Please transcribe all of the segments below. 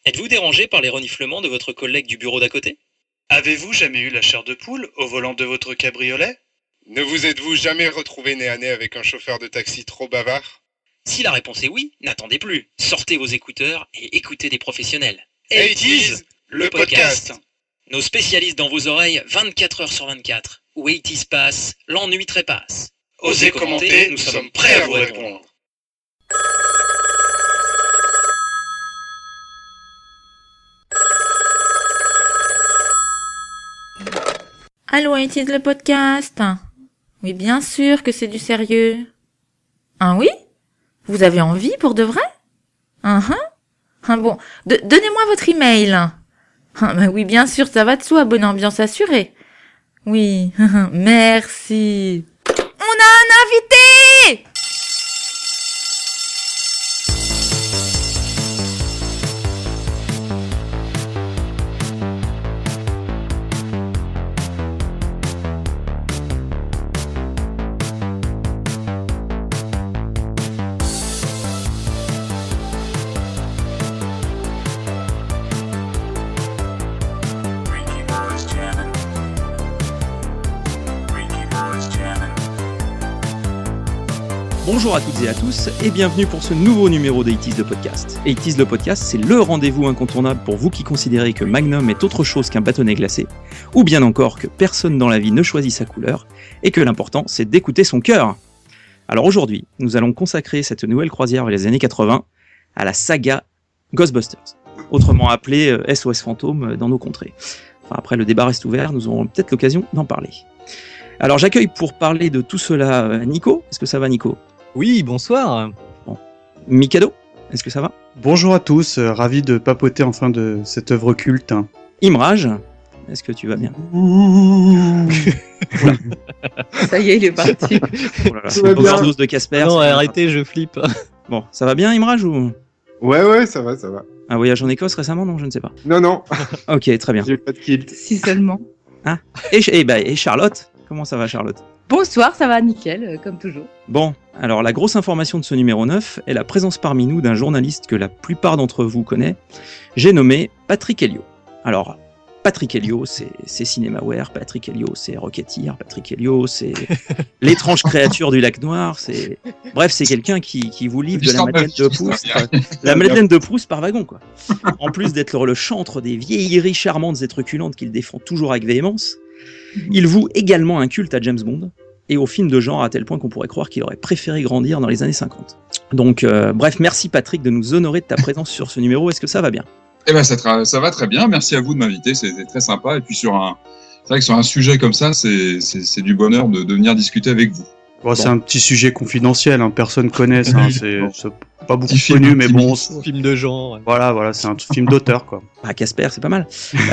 Êtes-vous dérangé par les reniflements de votre collègue du bureau d'à côté ? Avez-vous jamais eu la chair de poule au volant de votre cabriolet ? Ne vous êtes-vous jamais retrouvé nez à nez avec un chauffeur de taxi trop bavard ? Si la réponse est oui, n'attendez plus. Sortez vos écouteurs et écoutez des professionnels. 80s, le podcast. Nos spécialistes dans vos oreilles 24 heures sur 24. Où 80s passe, l'ennui trépasse. Osez commenter, nous sommes prêts à vous répondre. Allô, 80s le podcast. Oui, bien sûr que c'est du sérieux. Ah oui ? Vous avez envie pour de vrai ? Bon, donnez-moi votre email. Oui, bien sûr, ça va de soi, bonne ambiance assurée. Oui, merci. On a un invité ! Bonjour à toutes et à tous et bienvenue pour ce nouveau numéro d'80s le podcast. 80s le podcast, c'est le rendez-vous incontournable pour vous qui considérez que Magnum est autre chose qu'un bâtonnet glacé, ou bien encore que personne dans la vie ne choisit sa couleur, et que l'important c'est d'écouter son cœur. Alors aujourd'hui, nous allons consacrer cette nouvelle croisière vers les années 80 à la saga Ghostbusters, autrement appelée SOS Fantôme dans nos contrées. Enfin, après le débat reste ouvert, nous aurons peut-être l'occasion d'en parler. Alors j'accueille pour parler de tout cela Nico. Est-ce que ça va Nico ? Oui, bonsoir. Bon. Mikado, est-ce que ça va ? Bonjour à tous, ravi de papoter enfin de cette œuvre culte. Imraj, est-ce que tu vas bien ? Ça y est, il est parti. Oh là là, c'est une overdose de Casper. Non, arrêtez, je flippe. Bon, ça va bien Imraj ou ? Ouais, ça va. Un voyage en Écosse récemment, non ? Je ne sais pas. Non. Ok, très bien. J'ai pas de kilt. Si seulement. Ah, et Charlotte ? Comment ça va Charlotte ? Bonsoir, ça va nickel, comme toujours. Bon, alors la grosse information de ce numéro 9 est la présence parmi nous d'un journaliste que la plupart d'entre vous connaissent. J'ai nommé Patrick Helio. Alors, Patrick Helio, c'est Cinemaware, Patrick Helio, c'est Rocketeer, Patrick Helio, c'est l'étrange créature du lac noir, bref, c'est quelqu'un qui vous livre de la Madeleine de Proust, la Madeleine de Proust par wagon, quoi. En plus d'être le chantre des vieilleries charmantes et truculentes qu'il défend toujours avec véhémence, il voue également un culte à James Bond et aux films de genre à tel point qu'on pourrait croire qu'il aurait préféré grandir dans les années 50. Donc, bref, merci Patrick de nous honorer de ta présence sur ce numéro. Est-ce que ça va bien ? Eh ben, ça va très bien. Merci à vous de m'inviter. C'était très sympa. Et puis c'est vrai que sur un sujet comme ça, c'est du bonheur de venir discuter avec vous. Bon. C'est un petit sujet confidentiel, personne connaît ça. C'est pas beaucoup film, connu, mais bon. Film de genre. Voilà, c'est un film d'auteur, quoi. Ah, Casper, c'est pas mal.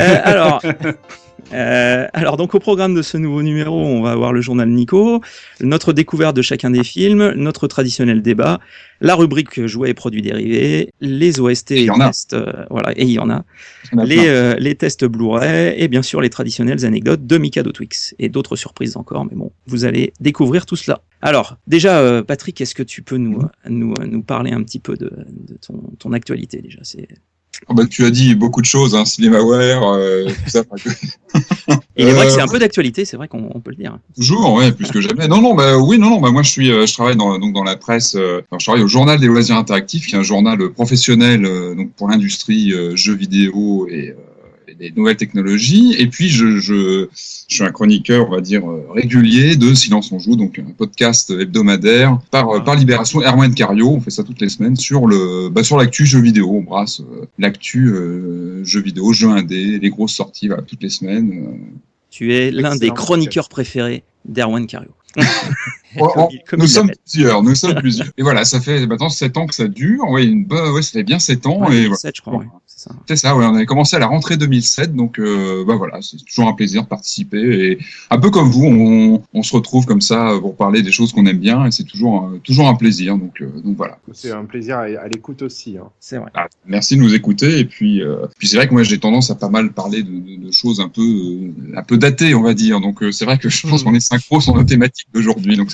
Alors, donc au programme de ce nouveau numéro, on va avoir le journal Nico, notre découverte de chacun des films, notre traditionnel débat, la rubrique jouets et produits dérivés, les OST et tests, et il y en a, les tests Blu-ray et bien sûr les traditionnelles anecdotes de Mikado Twix et d'autres surprises encore, mais bon, vous allez découvrir tout cela. Alors, déjà, Patrick, est-ce que tu peux nous parler un petit peu de ton actualité déjà ? Tu as dit beaucoup de choses, Cinemaware, tout ça. Il est vrai que c'est un peu d'actualité, c'est vrai qu'on peut le dire. Toujours, ouais, plus que jamais. Non, moi je travaille dans la presse, je travaille au Journal des loisirs interactifs, qui est un journal professionnel donc pour l'industrie jeux vidéo et des nouvelles technologies. Et puis je suis un chroniqueur, on va dire, régulier de Silence on joue, donc un podcast hebdomadaire par Libération. Erwan Cario, on fait ça toutes les semaines sur l'actu jeux vidéo. On brasse l'actu jeux vidéo, jeux indés, les grosses sorties, voilà, toutes les semaines. Tu es l'un des chroniqueurs préférés d'Erwan Cario. Nous sommes plusieurs. Et voilà, ça fait maintenant 7 ans que ça dure. Ça fait bien 7 ans. Ouais, et 2007, voilà. je crois. Ouais. C'est ça, on avait commencé à la rentrée 2007, donc voilà, c'est toujours un plaisir de participer. Et un peu comme vous, on se retrouve comme ça pour parler des choses qu'on aime bien, et c'est toujours un plaisir. Donc voilà. C'est un plaisir à l'écoute aussi. C'est vrai. Merci de nous écouter. Et puis c'est vrai que moi j'ai tendance à pas mal parler de choses un peu datées, on va dire. Donc c'est vrai que je pense qu'on est synchro sur nos thématiques d'aujourd'hui. Donc c'est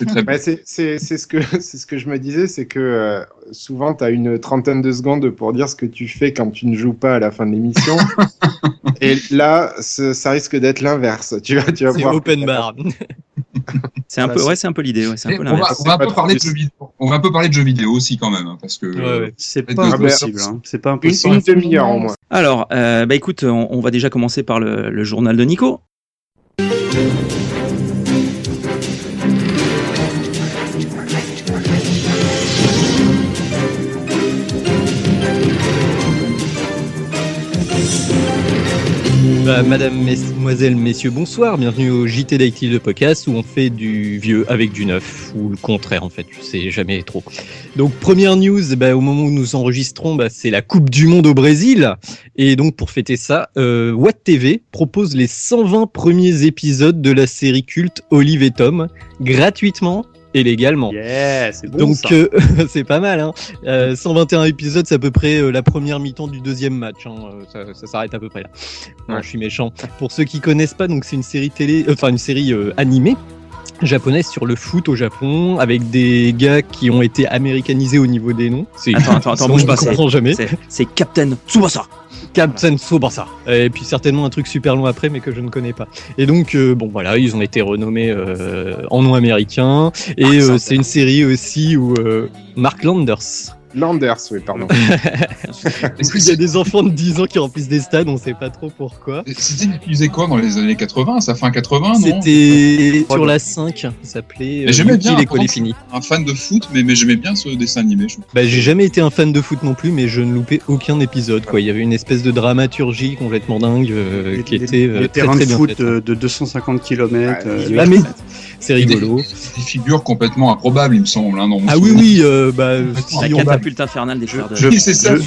très bien. Ouais, c'est ce que je me disais, c'est que souvent tu as une trentaine de secondes pour dire ce que tu fais quand tu ne joues pas à la fin de l'émission. Et là, ça risque d'être l'inverse. Tu vas C'est voir. open bar. C'est un peu, ouais, c'est un peu l'idée. Ouais, c'est un peu On va, l'inverse. on va un peu parler de jeux vidéo. On va un peu parler de jeux vidéo aussi quand même, hein, parce que Ouais. C'est Ah, pas bah, impossible. Hein. C'est pas impossible. Une demi-heure au moins. Alors, bah écoute, on va déjà commencer par le journal de Nico. Madame, mesdemoiselles, messieurs, bonsoir. Bienvenue au JT d'Active de podcast où on fait du vieux avec du neuf, ou le contraire en fait, je sais jamais trop. Donc première news, au moment où nous enregistrons, c'est la Coupe du Monde au Brésil. Et donc pour fêter ça, Watt TV propose les 120 premiers épisodes de la série culte Olive et Tom, gratuitement et légalement. Yeah, c'est bon. Donc ça. c'est pas mal, hein. 121 épisodes, c'est à peu près la première mi-temps du deuxième match. Hein. Ça s'arrête à peu près là. Non, je suis méchant. Pour ceux qui connaissent pas, donc c'est une série une série animée japonaise sur le foot au Japon, avec des gars qui ont été américanisés au niveau des noms. Attends, bouge pas. Je comprends jamais. C'est Captain Tsubasa. Captain Tsubasa. Et puis certainement un truc super long après, mais que je ne connais pas. Et donc, ils ont été renommés en nom américain. Et c'est une série aussi où Mark Landers. Landers, oui, pardon. Il y a des enfants de 10 ans qui remplissent des stades, on sait pas trop pourquoi. C'était diffusé quoi dans les années 80, ça fin 80, non? C'était sur la 5, ça s'appelait j'aimais bien, l'école est finie. Un fan de foot, mais j'aimais bien ce dessin animé. J'ai jamais été un fan de foot non plus, mais je ne loupais aucun épisode, quoi. Il y avait une espèce de dramaturgie complètement dingue qui était les très, terrains très de bien foot faite, hein. de 250 km. Mais c'est rigolo. Des figures complètement improbables, il me semble. Hein, dans mon Ah souvenir. oui, La catapulte infernale des frères de... Oui, c'est ça.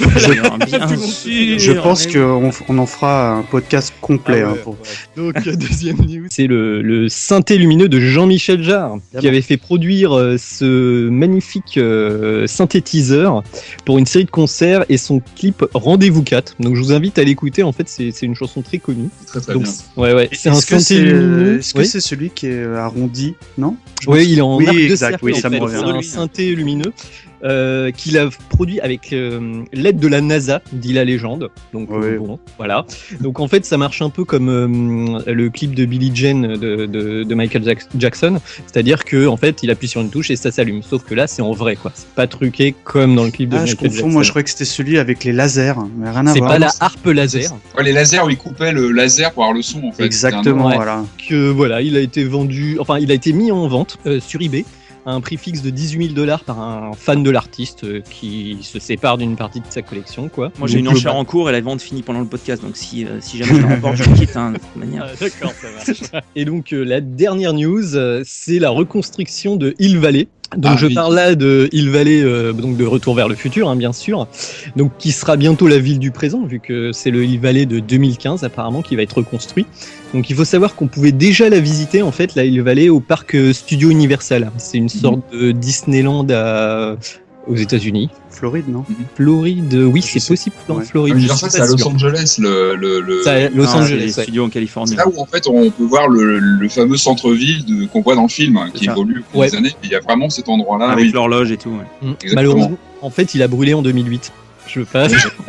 Je pense qu'on en fera un podcast complet. Donc, deuxième news. C'est le synthé lumineux de Jean-Michel Jarre, qui avait fait produire ce magnifique synthétiseur pour une série de concerts et son clip Rendez-vous 4. Donc, je vous invite à l'écouter. En fait, c'est une chanson très connue. Très, très Donc, bien. Ouais. C'est un synthé lumineux. Est-ce que c'est celui qui est arrondi, non? Oui, il est en arc de exact, cercle. oui, en ça me fait. revient. C'est un synthé lumineux qu'il a produit avec l'aide de la NASA, dit la légende. Donc voilà. Donc en fait, ça marche un peu comme le clip de Billie Jean de Michael Jackson, c'est-à-dire que en fait, il appuie sur une touche et ça s'allume. Sauf que là, c'est en vrai, quoi. C'est pas truqué comme dans le clip de Michael Jackson. Moi, je croyais que c'était celui avec les lasers, mais rien à C'est voir. pas la harpe laser. Ouais, les lasers où ils coupaient le laser pour avoir le son, en fait. Exactement, voilà. Il a été vendu, il a été mis en vente sur eBay à un prix fixe de $18 par un fan de l'artiste qui se sépare d'une partie de sa collection, quoi. Moi, j'ai une enchère en cours et la vente finit pendant le podcast, donc si jamais je le remporte, je le quitte, de toute manière. D'accord, ça marche. Et donc, la dernière news, c'est la reconstruction de Hill Valley. Donc parle là de Hill Valley, donc de Retour vers le futur, hein, bien sûr. Donc qui sera bientôt la ville du présent, vu que c'est le Hill Valley de 2015 apparemment qui va être reconstruit. Donc il faut savoir qu'on pouvait déjà la visiter en fait, la Hill Valley, au parc Studio Universal. C'est une sorte de Disneyland aux États-Unis. Floride, non? Floride, oui, c'est possible en Floride. Je veux dire, ça, c'est à Los Angeles, Los Angeles, les studios en Californie. C'est là où en fait on peut voir le fameux centre-ville qu'on voit dans le film, qui évolue au cours des années. Il y a vraiment cet endroit-là. Avec l'horloge et tout. Malheureusement, en fait, il a brûlé en 2008. Je veux pas.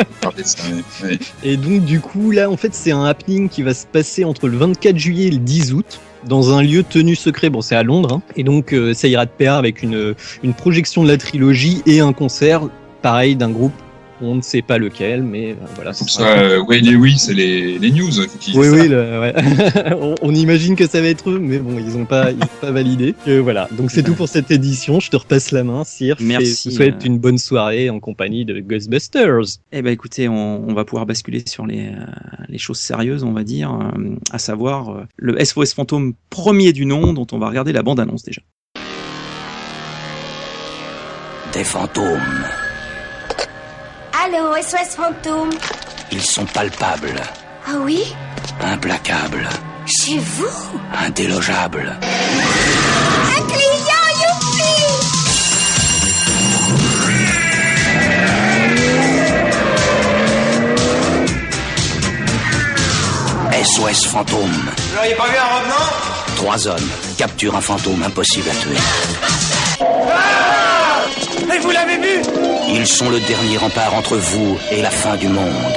Et donc, du coup, là, en fait, c'est un happening qui va se passer entre le 24 juillet et le 10 août. Dans un lieu tenu secret, bon c'est à Londres, hein. Et donc ça ira de pair avec une projection de la trilogie et un concert, pareil, d'un groupe, on ne sait pas lequel, mais voilà. C'est c'est les news. Oui, on imagine que ça va être eux, mais bon, ils ont pas validé. Voilà, donc c'est tout pour cette édition, je te repasse la main, Sir. Merci. Je te souhaite une bonne soirée en compagnie de Ghostbusters. Eh ben écoutez, on va pouvoir basculer sur les choses sérieuses, on va dire, à savoir le SOS Fantôme premier du nom, dont on va regarder la bande-annonce déjà. Des fantômes. Allô, SOS Fantôme. Ils sont palpables. Ah oui? Implacables. Chez vous? Indélogeables. Un client, youpi! SOS Fantôme. Vous l'auriez pas vu un revenant? 3 hommes capturent un fantôme impossible à tuer. Mais vous l'avez vu? Ils sont le dernier rempart entre vous et la fin du monde.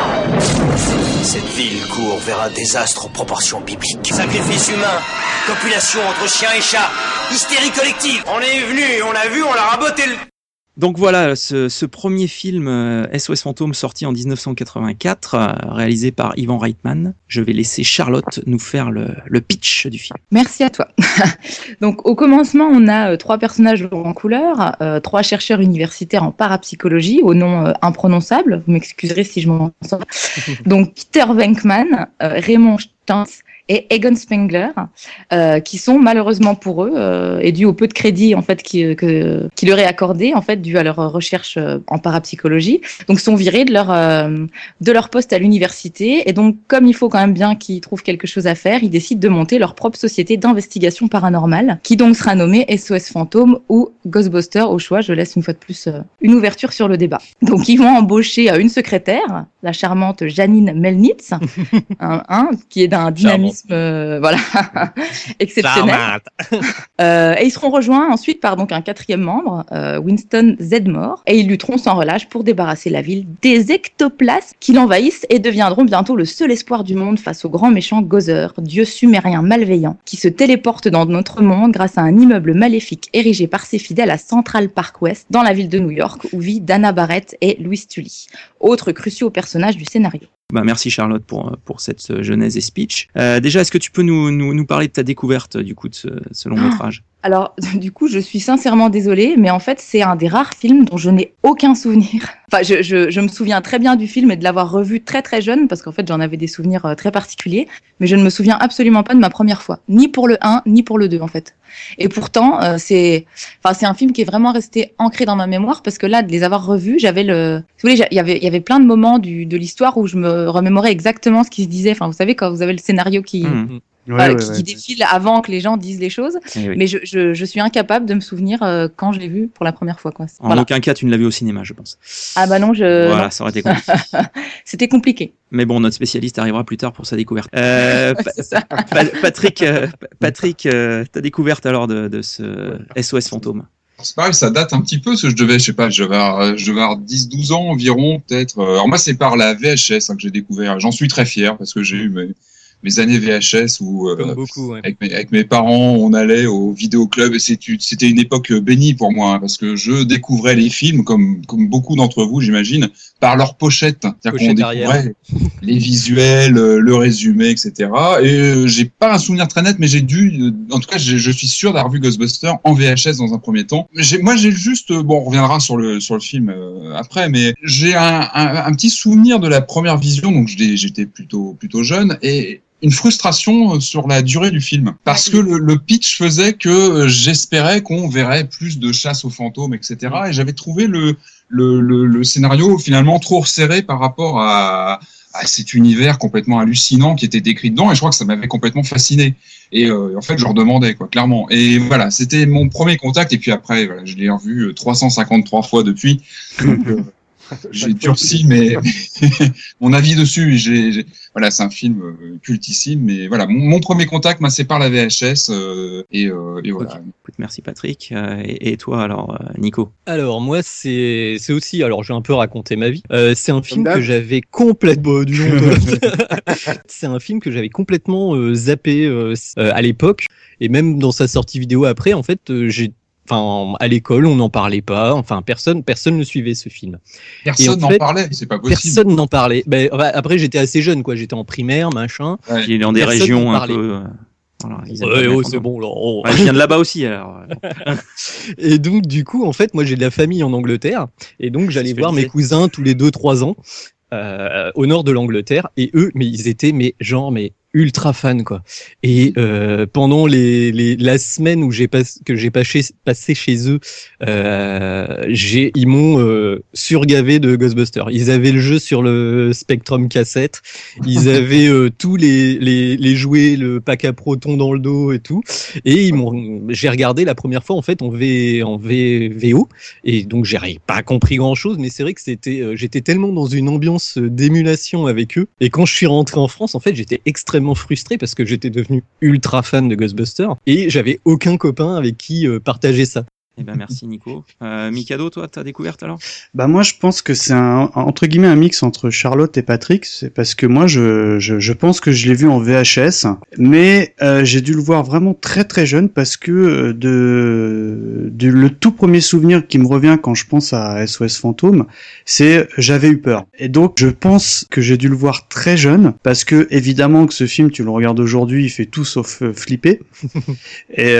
Cette ville court vers un désastre aux proportions bibliques. Sacrifice humain, copulation entre chiens et chats, hystérie collective. On est venu, on l'a vu, on l'a raboté le... Donc voilà, ce premier film SOS Fantôme sorti en 1984, réalisé par Ivan Reitman. Je vais laisser Charlotte nous faire le pitch du film. Merci à toi. Donc au commencement, on a 3 personnages en couleur, 3 chercheurs universitaires en parapsychologie au nom imprononçable. Vous m'excuserez si je m'en sors. Donc Peter Venkman, Raymond Stantz et Egon Spengler, qui sont malheureusement pour eux, et dû au peu de crédit en fait qui leur est accordé en fait dû à leur recherche en parapsychologie, donc sont virés de leur poste à l'université. Et donc comme il faut quand même bien qu'ils trouvent quelque chose à faire, ils décident de monter leur propre société d'investigation paranormale, qui donc sera nommée SOS Fantôme ou Ghostbusters au choix. Je laisse une fois de plus une ouverture sur le débat. Donc ils vont embaucher une secrétaire, la charmante Janine Melnitz, qui est d'un dynamisme voilà exceptionnel. Et ils seront rejoints ensuite par donc un 4e membre, Winston Zedmore, et ils lutteront sans relâche pour débarrasser la ville des ectoplasmes qui l'envahissent et deviendront bientôt le seul espoir du monde face au grand méchant Gozer, dieu sumérien malveillant, qui se téléporte dans notre monde grâce à un immeuble maléfique érigé par ses fidèles à Central Park West, dans la ville de New York, où vit Dana Barrett et Louis Tully, autres cruciaux personnages du scénario. Merci Charlotte pour cette genèse et speech. Déjà, est-ce que tu peux nous parler de ta découverte du coup de ce long métrage? Alors, du coup, je suis sincèrement désolée, mais en fait, c'est un des rares films dont je n'ai aucun souvenir. Enfin, je me souviens très bien du film et de l'avoir revu très très jeune, parce qu'en fait, j'en avais des souvenirs très particuliers, mais je ne me souviens absolument pas de ma première fois, ni pour le 1, ni pour le 2, en fait. Et pourtant, c'est un film qui est vraiment resté ancré dans ma mémoire, parce que là, de les avoir revus, j'avais si vous voulez, il y avait plein de moments de l'histoire où je me remémorais exactement ce qui se disait. Enfin, vous savez, quand vous avez le scénario qui défile avant que les gens disent les choses. Mais je suis incapable de me souvenir quand je l'ai vu pour la première fois, quoi. En aucun cas, tu ne l'as vu au cinéma, je pense. Ah bah non, Voilà, ça aurait été compliqué. C'était compliqué. Mais bon, notre spécialiste arrivera plus tard pour sa découverte. Patrick, ta découverte alors de ce SOS Fantôme. C'est pareil, ça date un petit peu, parce que je devais avoir 10-12 ans environ, peut-être. Alors moi, c'est par la VHS que j'ai découvert. J'en suis très fier, parce que j'ai eu mes années VHS où beaucoup, ouais. avec mes parents on allait au vidéoclub et c'était une époque bénie pour moi, parce que je découvrais les films comme beaucoup d'entre vous, j'imagine, par leur pochette. C'est-à-dire qu'on découvrait les visuels, le résumé, etc. Et j'ai pas un souvenir très net, mais en tout cas je suis sûr d'avoir vu Ghostbusters en VHS dans un premier temps. Moi j'ai juste, on reviendra sur le film après, mais j'ai un petit souvenir de la première vision, donc j'étais plutôt jeune, et une frustration sur la durée du film, parce que le pitch faisait que j'espérais qu'on verrait plus de chasse aux fantômes, etc. Et j'avais trouvé le scénario finalement trop resserré par rapport à cet univers complètement hallucinant qui était décrit dedans, et je crois que ça m'avait complètement fasciné. Et en fait, je leur demandais, quoi, clairement. Et voilà, c'était mon premier contact. Et puis après, voilà, je l'ai revu 353 fois depuis. Donc, j'ai durci mon avis dessus. Voilà, c'est un film cultissime, mais voilà, mon premier contact, c'est par la VHS, et voilà. Merci Patrick. Et toi alors, Nico? Alors moi, c'est aussi, alors je vais un peu raconter ma vie. C'est un film que j'avais complètement c'est un film que j'avais complètement zappé à l'époque, et même dans sa sortie vidéo après, en fait, à l'école, on n'en parlait pas. Enfin, personne ne suivait ce film. Personne n'en parlait, c'est pas possible. Personne n'en parlait. Après, j'étais assez jeune, quoi. J'étais en primaire, machin. Ouais. Il est dans des régions un peu. Voilà, c'est bon. Ouais, je viens de là-bas aussi, alors. Et donc, du coup, en fait, moi, j'ai de la famille en Angleterre, et donc j'allais voir mes cousins tous les 2-3 ans au nord de l'Angleterre, et eux, ils étaient ultra fan, quoi. Et pendant la semaine où j'ai passé chez eux, ils m'ont surgavé de Ghostbusters. Ils avaient le jeu sur le Spectrum cassette, ils avaient tous les jouets, le pack à protons dans le dos et tout. Et j'ai regardé la première fois en fait en VO, et donc j'ai pas compris grand chose, mais c'est vrai que j'étais tellement dans une ambiance d'émulation avec eux. Et quand je suis rentré en France, en fait, j'étais extrêmement extrêmement frustré parce que j'étais devenu ultra fan de Ghostbusters et j'avais aucun copain avec qui partager ça. Eh ben merci Nico. Mikado, toi, ta découverte alors? Bah moi je pense que c'est entre guillemets un mix entre Charlotte et Patrick, c'est parce que moi je pense que je l'ai vu en VHS, mais j'ai dû le voir vraiment très très jeune parce que le tout premier souvenir qui me revient quand je pense à SOS Fantôme, c'est j'avais eu peur. Et donc je pense que j'ai dû le voir très jeune parce que évidemment que ce film tu le regardes aujourd'hui, il fait tout sauf flipper. Et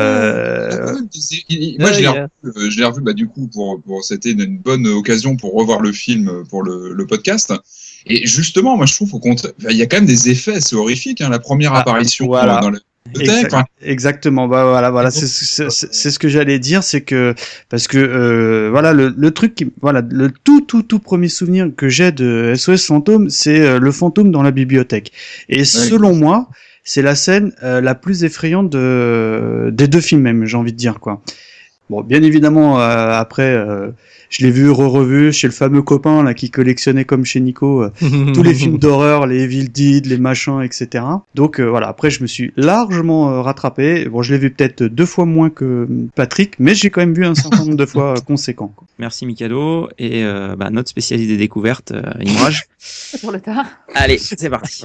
moi, je l'ai revu, bah, du coup, c'était une bonne occasion pour revoir le film pour le podcast. Et justement, moi, je trouve au contraire, il y a quand même des effets, c'est horrifique, hein, la première apparition voilà. dans la bibliothèque. Exactement. Bah voilà, c'est ce que j'allais dire, c'est que parce que voilà le truc le tout premier souvenir que j'ai de SOS Fantôme, c'est le fantôme dans la bibliothèque. Et selon moi, c'est la scène la plus effrayante des deux films même, j'ai envie de dire quoi. Bon, bien évidemment, après, je l'ai vu revu chez le fameux copain là qui collectionnait comme chez Nico tous les films d'horreur, les Evil Dead, les machins, etc. Donc voilà. Après, je me suis largement rattrapé. Bon, je l'ai vu peut-être 2 fois moins que Patrick, mais j'ai quand même vu un certain nombre de fois conséquent. Quoi. Merci Mikado et notre spécialiste des découvertes, Imraj. Pour le tard. Allez, c'est parti.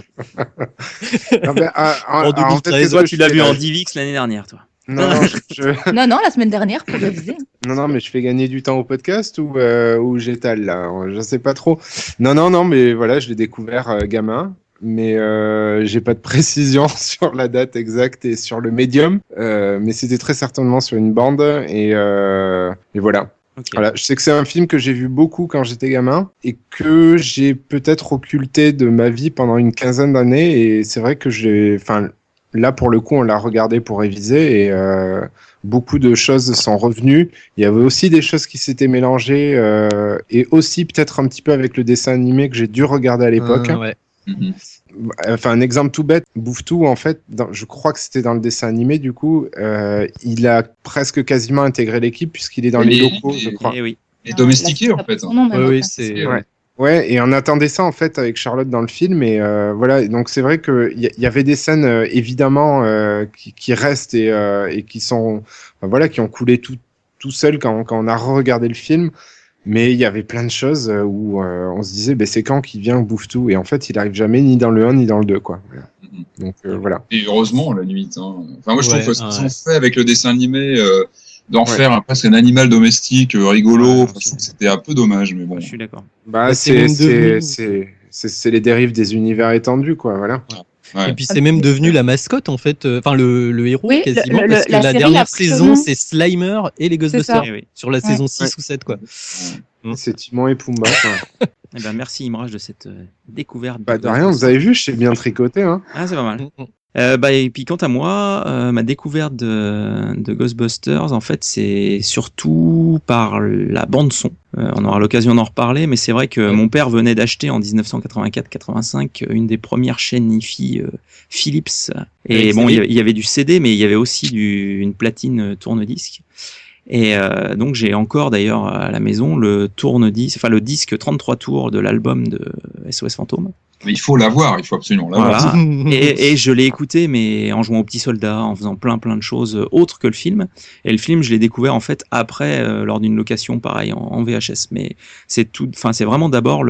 En 2013, toi, tu l'as vu en DivX l'année dernière, toi. Non, non, la semaine dernière pour réviser. Non, mais je fais gagner du temps au podcast ou j'étale là, je sais pas trop. Non, mais voilà, je l'ai découvert gamin, mais j'ai pas de précision sur la date exacte et sur le médium, mais c'était très certainement sur une bande et voilà. Okay. Voilà, je sais que c'est un film que j'ai vu beaucoup quand j'étais gamin et que j'ai peut-être occulté de ma vie pendant une quinzaine d'années et c'est vrai que là, pour le coup, on l'a regardé pour réviser et beaucoup de choses sont revenues. Il y avait aussi des choses qui s'étaient mélangées et aussi peut-être un petit peu avec le dessin animé que j'ai dû regarder à l'époque. Ouais. Enfin, un exemple tout bête, Bouffe-Tout, en fait, je crois que c'était dans le dessin animé, du coup, il a presque quasiment intégré l'équipe puisqu'il est dans les locaux, je crois. Et domestiqué, en fait. Oui, c'est... Ouais, et on attendait ça en fait avec Charlotte dans le film, et voilà. Donc c'est vrai que y avait des scènes évidemment qui restent et qui sont, qui ont coulé tout seul quand on a regardé le film. Mais il y avait plein de choses où on se disait, c'est quand qu'il vient Bouffe-Tout, et en fait il arrive jamais ni dans le 1 ni dans le 2 quoi. Donc voilà. Et heureusement à la limite. Hein. Enfin moi je trouve que ce qu'ils ont fait avec le dessin animé. D'en faire presque un animal domestique rigolo, c'était un peu dommage, mais bon. Je suis d'accord. C'est les dérives des univers étendus, quoi, voilà. Ouais. Et puis c'est même devenu la mascotte en fait, enfin le héros quasiment, parce que la dernière saison c'est Slimer et les Ghostbusters sur la saison 6 ou 7 quoi. C'est Timon et Pumba. Eh ben merci Imraj de cette découverte. De rien, vous avez vu, je sais bien tricoter. Hein. Ah c'est pas mal. Et puis quant à moi, ma découverte de Ghostbusters, en fait, c'est surtout par la bande son. On aura l'occasion d'en reparler, mais c'est vrai que mon père venait d'acheter en 1984-85 une des premières chaînes hi-fi Philips. Et bon, il y avait du CD, mais il y avait aussi une platine tourne-disque. Et donc j'ai encore d'ailleurs à la maison le disque 33 tours de l'album de SOS Fantôme. Mais il faut l'avoir, il faut absolument l'avoir. Voilà. Et je l'ai écouté, mais en jouant aux petits soldats, en faisant plein de choses autres que le film. Et le film, je l'ai découvert en fait après, lors d'une location pareil en VHS. Mais c'est vraiment d'abord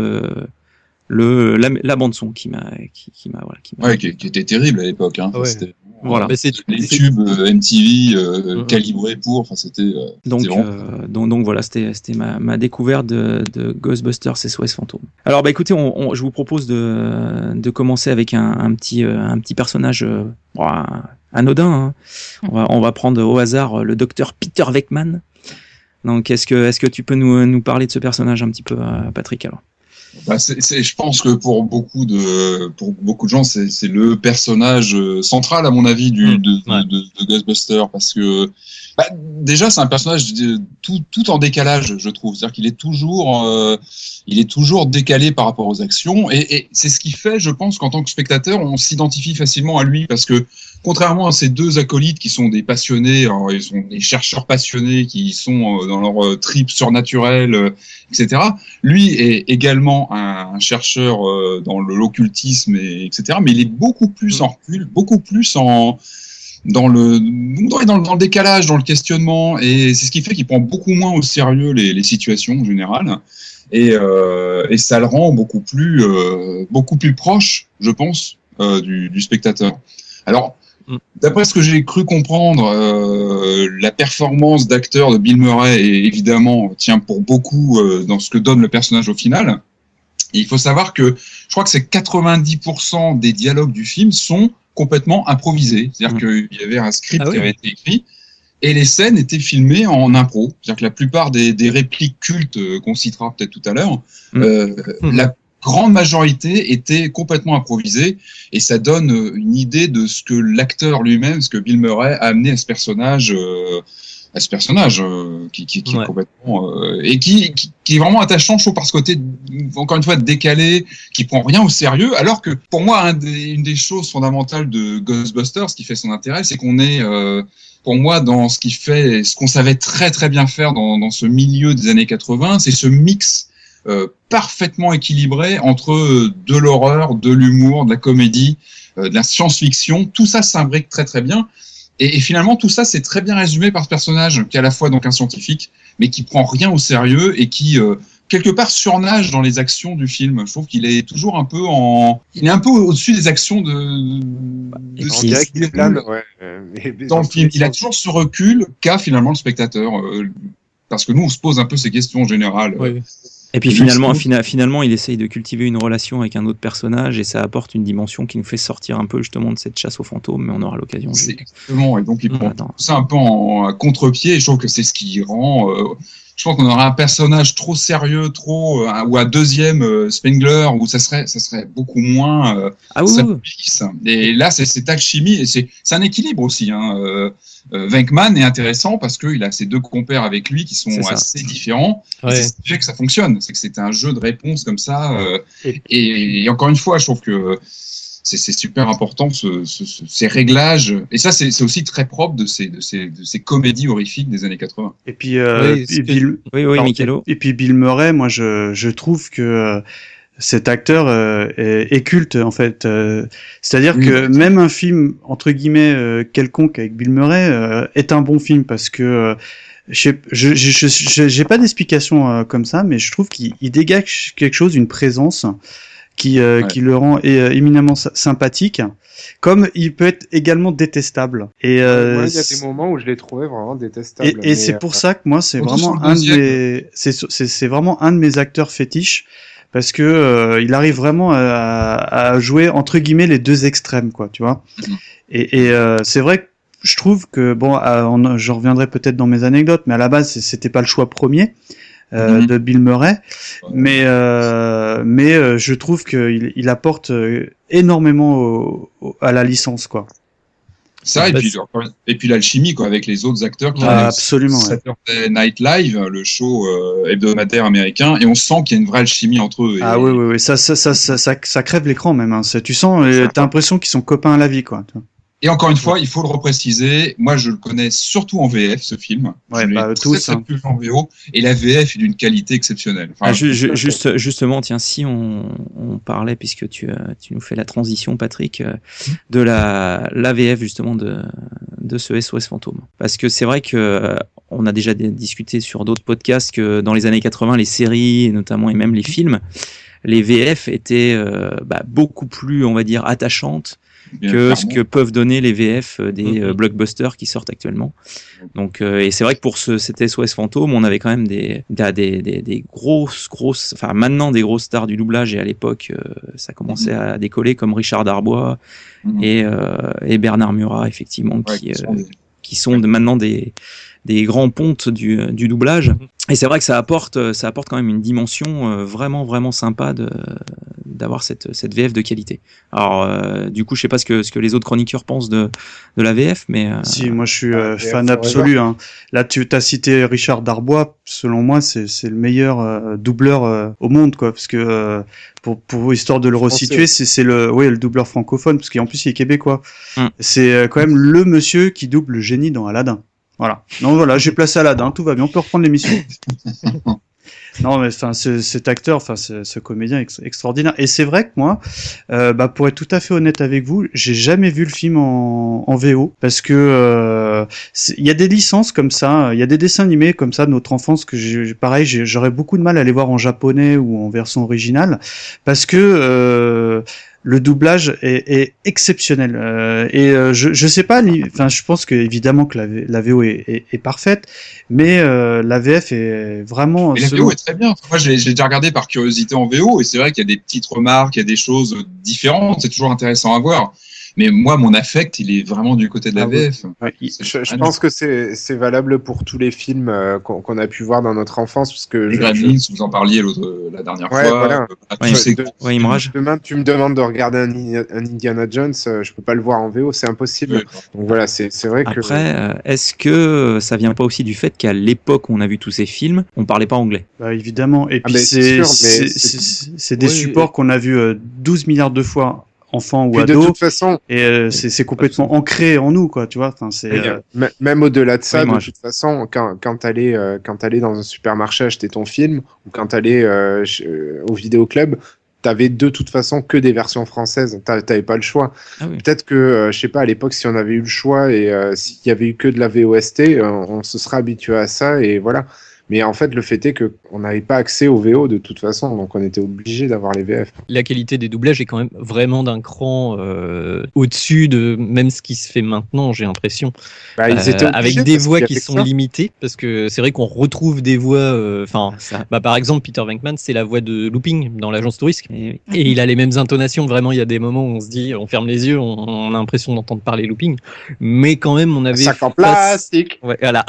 la bande son qui était terrible à l'époque. Hein. Ouais. C'était voilà. Les tubes MTV calibrés pour. Enfin, c'était. Donc voilà, c'était ma découverte de Ghostbusters SOS Fantôme. Alors écoutez, je vous propose de commencer avec un petit personnage anodin. Hein. On va prendre au hasard le docteur Peter Venkman. Donc est-ce que tu peux nous parler de ce personnage un petit peu, Patrick alors? Je pense que pour beaucoup de gens, c'est le personnage central à mon avis de Ghostbusters, parce que déjà c'est un personnage tout en décalage, je trouve. C'est-à-dire qu'il est toujours décalé par rapport aux actions, et c'est ce qui fait, je pense, qu'en tant que spectateur, on s'identifie facilement à lui, parce que contrairement à ces deux acolytes qui sont des passionnés, alors ils sont des chercheurs passionnés qui sont dans leur trip surnaturel, etc. Lui est également également un chercheur dans l'occultisme, etc. Mais il est beaucoup plus en recul, beaucoup plus dans le décalage, dans le questionnement, et c'est ce qui fait qu'il prend beaucoup moins au sérieux les situations en général, et ça le rend beaucoup plus proche, je pense, du spectateur. Alors, d'après ce que j'ai cru comprendre, la performance d'acteur de Bill Murray évidemment tient pour beaucoup dans ce que donne le personnage au final. Et il faut savoir que je crois que c'est 90% des dialogues du film sont complètement improvisés. C'est-à-dire qu'il y avait un script qui avait été écrit et les scènes étaient filmées en impro. C'est-à-dire que la plupart des répliques cultes qu'on citera peut-être tout à l'heure, la grande majorité était complètement improvisée, et ça donne une idée de ce que l'acteur lui-même, ce que Bill Murray a amené à ce personnage, qui est complètement et qui est vraiment attachant, je trouve, par ce côté encore une fois décalé, qui prend rien au sérieux, alors que pour moi une des choses fondamentales de Ghostbusters, ce qui fait son intérêt, c'est qu'on est pour moi dans ce qu'on savait très très bien faire dans ce milieu des années 80, c'est ce mix parfaitement équilibré entre de l'horreur, de l'humour, de la comédie, de la science-fiction. Tout ça s'imbrique très très bien. Et finalement, tout ça, c'est très bien résumé par ce personnage qui est à la fois donc un scientifique, mais qui prend rien au sérieux et qui quelque part surnage dans les actions du film. Je trouve qu'il est toujours un peu il est un peu au-dessus des actions dans le film. Il a toujours ce recul qu'a finalement le spectateur, parce que nous, on se pose un peu ces questions générales. Oui. Et puis finalement, il essaye de cultiver une relation avec un autre personnage, et ça apporte une dimension qui nous fait sortir un peu justement de cette chasse aux fantômes, mais on aura l'occasion. Exactement, et donc il prend tout ça un peu en contre-pied, et je trouve que c'est ce qui rend... je pense qu'on aurait un personnage trop sérieux, ou un deuxième Spengler, où ça serait beaucoup moins... Et là, c'est cette alchimie, et c'est un équilibre aussi. Venkman est intéressant parce qu'il a ses deux compères avec lui qui sont assez différents. Ouais. C'est ce qui fait que ça fonctionne. C'est que c'est un jeu de réponse comme ça. Et encore une fois, je trouve que c'est super important ces réglages. Et ça, c'est aussi très propre de ces comédies horrifiques des années 80. Et puis, Bill Murray, moi, je trouve que cet acteur est culte en fait. C'est-à-dire que même un film entre guillemets quelconque avec Bill Murray est un bon film parce que j'ai pas d'explication comme ça, mais je trouve qu'il dégage quelque chose, une présence qui le rend éminemment sympathique. Comme il peut être également détestable. Et moi, il y a des moments où je l'ai trouvé vraiment détestable. Et c'est pour ça que moi, c'est vraiment c'est vraiment un de mes acteurs fétiches. Parce que il arrive vraiment à jouer entre guillemets les deux extrêmes, quoi, tu vois. Et c'est vrai que je trouve que je reviendrai peut-être dans mes anecdotes, mais à la base c'était pas le choix premier de Bill Murray, mais je trouve qu'il apporte énormément à la licence, quoi. Ça, et puis l'alchimie, quoi, avec les autres acteurs qui absolument, Saturday Night Live, le show hebdomadaire américain, et on sent qu'il y a une vraie alchimie entre eux. Oui, ça crève l'écran même, hein. Tu sens, t'as l'impression qu'ils sont copains à la vie, quoi. Et encore une fois, il faut le repréciser, moi je le connais surtout en VF, ce film. Tous. Plus en VO, et la VF est d'une qualité exceptionnelle. Enfin, justement, tiens, si on parlait, puisque tu nous fais la transition, Patrick, de la VF justement de ce SOS Fantôme. Parce que c'est vrai que on a déjà discuté sur d'autres podcasts que dans les années 80, les séries, notamment, et même les films, les VF étaient beaucoup plus, on va dire, attachantes que ce que peuvent donner les VF des blockbusters qui sortent actuellement. Donc, et c'est vrai que pour cet SOS Fantôme, on avait quand même des grosses, enfin maintenant des grosses stars du doublage, et à l'époque, ça commençait à décoller, comme Richard Darbois et Bernard Murat, effectivement, qui sont maintenant des grands pontes du doublage. Et c'est vrai que ça apporte quand même une dimension vraiment, vraiment sympa d'avoir cette VF de qualité. Alors, du coup, je sais pas ce que les autres chroniqueurs pensent de la VF, mais... Si, moi je suis fan absolu. Hein. Là, tu t'as cité Richard Darbois, selon moi, c'est le meilleur doubleur au monde, quoi, parce que pour histoire de le resituer, c'est le doubleur francophone, parce qu'en plus il est québécois. C'est quand même le monsieur qui double le génie dans Aladdin. Voilà. Non, voilà, j'ai placé Aladdin, tout va bien, on peut reprendre l'émission. Non, mais enfin, cet acteur, enfin, ce comédien extraordinaire. Et c'est vrai que moi, pour être tout à fait honnête avec vous, j'ai jamais vu le film en VO parce que il y a des licences comme ça, il y a des dessins animés comme ça de notre enfance que j'aurais beaucoup de mal à les voir en japonais ou en version originale parce que le doublage est exceptionnel je sais pas, enfin je pense que évidemment que la VO est parfaite, mais la VF est vraiment. Mais la VO est très bien. Moi, j'ai déjà regardé par curiosité en VO et c'est vrai qu'il y a des petites remarques, il y a des choses différentes. C'est toujours intéressant à voir. Mais moi, mon affect, il est vraiment du côté de la VF. Oui. Je pense que c'est valable pour tous les films qu'on a pu voir dans notre enfance. Parce que les Gremlins, vous en parliez la dernière fois. Voilà. Imraj. Demain, tu me demandes de regarder un Indiana Jones, je peux pas le voir en VO, c'est impossible. Donc voilà, c'est vrai que... Après, est-ce que ça vient pas aussi du fait qu'à l'époque où on a vu tous ces films, on parlait pas anglais? Évidemment. Et puis c'est des supports qu'on a vus 12 milliards de fois, enfant ou ado, de toute façon, et c'est complètement ancré en nous, quoi, tu vois. Enfin, même au-delà de ça, de toute façon, quand t'allais dans un supermarché acheter ton film, ou quand t'allais au vidéoclub, t'avais de toute façon que des versions françaises, t'avais pas le choix. Peut-être que, je sais pas, à l'époque, si on avait eu le choix et s'il y avait eu que de la VOST, on se serait habitué à ça, et voilà. Mais en fait, le fait est qu'on n'avait pas accès aux VO de toute façon, donc on était obligé d'avoir les VF. La qualité des doublages est quand même vraiment d'un cran au-dessus de même ce qui se fait maintenant, j'ai l'impression. Avec des voix qui sont limitées, parce que c'est vrai qu'on retrouve des voix... par exemple, Peter Venkman, c'est la voix de Looping dans l'Agence Touriste. Et il a les mêmes intonations. Vraiment, il y a des moments où on se dit, on ferme les yeux, on a l'impression d'entendre parler Looping. Mais quand même, on avait... Sac en plastique. Ouais, voilà.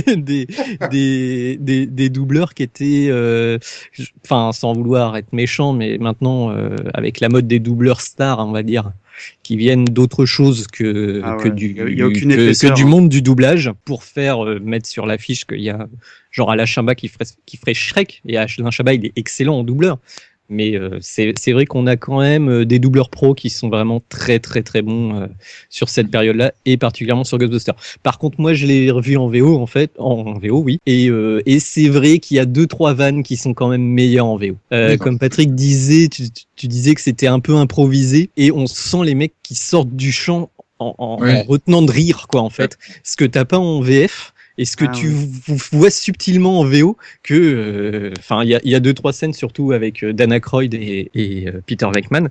des doubleurs qui étaient, sans vouloir être méchants, mais maintenant avec la mode des doubleurs stars, on va dire, qui viennent d'autre chose que du monde du doublage, pour faire mettre sur l'affiche qu'il y a genre Alain Chabat qui ferait Shrek, et Alain Chabat il est excellent en doubleur. Mais c'est vrai qu'on a quand même des doubleurs pros qui sont vraiment très très très bons sur cette période-là, et particulièrement sur Ghostbusters. Par contre, moi je l'ai revu en VO en fait, en VO oui, et c'est vrai qu'il y a 2-3 vannes qui sont quand même meilleures en VO. Comme Patrick disait, tu disais que c'était un peu improvisé, et on sent les mecs qui sortent du champ en retenant de rire, quoi, en fait. Ce que t'as pas en VF. Et ce que tu vois subtilement en VO, que, il y a 2-3 scènes, surtout avec Dan Aykroyd et Peter Venkman,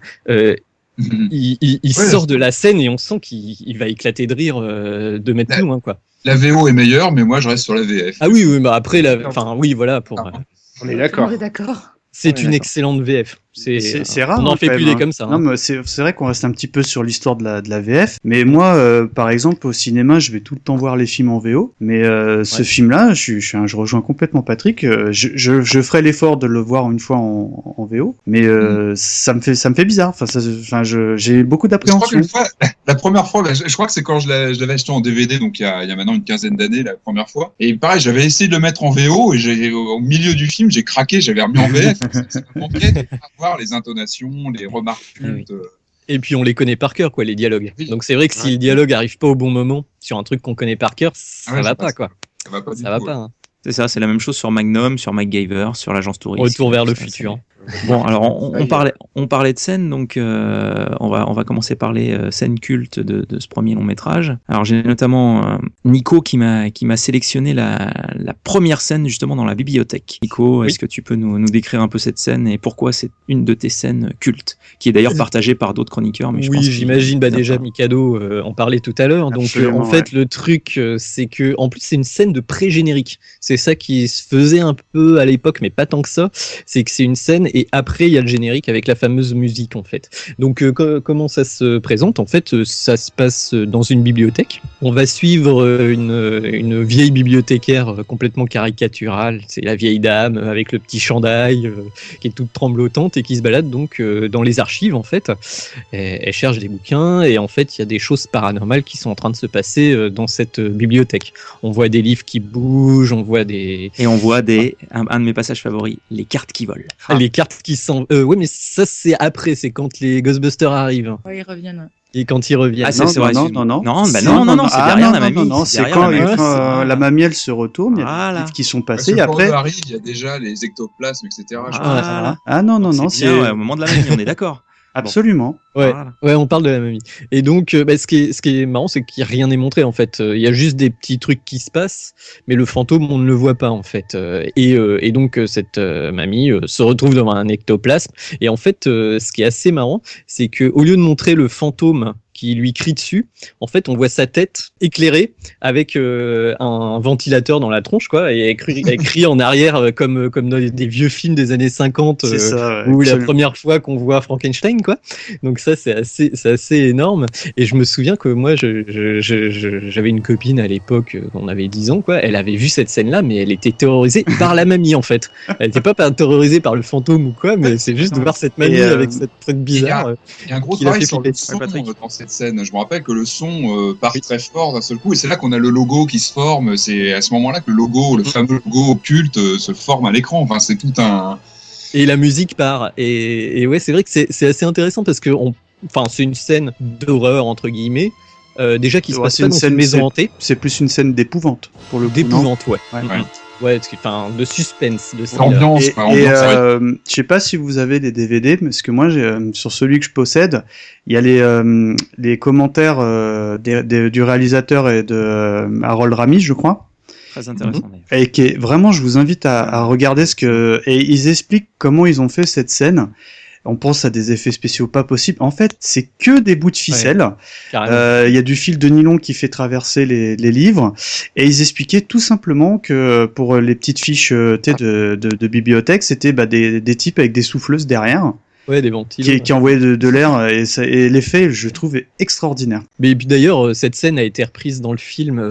il sort de la scène et on sent qu'il va éclater de rire 2 mètres plus loin, quoi. La VO est meilleure, mais moi je reste sur la VF. Ah oui, après, voilà, on est d'accord. C'est une excellente VF. C'est rare. On en fait plus des comme ça. Non, mais c'est vrai qu'on reste un petit peu sur l'histoire de la VF. Mais moi, par exemple, au cinéma, je vais tout le temps voir les films en VO. Mais ce film-là, je rejoins complètement Patrick. Je ferai l'effort de le voir une fois en VO. Mais ça me fait bizarre. J'ai beaucoup d'appréhension. La première fois, je crois que c'est quand je l'avais acheté en DVD, donc il y a maintenant une quinzaine d'années, la première fois. Et pareil, j'avais essayé de le mettre en VO et au milieu du film, j'ai craqué, j'avais remis en VF. C'est pas compliqué de voir les intonations, les remarques cultes. Et puis on les connaît par cœur, quoi, les dialogues. Donc c'est vrai que si le dialogue arrive pas au bon moment sur un truc qu'on connaît par cœur, ça va pas, quoi. Ça va pas. Hein. C'est ça, c'est la même chose sur Magnum, sur MacGyver, sur l'Agence Touriste. Retour vers le futur. Bon, alors on parlait de scènes, donc on va commencer par les scènes cultes de ce premier long métrage. Alors j'ai notamment Nico qui m'a sélectionné la première scène justement dans la bibliothèque. Nico, est-ce que tu peux nous décrire un peu cette scène et pourquoi c'est une de tes scènes cultes, qui est d'ailleurs partagée par d'autres chroniqueurs, mais j'imagine. Déjà Mikado en parlait tout à l'heure. Donc en fait le truc c'est que en plus c'est une scène de pré-générique. C'est ça qui se faisait un peu à l'époque, mais pas tant que ça. C'est que c'est une scène et après il y a le générique avec la fameuse musique, en fait. Donc comment ça se présente? En fait, ça se passe dans une bibliothèque. On va suivre une vieille bibliothécaire complètement caricaturale. C'est la vieille dame avec le petit chandail qui est toute tremblotante et qui se balade donc dans les archives, en fait. Elle cherche des bouquins et en fait il y a des choses paranormales qui sont en train de se passer dans cette bibliothèque. On voit des livres qui bougent, on voit des... Et on voit un de mes passages favoris, les cartes qui volent. Les cartes cartes qui sont. Oui, mais ça c'est après, c'est quand les Ghostbusters arrivent. Ouais, ils reviennent. Et quand ils reviennent. Ah, c'est vrai. Non, c'est derrière la mamie. Non, c'est quand la mamie elle se retourne, il y a des livres qui sont passés. Après, arrive, il y a déjà les ectoplasmes, etc. Non, c'est au moment de la mamie, on est d'accord. Absolument. Ouais, on parle de la mamie. Et donc, ce qui est marrant, c'est qu'il n'y a rien n'est montré en fait. Il y a juste des petits trucs qui se passent, mais le fantôme, on ne le voit pas en fait. Et donc, cette mamie se retrouve devant un ectoplasme. Et en fait, ce qui est assez marrant, c'est que au lieu de montrer le fantôme qui lui crie dessus, en fait, on voit sa tête éclairée avec un ventilateur dans la tronche, quoi, et écrit en arrière comme dans des vieux films des années 50, où la première fois qu'on voit Frankenstein, quoi. Donc ça, c'est assez énorme. Et je me souviens que moi, j'avais une copine à l'époque, on avait 10 ans, quoi. Elle avait vu cette scène-là, mais elle était terrorisée par la mamie, en fait. Elle n'était pas terrorisée par le fantôme ou quoi, mais c'est juste de voir cette mamie avec cette truc bizarre. Il y a un gros travail sur le son dans cette scène. Je me rappelle que le son part très fort d'un seul coup, et c'est là qu'on a le logo qui se forme. C'est à ce moment-là que le fameux logo culte se forme à l'écran. Enfin, c'est tout un... Et la musique part. Et ouais, c'est vrai que c'est assez intéressant parce que c'est une scène d'horreur, entre guillemets. Déjà qui se passe pas dans une maison hantée. C'est plus une scène d'épouvante, pour le coup. D'épouvante, ouais. Ouais, de suspense, de ambiance. Je sais pas si vous avez des DVD, parce que moi, sur celui que je possède, il y a les commentaires du réalisateur et de Harold Ramis, je crois. Très intéressant. Et vraiment, je vous invite à regarder et ils expliquent comment ils ont fait cette scène. On pense à des effets spéciaux pas possibles. En fait, c'est que des bouts de ficelle. Il y a du fil de nylon qui fait traverser les livres. Et ils expliquaient tout simplement que pour les petites fiches de bibliothèque, c'était des types avec des souffleuses derrière. Ouais, des ventilos. Qui envoyaient de l'air. Et l'effet, je trouve, est extraordinaire. Mais puis d'ailleurs, cette scène a été reprise dans le film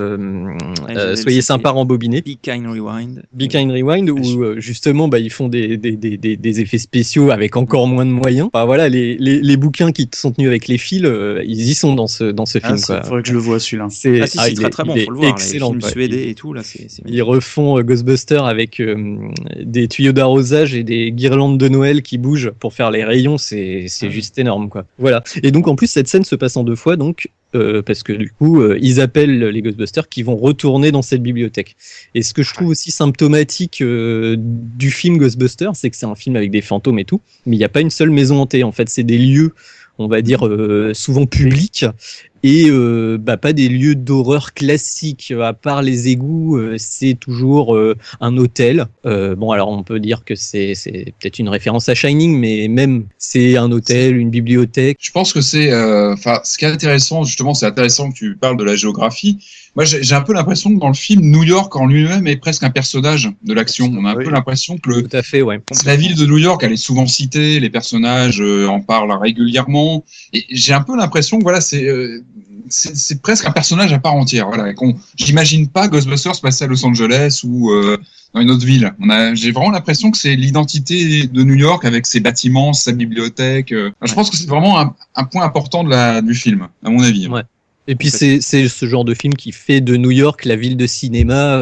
Soyez sympa, rembobiner. Be Kind Rewind. Be Kind Rewind, où justement, ils font des effets spéciaux avec encore moins de moyens. Enfin, voilà, les bouquins qui sont tenus avec les fils, ils y sont dans ce film. Il faudrait que je le voie celui-là. C'est très bon, faut le voir. Excellent. Les films suédés et tout, là, c'est ils refont Ghostbusters avec des tuyaux d'arrosage et des guirlandes de Noël qui bougent pour faire les rayons, c'est juste énorme, quoi. Voilà. Et donc en plus cette scène se passe en 2 fois, donc parce que du coup ils appellent les Ghostbusters qui vont retourner dans cette bibliothèque. Et ce que je trouve aussi symptomatique du film Ghostbusters, c'est que c'est un film avec des fantômes et tout, mais il n'y a pas une seule maison hantée. En fait, c'est des lieux, on va dire souvent publics. Et pas des lieux d'horreur classiques, à part les égouts, c'est toujours un hôtel. Alors on peut dire que c'est peut-être une référence à Shining, mais même c'est un hôtel, une bibliothèque. Je pense que c'est, ce qui est intéressant, justement, c'est intéressant que tu parles de la géographie. Moi, j'ai un peu l'impression que dans le film, New York en lui-même est presque un personnage de l'action. On a un peu l'impression que tout à fait, ouais. La ville de New York, elle est souvent citée, les personnages en parlent régulièrement, et j'ai un peu l'impression que voilà, c'est presque un personnage à part entière. Voilà, j'imagine pas Ghostbusters se passer à Los Angeles ou dans une autre ville. J'ai vraiment l'impression que c'est l'identité de New York avec ses bâtiments, sa bibliothèque. Je pense que c'est vraiment un point important du film, à mon avis. Ouais. Et puis c'est ce genre de film qui fait de New York la ville de cinéma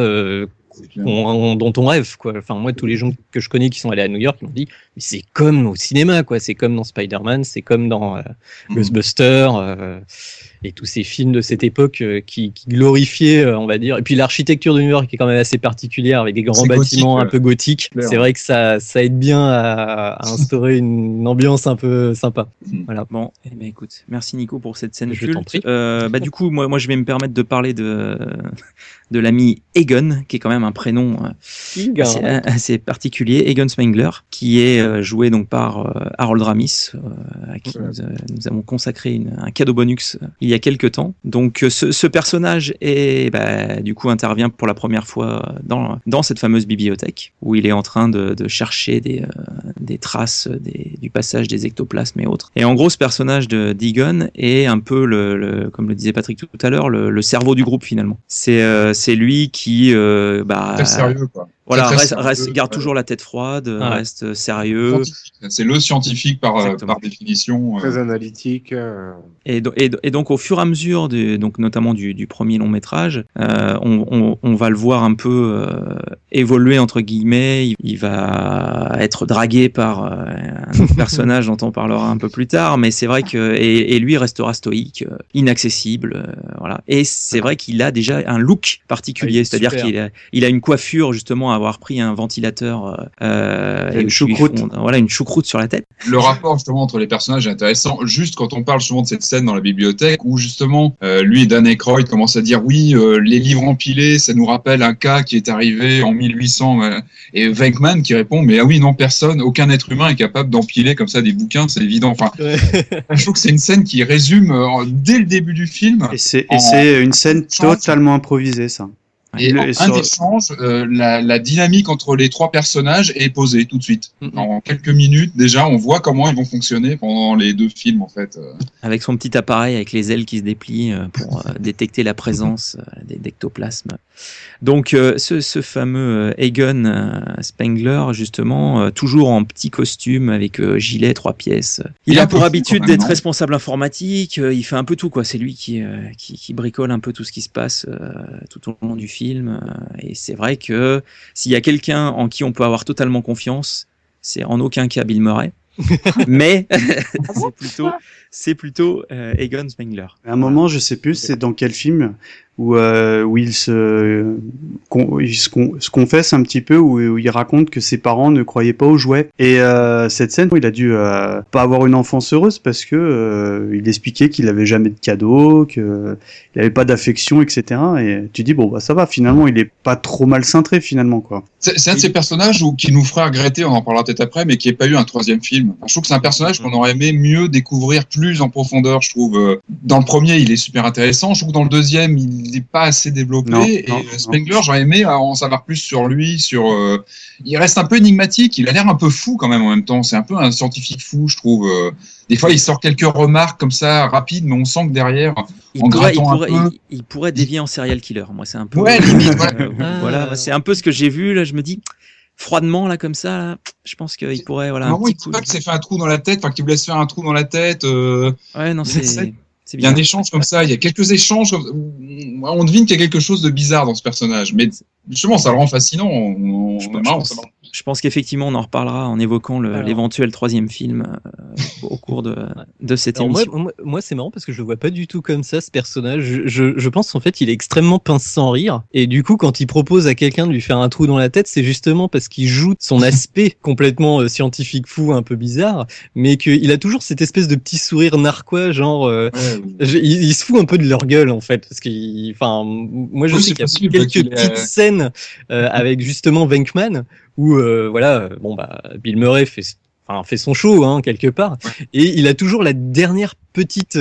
dont on rêve, quoi. Enfin, moi, tous les gens que je connais qui sont allés à New York m'ont dit mais c'est comme au cinéma, quoi. C'est comme dans Spider-Man, c'est comme dans Ghostbusters. Et tous ces films de cette époque qui glorifiaient, on va dire. Et puis l'architecture de New York est quand même assez particulière, avec des grands bâtiments un peu gothiques. C'est vrai que ça aide bien à instaurer une ambiance un peu sympa. Voilà. Bon, écoute, merci Nico pour cette scène Je culte. t'en prie. Du coup, moi je vais me permettre de parler de l'ami Egon, qui est quand même un prénom assez particulier, Egon Spengler, qui est joué donc par Harold Ramis, à qui nous avons consacré un cadeau bonus il y a quelques temps. Donc ce personnage du coup intervient pour la première fois dans cette fameuse bibliothèque où il est en train de chercher des traces du passage des ectoplasmes et autres. Et en gros, ce personnage d'Egon est un peu comme le disait Patrick tout à l'heure, le cerveau du groupe finalement. C'est lui qui très sérieux, quoi. Voilà, garde toujours la tête froide, reste sérieux. C'est le scientifique par définition. Très analytique. Et donc au fur et à mesure, donc notamment du premier long métrage, on va le voir un peu évoluer entre guillemets. Il va être dragué par un autre personnage dont on parlera un peu plus tard, mais c'est vrai que et lui restera stoïque, inaccessible, voilà. Et c'est vrai qu'il a déjà un look particulier, c'est-à-dire qu'il a une coiffure justement à avoir pris un ventilateur et une choucroute. Voilà, une choucroute sur la tête. Le rapport justement entre les personnages est intéressant. Juste quand on parle justement de cette scène dans la bibliothèque où justement lui et Dan Aykroyd commencent à dire oui, les livres empilés, ça nous rappelle un cas qui est arrivé en 1800. Et Venkman qui répond mais ah oui non, personne, aucun être humain est capable d'empiler comme ça des bouquins, c'est évident. Enfin, je trouve que c'est une scène qui résume dès le début du film. Et c'est une scène totalement improvisée, ça. Et un échange, la dynamique entre les trois personnages est posée tout de suite. En quelques minutes, déjà, on voit comment ils vont fonctionner pendant les deux films, en fait. Avec son petit appareil, avec les ailes qui se déplient pour détecter la présence d'ectoplasmes. Donc, ce fameux Egon Spengler, justement, toujours en petit costume, avec gilet 3 pièces. Il a pour habitude d'être responsable informatique, il fait un peu tout, quoi. C'est lui qui bricole un peu tout ce qui se passe tout au long du film. Et c'est vrai que s'il y a quelqu'un en qui on peut avoir totalement confiance, c'est en aucun cas Bill Murray. Mais c'est plutôt Egon Spengler. À un moment, je sais plus, c'est dans quel film où il se confesse un petit peu, où il raconte que ses parents ne croyaient pas aux jouets. Et cette scène, il a dû pas avoir une enfance heureuse parce que il expliquait qu'il avait jamais de cadeaux, qu'il avait pas d'affection, etc. Et tu dis bon bah ça va, finalement il est pas trop mal cintré finalement quoi. C'est un de ces personnages qui nous fera regretter, on en parlera peut-être après, mais qui n'ait pas eu un troisième film. Je trouve que c'est un personnage qu'on aurait aimé mieux découvrir plus en profondeur, je trouve. Dans le premier, il est super intéressant. Je trouve que dans le deuxième, il n'est pas assez développé. Spengler, j'aurais aimé en savoir plus sur lui. Il reste un peu énigmatique. Il a l'air un peu fou quand même en même temps. C'est un peu un scientifique fou, je trouve. Des fois, il sort quelques remarques comme ça, rapides, mais on sent que derrière, il pourrait dévier en serial killer. Moi, c'est un peu. Ouais, limite. Voilà, c'est un peu ce que j'ai vu là. Je me dis. Froidement là comme ça, là, je pense qu'il pourrait voilà. Il dit pas que s'est fait un trou dans la tête, enfin qu'il vous laisse faire un trou dans la tête. Ouais non c'est il y a un échange comme ça, il y a quelques échanges. On devine qu'il y a quelque chose de bizarre dans ce personnage, mais justement ça le rend fascinant. Je pense qu'effectivement on en reparlera en évoquant l'éventuel troisième film au cours de cette émission. Moi c'est marrant parce que je le vois pas du tout comme ça ce personnage. Je pense qu'en fait il est extrêmement pince sans rire et du coup quand il propose à quelqu'un de lui faire un trou dans la tête c'est justement parce qu'il joue son aspect complètement scientifique fou un peu bizarre mais qu'il a toujours cette espèce de petit sourire narquois genre il se fout un peu de leur gueule en fait parce moi je sais qu'il y a quelques petites scènes avec justement Venkman où Bill Murray fait son show hein, quelque part et il a toujours la dernière petite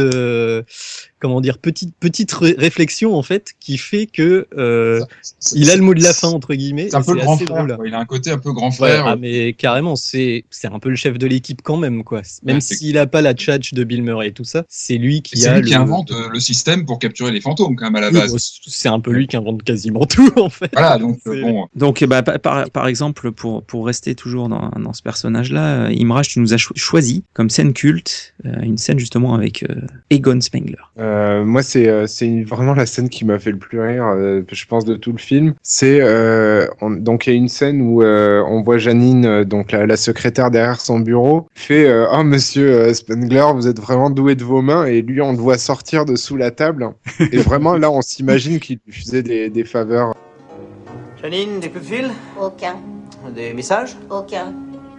petite réflexion en fait qui fait que il a le mot de la fin entre guillemets. C'est un peu le grand frère. Il a un côté un peu grand frère. Ouais, mais carrément c'est un peu le chef de l'équipe quand même quoi. Même s'il a pas la tchatch de Bill Murray et tout ça, c'est lui qui invente le système pour capturer les fantômes quand même à la base. C'est un peu lui qui invente quasiment tout en fait. Voilà donc bon. Donc par exemple pour rester toujours dans ce personnage là, Imraj tu nous as choisi comme scène culte une scène justement avec Egon Spengler. Moi, c'est vraiment la scène qui m'a fait le plus rire, je pense, de tout le film. Donc il y a une scène où on voit Janine, donc la secrétaire derrière son bureau, fait oh monsieur Spengler, vous êtes vraiment doué de vos mains, et lui on le voit sortir de sous la table. Et vraiment là, on s'imagine qu'il lui faisait des faveurs. Janine, des coups de fil? Aucun. Des messages? Aucun.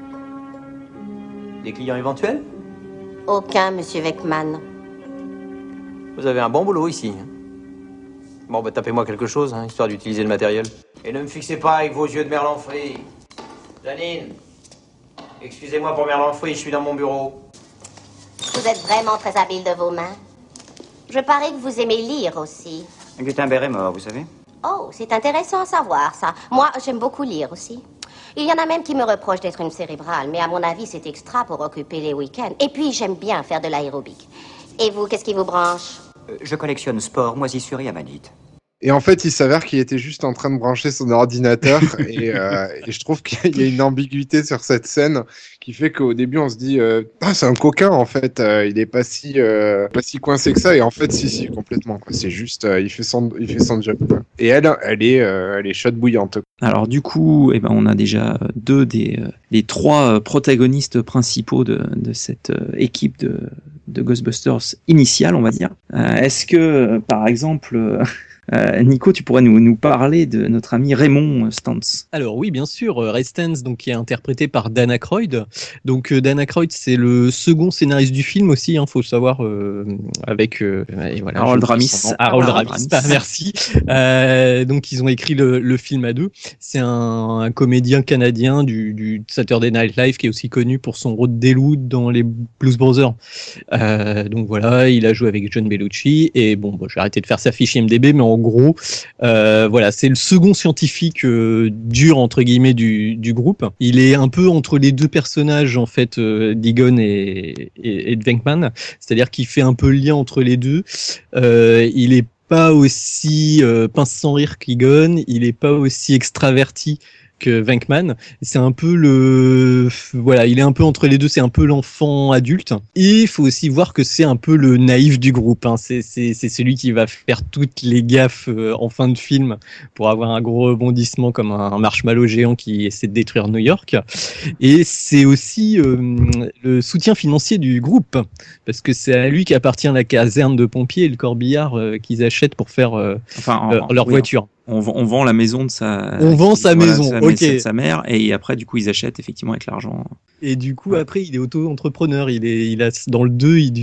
Des clients éventuels? Aucun, monsieur Venkman. Vous avez un bon boulot ici. Bon, tapez-moi quelque chose, histoire d'utiliser le matériel. Et ne me fixez pas avec vos yeux de merlan frit. Janine, excusez-moi pour merlan frit, je suis dans mon bureau. Vous êtes vraiment très habile de vos mains. Je parie que vous aimez lire aussi. Gutenberg est mort, vous savez. Oh, c'est intéressant à savoir, ça. Moi, j'aime beaucoup lire aussi. Il y en a même qui me reprochent d'être une cérébrale, mais à mon avis, c'est extra pour occuper les week-ends. Et puis, j'aime bien faire de l'aérobic. Et vous, qu'est-ce qui vous branche? Je collectionne sport, moisissures et amanites. Et en fait, il s'avère qu'il était juste en train de brancher son ordinateur et je trouve qu'il y a une ambiguïté sur cette scène qui fait qu'au début, on se dit c'est un coquin en fait, il est pas si coincé que ça et en fait, si complètement quoi. C'est juste, il fait son job quoi. Et elle est chaude bouillante. Alors du coup, on a déjà deux des trois protagonistes principaux de cette équipe de Ghostbusters initiale, on va dire. Est-ce que, par exemple, Nico, tu pourrais nous parler de notre ami Raymond Stantz? Alors oui, bien sûr, Ray Stantz, donc, qui est interprété par Dan Aykroyd. Donc Dan Aykroyd, c'est le second scénariste du film aussi, faut savoir, avec voilà, Harold Ramis. Harold Ramis, merci. Donc ils ont écrit le film à deux. C'est un comédien canadien du Saturday Night Live qui est aussi connu pour son rôle d'Elwood dans les Blues Brothers. Donc voilà, il a joué avec John Belushi et bon, je vais arrêter de faire sa fiche IMDb, mais en gros, voilà, c'est le second scientifique dur entre guillemets du groupe. Il est un peu entre les deux personnages en fait, d'Egon et de Venkman, c'est-à-dire qu'il fait un peu le lien entre les deux. Il est pas aussi pince sans rire qu'Egon, il est pas aussi extraverti que Venkman. C'est un peu il est un peu entre les deux, c'est un peu l'enfant adulte. Et il faut aussi voir que c'est un peu le naïf du groupe. C'est celui qui va faire toutes les gaffes en fin de film pour avoir un gros rebondissement comme un marshmallow géant qui essaie de détruire New York. Et c'est aussi le soutien financier du groupe, parce que c'est à lui qu'appartient la caserne de pompiers et le corbillard qu'ils achètent pour faire leur voiture. On vend la maison de sa. On vend sa maison, ok. De sa mère, et après, du coup, ils achètent effectivement avec l'argent. Et du coup, après, il est auto-entrepreneur. Dans le 2, il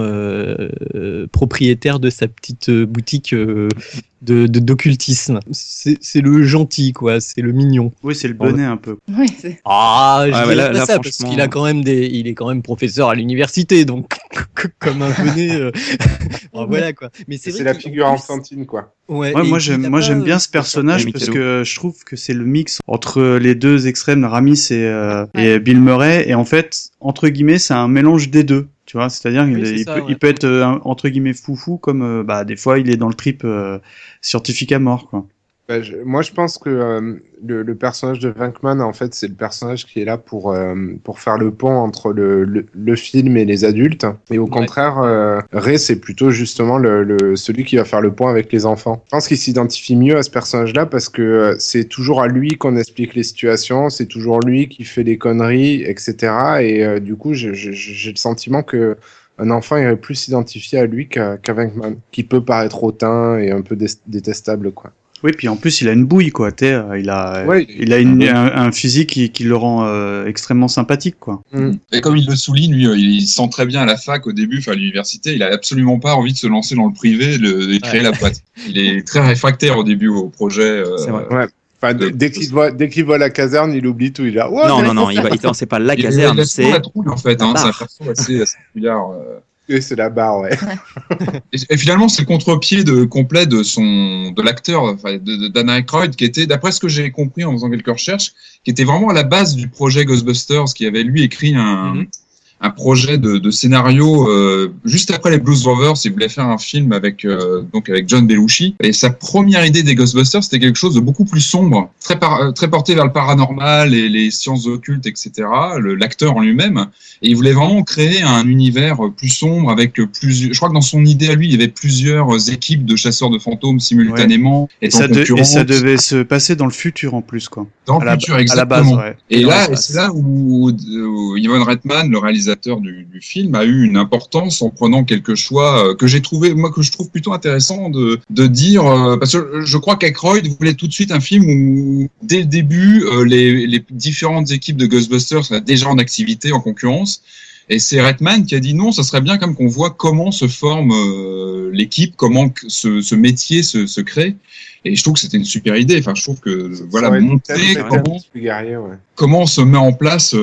devient propriétaire de sa petite boutique d'occultisme. C'est le gentil, quoi. C'est le mignon. Oui, c'est le bonnet un peu. Oui, je dirais pas ça, parce qu'il a quand même il est quand même professeur à l'université, donc comme un bonnet. Voilà, quoi. Mais c'est la figure enfantine, quoi. Ouais, moi j'aime bien ce personnage parce que je trouve que c'est le mix entre les deux extrêmes, Ramis et Bill Murray, et en fait, entre guillemets, c'est un mélange des deux. Tu vois, c'est-à-dire qu'il peut être entre guillemets foufou, comme des fois il est dans le trip scientifique à mort, quoi. Moi, je pense que le personnage de Venkman, en fait, c'est le personnage qui est là pour faire le pont entre le film et les adultes. Et au contraire, Ray, c'est plutôt justement celui qui va faire le pont avec les enfants. Je pense qu'il s'identifie mieux à ce personnage-là parce que c'est toujours à lui qu'on explique les situations, c'est toujours lui qui fait des conneries, etc. Et du coup, j'ai le sentiment que un enfant irait plus s'identifier à lui qu'à Venkman, qui peut paraître hautain et un peu détestable, quoi. Oui, puis en plus il a une bouille, quoi. Il a un physique qui le rend extrêmement sympathique, quoi. Et comme il le souligne, lui, il sent très bien à la fac au début, à l'université, il a absolument pas envie de se lancer dans le privé et créer la boîte. Il est très réfractaire au début au projet. C'est vrai. Ouais. Enfin, dès qu'il voit la caserne, il oublie tout. Il a non, c'est pas la caserne, c'est la trouille en fait. C'est un perso assez populaire. Oui, c'est la barre, ouais. Et finalement, c'est le contre-pied complet de l'acteur, de Dan Aykroyd, qui était, d'après ce que j'ai compris en faisant quelques recherches, qui était vraiment à la base du projet Ghostbusters, qui avait lui écrit un projet de scénario juste après les Blues Brothers. Il voulait faire un film avec John Belushi, et sa première idée des Ghostbusters, c'était quelque chose de beaucoup plus sombre, très porté vers le paranormal et les sciences occultes, etc. L'acteur en lui-même, et il voulait vraiment créer un univers plus sombre avec je crois que dans son idée à lui, il y avait plusieurs équipes de chasseurs de fantômes simultanément. Et ça devait se passer dans le futur en plus, quoi. Dans le futur, exactement. À la base, ouais. Et c'est là où Ivan Reitman, le réalisateur du film, a eu une importance en prenant quelques choix que je trouve plutôt intéressant de dire, parce que je crois qu'Aykroyd voulait tout de suite un film où dès le début les différentes équipes de Ghostbusters sont déjà en activité, en concurrence. Et c'est Reitman qui a dit non, ça serait bien comme qu'on voit comment se forme l'équipe, comment ce métier se crée. Et je trouve que c'était une super idée. Enfin, je trouve que montrer comment on se met en place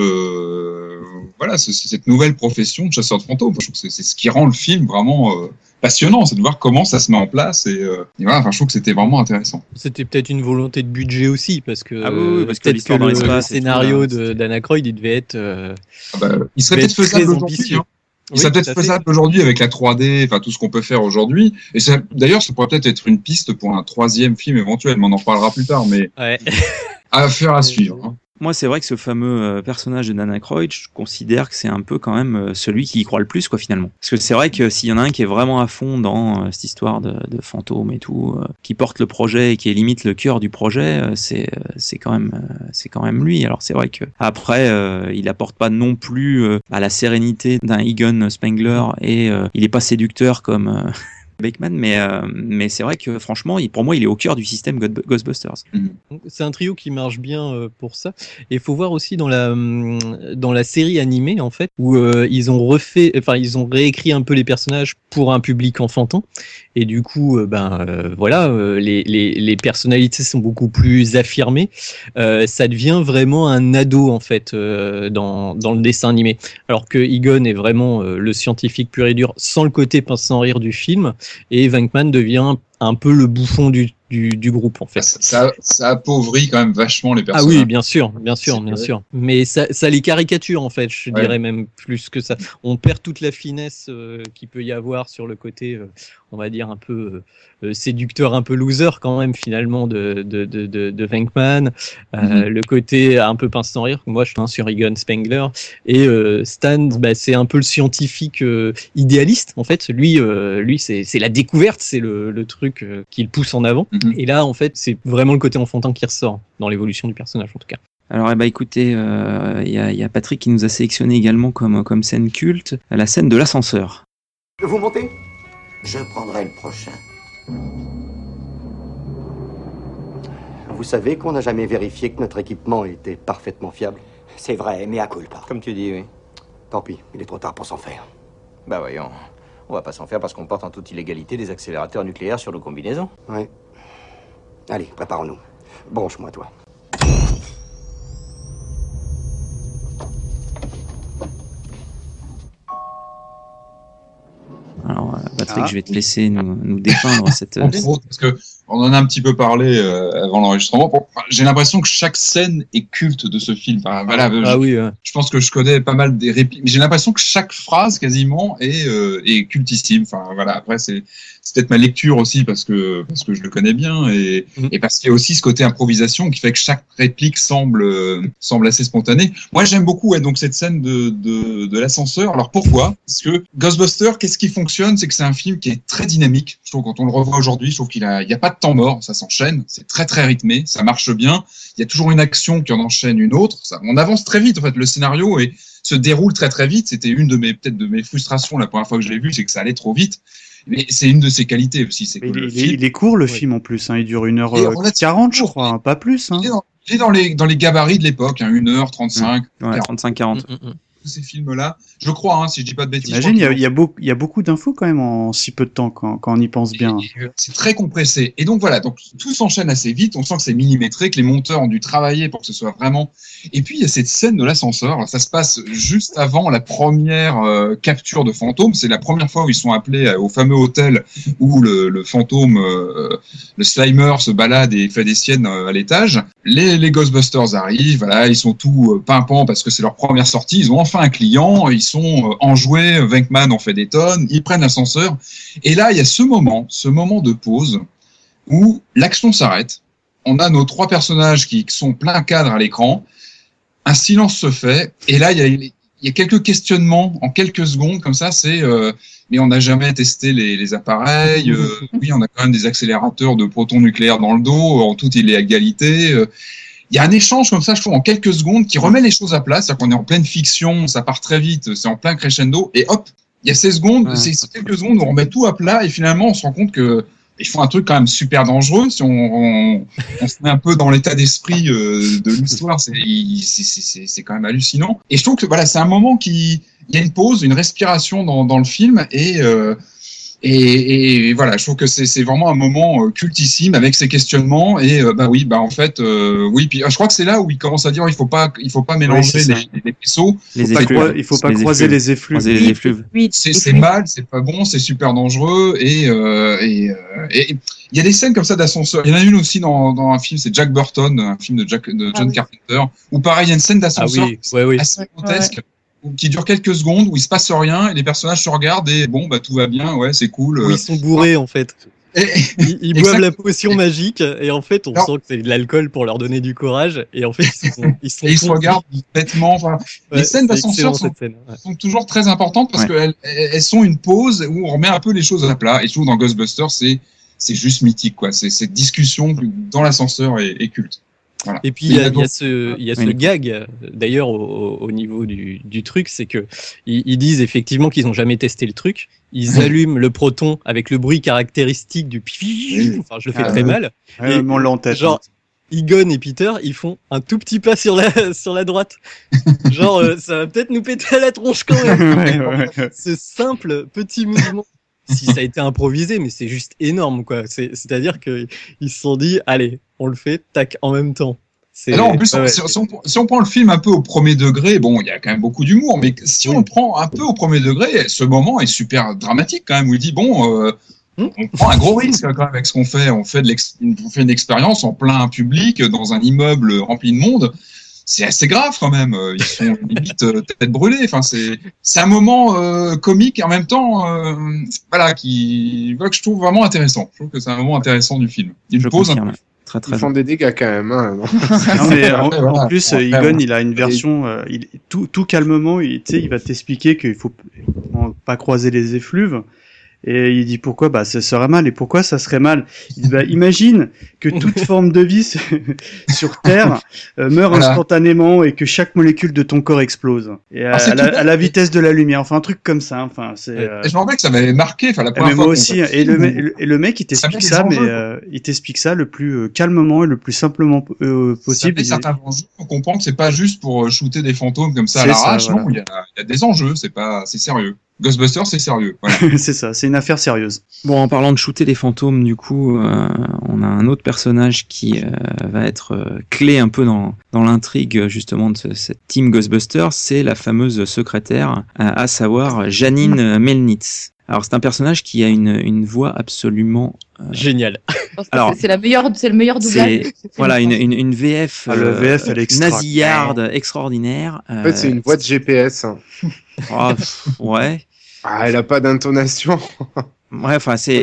cette nouvelle profession de chasseur de fantômes. Je trouve que c'est ce qui rend le film vraiment passionnant, c'est de voir comment ça se met en place. Et voilà, enfin, je trouve que c'était vraiment intéressant. C'était peut-être une volonté de budget aussi, parce que peut-être que le scénario d'Anna Aykroyd, il devait être il serait peut-être faisable aujourd'hui. Il serait peut-être faisable aujourd'hui avec la 3D, enfin tout ce qu'on peut faire aujourd'hui. Et d'ailleurs, ça pourrait peut-être être une piste pour un 3e film éventuel, mais on en reparlera plus tard. Mais affaire à suivre. Hein. Moi, c'est vrai que ce fameux personnage de Dan Aykroyd, je considère que c'est un peu quand même celui qui y croit le plus, quoi, finalement. Parce que c'est vrai que s'il y en a un qui est vraiment à fond dans cette histoire de fantômes et tout, qui porte le projet et qui est limite le cœur du projet, c'est quand même lui. Alors c'est vrai que après, il apporte pas non plus à la sérénité d'un Egon Spengler et il est pas séducteur comme Bateman, mais c'est vrai que franchement, pour moi, il est au cœur du système Ghostbusters. C'est un trio qui marche bien pour ça. Et il faut voir aussi dans la série animée, en fait, où ils ont réécrit un peu les personnages pour un public enfantin. Et du coup, les personnalités sont beaucoup plus affirmées. Ça devient vraiment un ado, en fait, dans le dessin animé. Alors que Egon est vraiment le scientifique pur et dur, sans le côté pince sans rire du film. Et Venkman devient un peu le bouffon du groupe, en fait. Ça appauvrit quand même vachement les personnages. Ah oui, bien sûr. Mais ça les caricature, en fait, je dirais même plus que ça. On perd toute la finesse qu'il peut y avoir sur le côté, on va dire, un peu séducteur, un peu loser quand même, finalement, de Venkman. Le côté un peu pince sans rire, moi je suis sur Egon Spengler. Et Stan, c'est un peu le scientifique idéaliste, en fait. Lui c'est la découverte, c'est le truc qu'il pousse en avant. Et là, en fait, c'est vraiment le côté enfantin qui ressort dans l'évolution du personnage, en tout cas. Alors, écoutez, y a Patrick qui nous a sélectionné également comme scène culte la scène de l'ascenseur. Vous montez ? Je prendrai le prochain. Vous savez qu'on n'a jamais vérifié que notre équipement était parfaitement fiable ? C'est vrai, mais à culpa. Comme tu dis, oui. Tant pis, il est trop tard pour s'en faire. Bah voyons, on va pas s'en faire parce qu'on porte en toute illégalité des accélérateurs nucléaires sur nos combinaisons. Ouais. Allez, préparons-nous. Branche-moi, toi. Alors, Patrick, je vais te laisser nous dépeindre cette... Entre autres, parce que on en a un petit peu parlé avant l'enregistrement. J'ai l'impression que chaque scène est culte de ce film. Enfin, voilà, je pense que je connais pas mal des répliques, mais j'ai l'impression que chaque phrase quasiment est cultissime. Enfin voilà, après c'est peut-être ma lecture aussi parce que je le connais bien et parce qu'il y a aussi ce côté improvisation qui fait que chaque réplique semble assez spontanée. Moi j'aime beaucoup donc cette scène de l'ascenseur. Alors pourquoi ? Parce que Ghostbusters, qu'est-ce qui fonctionne ? C'est que c'est un film qui est très dynamique. Je trouve quand on le revoit aujourd'hui, je trouve qu'il y a pas de temps mort, ça s'enchaîne, c'est très très rythmé, ça marche bien. Il y a toujours une action qui en enchaîne une autre. On avance très vite en fait. Le scénario se déroule très très vite. C'était une de mes frustrations la première fois que je l'ai vu, c'est que ça allait trop vite. Mais c'est une de ses qualités aussi. C'est que il est court le film en plus. Il dure 1h40 je crois, pas plus. Il est dans les gabarits de l'époque, 1h35. 35-40. Ces films-là, je crois, si je dis pas de bêtises. J'imagine, il y a beaucoup d'infos quand même en si peu de temps quand on y pense bien. C'est très compressé. Et donc voilà, donc tout s'enchaîne assez vite. On sent que c'est millimétré, que les monteurs ont dû travailler pour que ce soit vraiment. Et puis il y a cette scène de l'ascenseur. Ça se passe juste avant la première capture de fantômes. C'est la première fois où ils sont appelés au fameux hôtel où le fantôme, le Slimer se balade et fait des siennes à l'étage. Les Ghostbusters arrivent. Voilà, ils sont tout pimpants parce que c'est leur première sortie. Ils ont enfin un client, ils sont enjoués, Venkman en fait des tonnes, ils prennent l'ascenseur, et là il y a ce moment de pause où l'action s'arrête, on a nos trois personnages qui sont plein cadre à l'écran, un silence se fait, et là il y a quelques questionnements en quelques secondes comme ça, c'est mais on n'a jamais testé les appareils, oui on a quand même des accélérateurs de protons nucléaires dans le dos, en toute illégalité. Il y a un échange comme ça, je trouve, en quelques secondes, qui remet les choses à plat. C'est-à-dire qu'on est en pleine fiction, ça part très vite, c'est en plein crescendo, et hop, il y a ces secondes, ces quelques secondes où on remet tout à plat, et finalement, on se rend compte que ils font un truc quand même super dangereux. Si on se met un peu dans l'état d'esprit de l'histoire, c'est quand même hallucinant. Et je trouve que voilà, c'est un moment il y a une pause, une respiration dans le film, et voilà, je trouve que c'est vraiment un moment cultissime avec ces questionnements et en fait puis je crois que c'est là où il commence à dire il faut pas mélanger les vaisseaux, il faut pas croiser les effluves. C'est mal, c'est pas bon, c'est super dangereux et il y a des scènes comme ça d'ascenseur. Il y en a une aussi dans un film, c'est Jack Burton, un film de John Carpenter, où pareil il y a une scène d'ascenseur assez grotesque. qui dure quelques secondes, où il se passe rien, et les personnages se regardent et bon, bah tout va bien, ouais, c'est cool. Où ils sont bourrés en fait. Ils boivent la potion magique et en fait on sent que c'est de l'alcool pour leur donner du courage et en fait ils se regardent bêtement. Enfin, les scènes d'ascenseur sont toujours très importantes parce qu'elles sont une pause où on remet un peu les choses à plat. Et je trouve dans Ghostbusters c'est juste mythique quoi. Cette discussion dans l'ascenseur est culte. Voilà. Et puis il y a ce gag d'ailleurs au niveau du truc, c'est que ils disent effectivement qu'ils n'ont jamais testé le truc. Ils allument le proton avec le bruit caractéristique du enfin je le fais très mal. Et on l'a en tête. Genre Egon et Peter, ils font un tout petit pas sur la droite. Genre ça va peut-être nous péter à la tronche quand même. Ce simple petit mouvement. Si ça a été improvisé, mais c'est juste énorme, quoi. C'est-à-dire qu'ils se sont dit, allez, on le fait, tac, en même temps. Alors, en plus, si on prend le film un peu au premier degré, bon, il y a quand même beaucoup d'humour, mais si on le prend un peu au premier degré, ce moment est super dramatique quand même, où il dit, bon, on prend un gros risque quand même avec ce qu'on fait. On fait une expérience en plein public, dans un immeuble rempli de monde. C'est assez grave quand même. Ils sont limite tête brûlée. Enfin, c'est un moment comique et en même temps, voilà, que je trouve vraiment intéressant. Je trouve que c'est un moment intéressant du film. Il pose un peu. Ils font des dégâts quand même. Hein, non, mais en plus, Egon, il a une version tout calmement. Il va t'expliquer qu'il faut pas croiser les effluves. Et il dit pourquoi ça serait mal et pourquoi ça serait mal. Il dit imagine que toute forme de vie sur Terre meurt instantanément et que chaque molécule de ton corps explose et à la vitesse de la lumière. Enfin un truc comme ça. Enfin c'est. Je me rappelle que ça m'avait marqué. Enfin la première fois. Moi aussi. Et le mec il t'explique ça, mais il t'explique ça le plus calmement et le plus simplement possible. Ça fait certains enjeux. On comprend que c'est pas juste pour shooter des fantômes comme ça à l'arrache. Non, il y a des enjeux. C'est sérieux. Ghostbusters, c'est sérieux. Voilà. C'est ça, c'est une affaire sérieuse. Bon, en parlant de shooter des fantômes, du coup, on a un autre personnage qui va être clé un peu dans l'intrigue justement de cette team Ghostbusters, c'est la fameuse secrétaire, à savoir Janine Melnitz. Alors c'est un personnage qui a une voix absolument géniale. Alors c'est le meilleur doublage. Voilà une VF, le VF elle est nasillarde extraordinaire. En fait c'est une voix de GPS. Hein. Ouais. Elle a pas d'intonation. Ouais, enfin c'est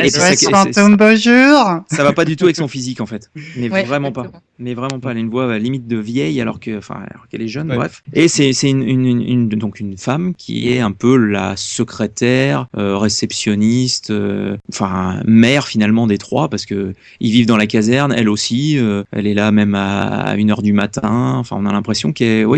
bonjour. Ça va pas du tout avec son physique en fait. Mais vraiment exactement. pas. Mais vraiment pas. Elle a une voix limite de vieille alors qu'elle est jeune, bref. Et c'est donc une femme qui est un peu la secrétaire, réceptionniste, mère finalement des trois parce que ils vivent dans la caserne, elle aussi, elle est là même à 1h du matin. Enfin, on a l'impression qu'elle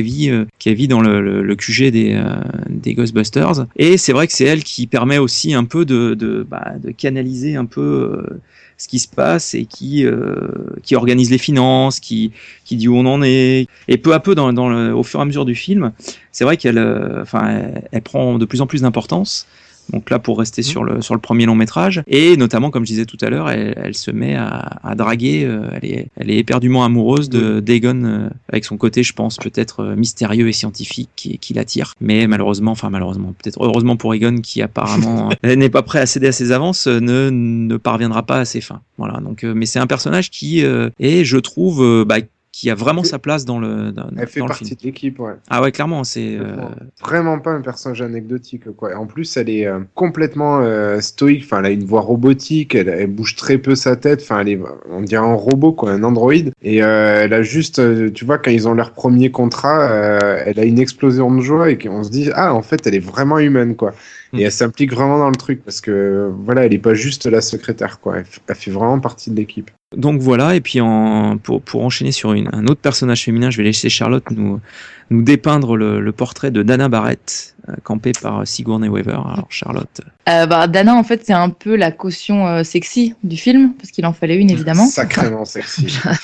vit dans le QG des Ghostbusters. Et c'est vrai que c'est elle qui permet aussi un peu de canaliser un peu ce qui se passe et qui organise les finances, qui dit où on en est. Et peu à peu, au fur et à mesure du film, c'est vrai qu'elle prend de plus en plus d'importance. Donc là, pour rester sur le premier long métrage, et notamment, comme je disais tout à l'heure, elle se met à draguer. Elle est éperdument amoureuse d'Egon, avec son côté, je pense, peut-être mystérieux et scientifique, qui l'attire. Mais malheureusement, peut-être heureusement pour Egon, qui apparemment n'est pas prêt à céder à ses avances, ne parviendra pas à ses fins. Voilà. Donc, mais c'est un personnage qui est, je trouve, qui a vraiment sa place dans le film. Elle fait partie de l'équipe, ouais. Ah ouais, clairement, c'est vraiment pas un personnage anecdotique, quoi. En plus, elle est complètement stoïque. Enfin, elle a une voix robotique. Elle bouge très peu sa tête. Enfin, on dirait un robot, quoi, un androïde. Et elle a juste, tu vois, quand ils ont leur premier contrat, elle a une explosion de joie et on se dit, en fait, elle est vraiment humaine, quoi. Et elle s'implique vraiment dans le truc parce que voilà, elle est pas juste la secrétaire, quoi. Elle fait vraiment partie de l'équipe. Donc voilà, et puis pour enchaîner sur un autre personnage féminin, je vais laisser Charlotte nous dépeindre le portrait de Dana Barrett, campé par Sigourney Weaver. Alors Charlotte. Dana, en fait, c'est un peu la caution sexy du film, parce qu'il en fallait une, évidemment. Sacrément sexy.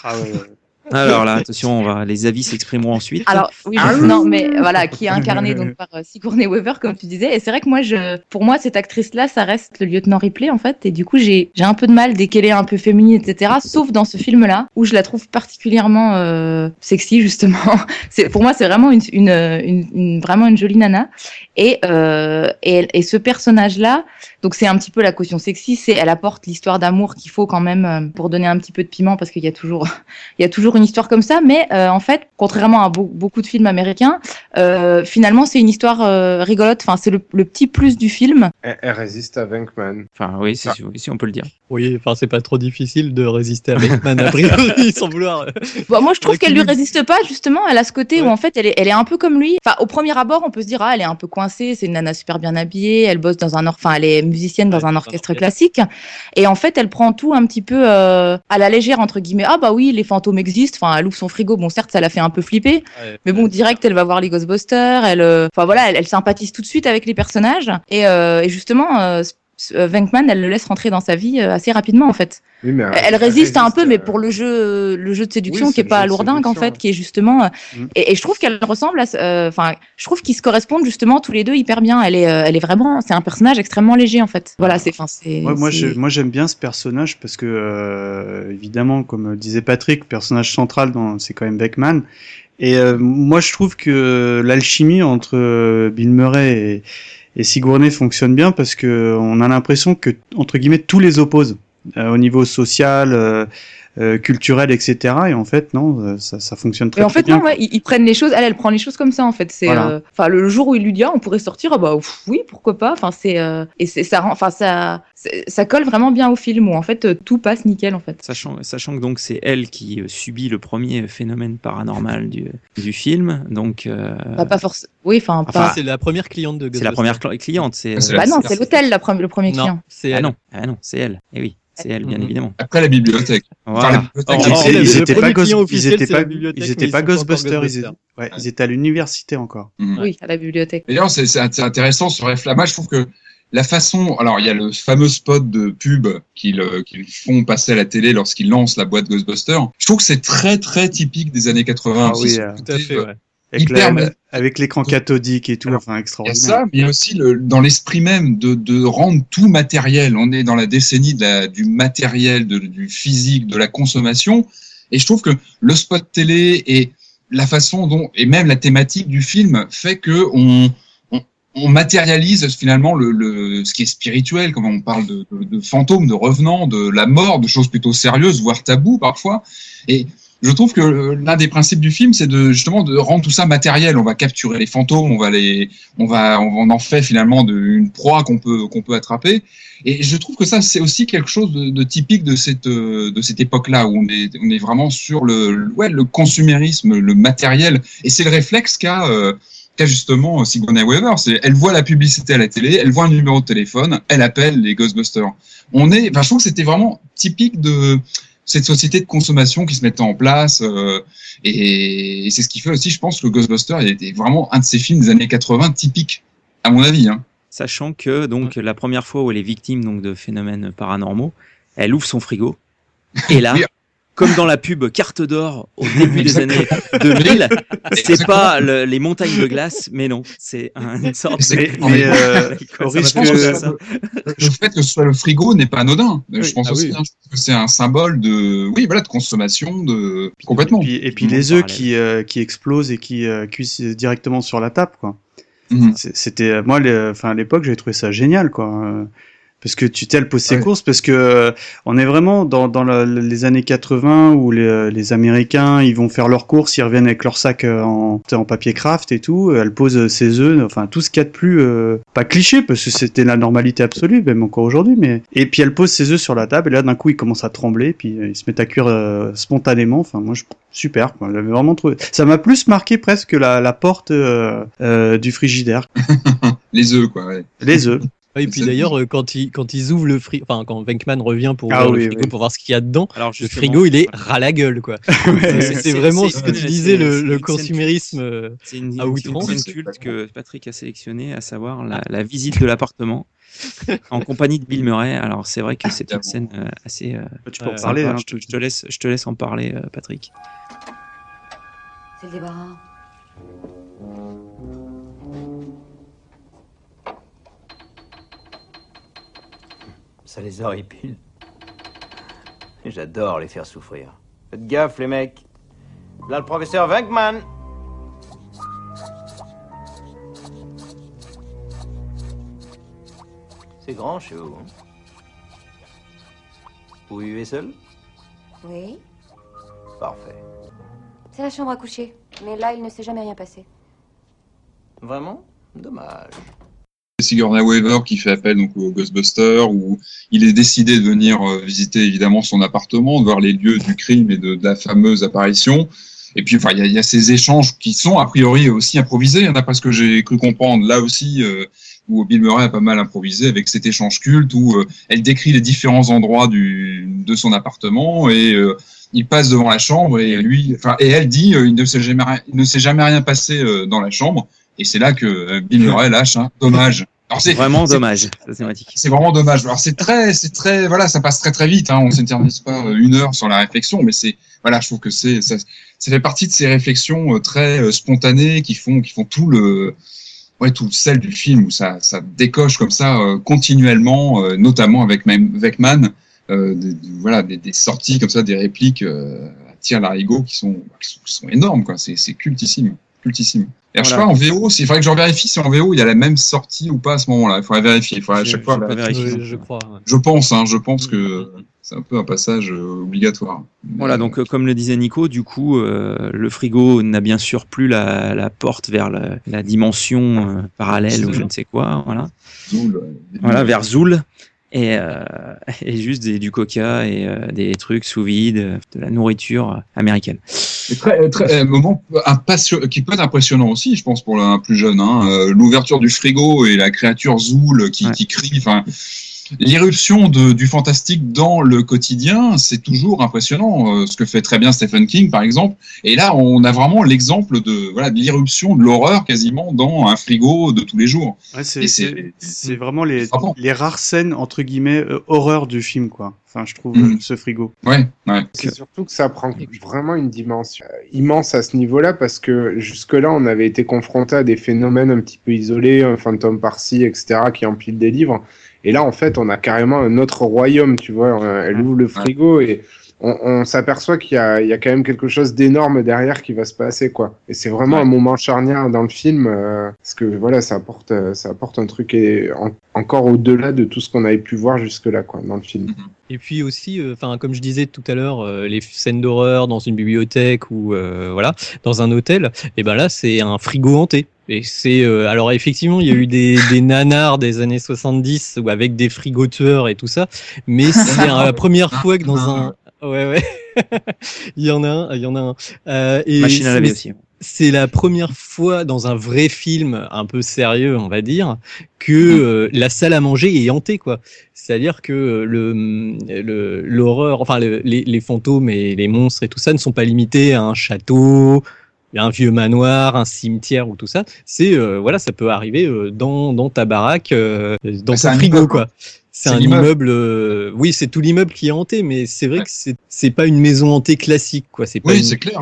Alors là, attention, les avis s'exprimeront ensuite. Alors oui, non, mais voilà, qui est incarné donc par Sigourney Weaver, comme tu disais. Et c'est vrai que pour moi, cette actrice-là, ça reste le lieutenant Ripley, en fait. Et du coup, j'ai un peu de mal dès qu'elle est un peu féminine, etc. Sauf dans ce film-là, où je la trouve particulièrement sexy, justement. Pour moi, c'est vraiment vraiment une jolie nana. Et ce personnage-là, donc c'est un petit peu la caution sexy. Elle apporte l'histoire d'amour qu'il faut quand même pour donner un petit peu de piment, parce qu'il y a toujours une histoire comme ça, mais en fait, contrairement à beaucoup de films américains, finalement, c'est une histoire rigolote. Enfin, c'est le petit plus du film. Elle résiste à Venkman. Enfin, oui, si on peut le dire. Oui, enfin, c'est pas trop difficile de résister à Venkman a priori, sans vouloir. Bon, moi, je trouve qu'elle lui résiste pas, justement. Elle a ce côté où, en fait, elle est un peu comme lui. Enfin, au premier abord, on peut se dire, elle est un peu coincée, c'est une nana super bien habillée, elle bosse dans elle est musicienne dans un orchestre classique. Et en fait, elle prend tout un petit peu à la légère, entre guillemets. Ah, bah oui, les fantômes existent. Enfin, elle ouvre son frigo. Bon, certes, ça l'a fait un peu flipper. Mais bon, direct, elle va voir les Ghostbusters. Elle sympathise tout de suite avec les personnages. Et justement, Venkman, elle le laisse rentrer dans sa vie assez rapidement, en fait. Oui, mais elle résiste un peu, mais pour le jeu de séduction qui est pas lourdingue, en fait, qui est justement. Et je trouve qu'elle ressemble à. Je trouve qu'ils se correspondent justement tous les deux hyper bien. Elle est vraiment. C'est un personnage extrêmement léger, en fait. Voilà, moi, j'aime bien ce personnage parce que, évidemment, comme disait Patrick, le personnage central, c'est quand même Beckman. Et moi, je trouve que l'alchimie entre Bill Murray et Sigourney fonctionne bien parce que on a l'impression que, entre guillemets, tout les oppose au niveau social, culturel, etc. Et en fait, non, ça fonctionne très bien. Et en fait, non, ils prennent les choses. Elle prend les choses comme ça, en fait. C'est, voilà. Le jour où il lui dit, on pourrait sortir, oui, pourquoi pas. Enfin, ça colle vraiment bien au film où en fait tout passe nickel, en fait. Sachant que donc c'est elle qui subit le premier phénomène paranormal du film, donc. Pas forcément. Oui, pas. C'est la première cliente de Ghostbusters. C'est la première cliente. Non, c'est l'hôtel, le premier client. C'est elle. Ah non, c'est elle. Et oui. C'est elle, bien évidemment. Après la bibliothèque. Voilà. Ils étaient pas Ghostbusters, ils étaient à l'université encore. Oui, à la bibliothèque. D'ailleurs, c'est intéressant sur F-Lama, je trouve que la façon, alors il y a le fameux spot de pub qu'ils font passer à la télé lorsqu'ils lancent la boîte Ghostbusters. Je trouve que c'est très très typique des années 80. Ah oui, tout à fait, ouais. Avec l'écran cathodique et tout, enfin extraordinaire. Il y a ça, mais il y a aussi dans l'esprit même de rendre tout matériel. On est dans la décennie du matériel, du physique, de la consommation. Et je trouve que le spot télé et la façon dont, et même la thématique du film fait que on matérialise finalement ce qui est spirituel, comme on parle de fantômes, de revenants, de la mort, de choses plutôt sérieuses, voire tabous parfois. Et je trouve que l'un des principes du film, c'est justement de rendre tout ça matériel. On va capturer les fantômes, on en fait finalement une proie qu'on peut attraper. Et je trouve que ça, c'est aussi quelque chose de typique de cette époque-là où on est vraiment sur le consumérisme, le matériel. Et c'est le réflexe qu'a justement Sigourney Weaver. Elle voit la publicité à la télé, elle voit un numéro de téléphone, elle appelle les Ghostbusters. Je trouve que c'était vraiment typique de cette société de consommation qui se mettait en place, et c'est ce qui fait aussi, je pense, que Ghostbusters était vraiment un de ces films des années 80 typiques, à mon avis. Sachant que donc la première fois où elle est victime donc de phénomènes paranormaux, elle ouvre son frigo et là, comme dans la pub Carte d'or au début des années 2000, c'est pas les montagnes de glace, mais non, c'est une sorte au risque le fait que ce soit le frigo n'est pas anodin. Je pense aussi que c'est un symbole de consommation, complètement. Et puis les œufs qui explosent et qui cuisent directement sur la table, quoi. C'était moi à l'époque j'avais trouvé ça génial, quoi. Parce que elle pose ses courses, parce que on est vraiment dans les années 80 où les Américains ils vont faire leurs courses, ils reviennent avec leur sac en papier craft et tout. Elle pose ses œufs, enfin tout ce qu'il y a de plus pas cliché, parce que c'était la normalité absolue même encore aujourd'hui. Mais et puis elle pose ses œufs sur la table et là d'un coup il commence à trembler, puis ils se mettent à cuire spontanément. Enfin moi super, quoi. J'avais vraiment trouvé. Ça m'a plus marqué presque que la porte du frigidaire. Les œufs, quoi. Ouais. Les œufs. Et puis d'ailleurs, quand ils ouvrent le frigo, enfin quand Venkman revient pour ouvrir le frigo pour voir ce qu'il y a dedans, le frigo il est ras la gueule, quoi. C'est vraiment ce que tu disais, le consumérisme à outrance. C'est une culte que Patrick a sélectionné, à savoir la visite de l'appartement en compagnie de Bill Murray. Alors c'est vrai que c'est une scène assez. Tu peux en parler. Hein, je te laisse en parler, Patrick. C'est le débarras. Ça les horripile. J'adore les faire souffrir. Faites gaffe, les mecs. Là, le professeur Venkman. C'est grand chez vous, hein? Vous vivez seul? Oui. Parfait. C'est la chambre à coucher. Mais là, il ne s'est jamais rien passé. Vraiment? Dommage. Sigourney Weaver qui fait appel donc au Ghostbuster, où il est décidé de venir visiter évidemment son appartement, de voir les lieux du crime et de la fameuse apparition. Et puis enfin il y a ces échanges qui sont a priori aussi improvisés. Il y en a parce que j'ai cru comprendre là aussi où Bill Murray a pas mal improvisé avec cet échange culte où elle décrit les différents endroits de son appartement et il passe devant la chambre et elle dit il ne s'est jamais rien passé dans la chambre. Et c'est là que Bill Murray lâche, dommage. Alors c'est vraiment dommage, cette thématique. C'est vraiment dommage. Alors c'est très, voilà, ça passe très très vite, On s'éternise pas 1 heure sur la réflexion, mais je trouve que ça fait partie de ces réflexions très spontanées qui font tout le sel du film où ça décoche comme ça continuellement, notamment avec Mann, des sorties comme ça, des répliques à tir larigot qui sont énormes, quoi. C'est cultissime. Et je sais pas, en VO, il faudrait que je vérifie si en VO il y a la même sortie ou pas à ce moment-là. Il faudrait vérifier. Il faudrait à chaque fois vérifier. Je crois. Ouais. Je pense que c'est un peu un passage obligatoire. Voilà, donc comme le disait Nico, du coup, le frigo n'a bien sûr plus la porte vers la dimension parallèle ou je ne sais quoi. Voilà. Zool. Voilà, vers Zool. Et juste du coca et des trucs sous vide, de la nourriture américaine. Un moment qui peut être impressionnant aussi, je pense, pour un plus jeune. L'ouverture du frigo et la créature Zool qui crie. Enfin, l'irruption du fantastique dans le quotidien, c'est toujours impressionnant. Ce que fait très bien Stephen King, par exemple. Et là, on a vraiment l'exemple de l'irruption de l'horreur quasiment dans un frigo de tous les jours. Ouais, c'est vraiment les rares scènes entre guillemets horreur du film, quoi. Enfin, je trouve ce frigo. Ouais. C'est surtout que ça prend vraiment une dimension immense à ce niveau-là parce que jusque-là, on avait été confronté à des phénomènes un petit peu isolés, un fantôme par-ci, etc., qui empilent des livres. Et là, en fait, on a carrément un autre royaume, tu vois. Elle ouvre le frigo et on s'aperçoit qu'il y a quand même quelque chose d'énorme derrière qui va se passer, quoi. Et c'est vraiment un moment charnière dans le film parce que voilà, ça apporte un truc encore au-delà de tout ce qu'on avait pu voir jusque-là, quoi, dans le film. Et puis aussi, comme je disais tout à l'heure, les scènes d'horreur dans une bibliothèque ou dans un hôtel, et ben là, c'est un frigo hanté. Et c'est alors effectivement il y a eu des nanars des années 70 ou avec des frigoteurs et tout ça, mais c'est la première fois que dans un il y en a un et Machine à laver aussi. C'est la première fois dans un vrai film un peu sérieux, on va dire, que la salle à manger est hantée, quoi. C'est-à-dire que l'horreur, les fantômes et les monstres et tout ça ne sont pas limités à un château, un vieux manoir, un cimetière ou tout ça. C'est ça peut arriver dans ta baraque, dans ton frigo, quoi. C'est un immeuble. Oui, c'est tout l'immeuble qui est hanté, mais c'est vrai que c'est pas une maison hantée classique, quoi. C'est pas c'est clair.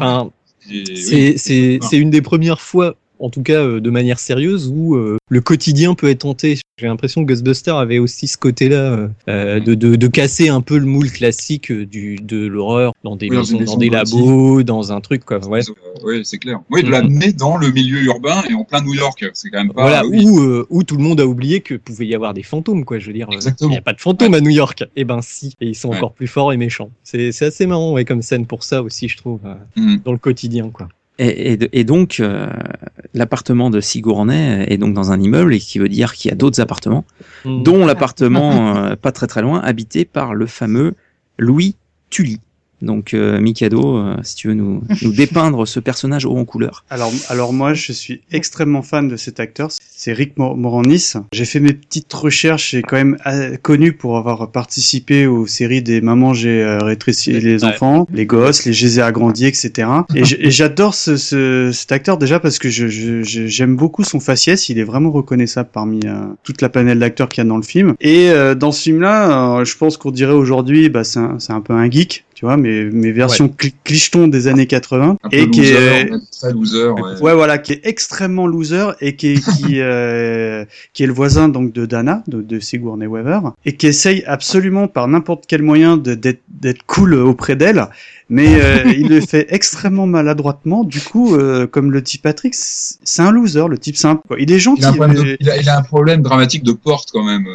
C'est une des premières fois, en tout cas de manière sérieuse, où le quotidien peut être hanté. J'ai l'impression que Ghostbusters avait aussi ce côté-là de casser un peu le moule classique de l'horreur dans des maisons, dans des labos, dans un truc, quoi. Ouais. Oui, c'est clair. Oui, de l'amener dans le milieu urbain et en plein New York, c'est quand même pas. Voilà, où tout le monde a oublié que pouvait y avoir des fantômes, quoi. Je veux dire, il n'y a pas de fantômes à New York. Eh ben si, et ils sont encore plus forts et méchants. C'est assez marrant, comme scène pour ça aussi, je trouve, dans le quotidien, quoi. Et donc, l'appartement de Sigourney est donc dans un immeuble, et qui veut dire qu'il y a d'autres appartements, dont l'appartement pas très très loin, habité par le fameux Louis Tully. Donc Mikado, si tu veux nous dépeindre ce personnage haut en couleur. Alors moi, je suis extrêmement fan de cet acteur. C'est Rick Moranis. J'ai fait mes petites recherches. J'ai quand même connu pour avoir participé aux séries des Maman, j'ai rétréci les enfants, les gosses, les Je les ai agrandis, etc. Et j'adore cet acteur déjà parce que j'aime beaucoup son faciès. Il est vraiment reconnaissable parmi toute la panel d'acteurs qu'il y a dans le film. Et dans ce film-là, je pense qu'on dirait aujourd'hui, c'est un peu un geek. Tu vois, mes versions clicheton des années 80 et qui est très loser, qui est extrêmement loser et qui est le voisin donc de Dana de Sigourney Weaver et qui essaye absolument par n'importe quel moyen d'être cool auprès d'elle, mais il le fait extrêmement maladroitement. Du coup, comme le dit Patrick, c'est un loser, le type simple, quoi. Il est gentil. Il a un problème dramatique de porte quand même.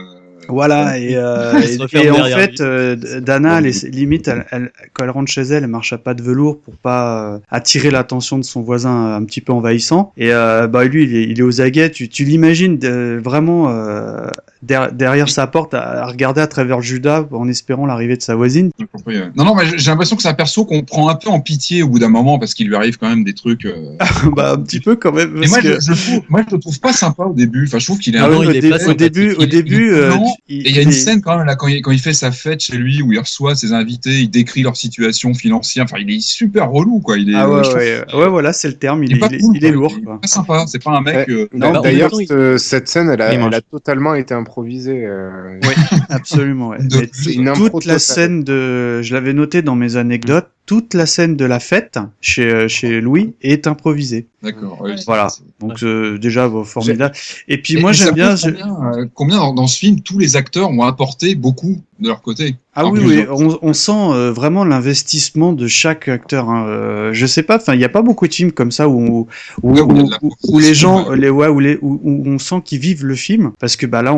Voilà, et en fait, Dana, limite, quand elle rentre chez elle marche à pas de velours pour pas attirer l'attention de son voisin un petit peu envahissant. Et lui, il est aux aguets. Tu l'imagines vraiment derrière sa porte à regarder à travers le Judas en espérant l'arrivée de sa voisine. Non, mais j'ai l'impression que c'est un perso qu'on prend un peu en pitié au bout d'un moment parce qu'il lui arrive quand même des trucs. Un petit peu quand même. Et moi, je le trouve pas sympa au début. Enfin, je trouve qu'il est au début, il y a une scène quand même là quand il fait sa fête chez lui où il reçoit ses invités, il décrit leur situation financière. Enfin, il est super relou, quoi. Il est. Voilà, c'est le terme. Il est lourd. Il est pas sympa. C'est pas un mec. Non, d'ailleurs, cette scène, elle a totalement été improvisée. Oui, absolument. Ouais. Toute la scène je l'avais noté dans mes anecdotes. Toute la scène de la fête chez Louis est improvisée. D'accord. Oui, voilà. Donc déjà formidable. Et puis moi j'aime bien. Combien dans ce film tous les acteurs ont apporté beaucoup de leur côté. Ah oui, on sent vraiment l'investissement de chaque acteur. Hein. Je sais pas. Enfin, il y a pas beaucoup de films comme ça où les gens, où on sent qu'ils vivent le film. Parce que là,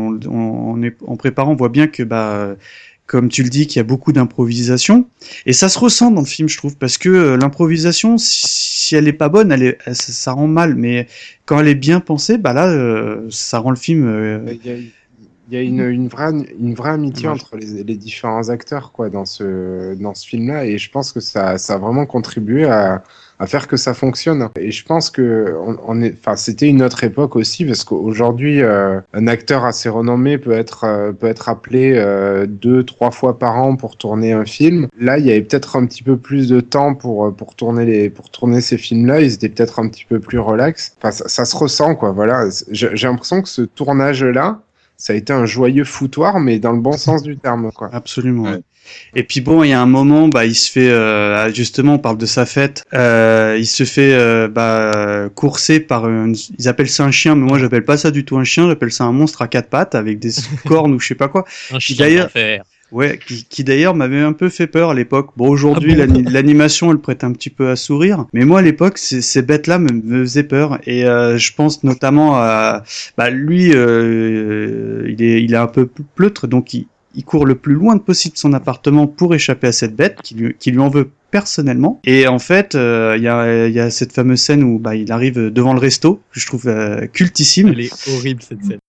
en préparant, on voit bien que comme tu le dis, qu'il y a beaucoup d'improvisation. Et ça se ressent dans le film, je trouve, parce que l'improvisation, si elle est pas bonne, ça rend mal. Mais quand elle est bien pensée, ça rend le film... Il y a une vraie amitié entre les différents acteurs, quoi, dans ce film-là. Et je pense que ça a vraiment contribué à faire que ça fonctionne. Et je pense que c'était une autre époque aussi, parce qu'aujourd'hui, un acteur assez renommé peut être appelé 2-3 fois par an pour tourner un film. Là, il y avait peut-être un petit peu plus de temps pour tourner ces films-là. Ils étaient peut-être un petit peu plus relax. Enfin, ça se ressent, quoi. Voilà. J'ai l'impression que ce tournage-là, ça a été un joyeux foutoir, mais dans le bon sens du terme, quoi. Absolument. Ouais. Et puis il y a un moment, il se fait justement, on parle de sa fête, il se fait courser par ils appellent ça un chien, mais moi j'appelle pas ça du tout un chien, j'appelle ça un monstre à 4 pattes avec des cornes ou je sais pas quoi. Un chien d'enfer. Ouais, qui d'ailleurs m'avait un peu fait peur à l'époque. Bon, aujourd'hui, l'animation, elle prête un petit peu à sourire. Mais moi, à l'époque, ces bêtes-là me faisaient peur. Et je pense notamment à... lui, il est un peu pleutre, donc il court le plus loin possible de son appartement pour échapper à cette bête qui lui en veut personnellement. Et en fait, il y a cette fameuse scène où il arrive devant le resto, que je trouve cultissime. Elle est horrible, cette scène.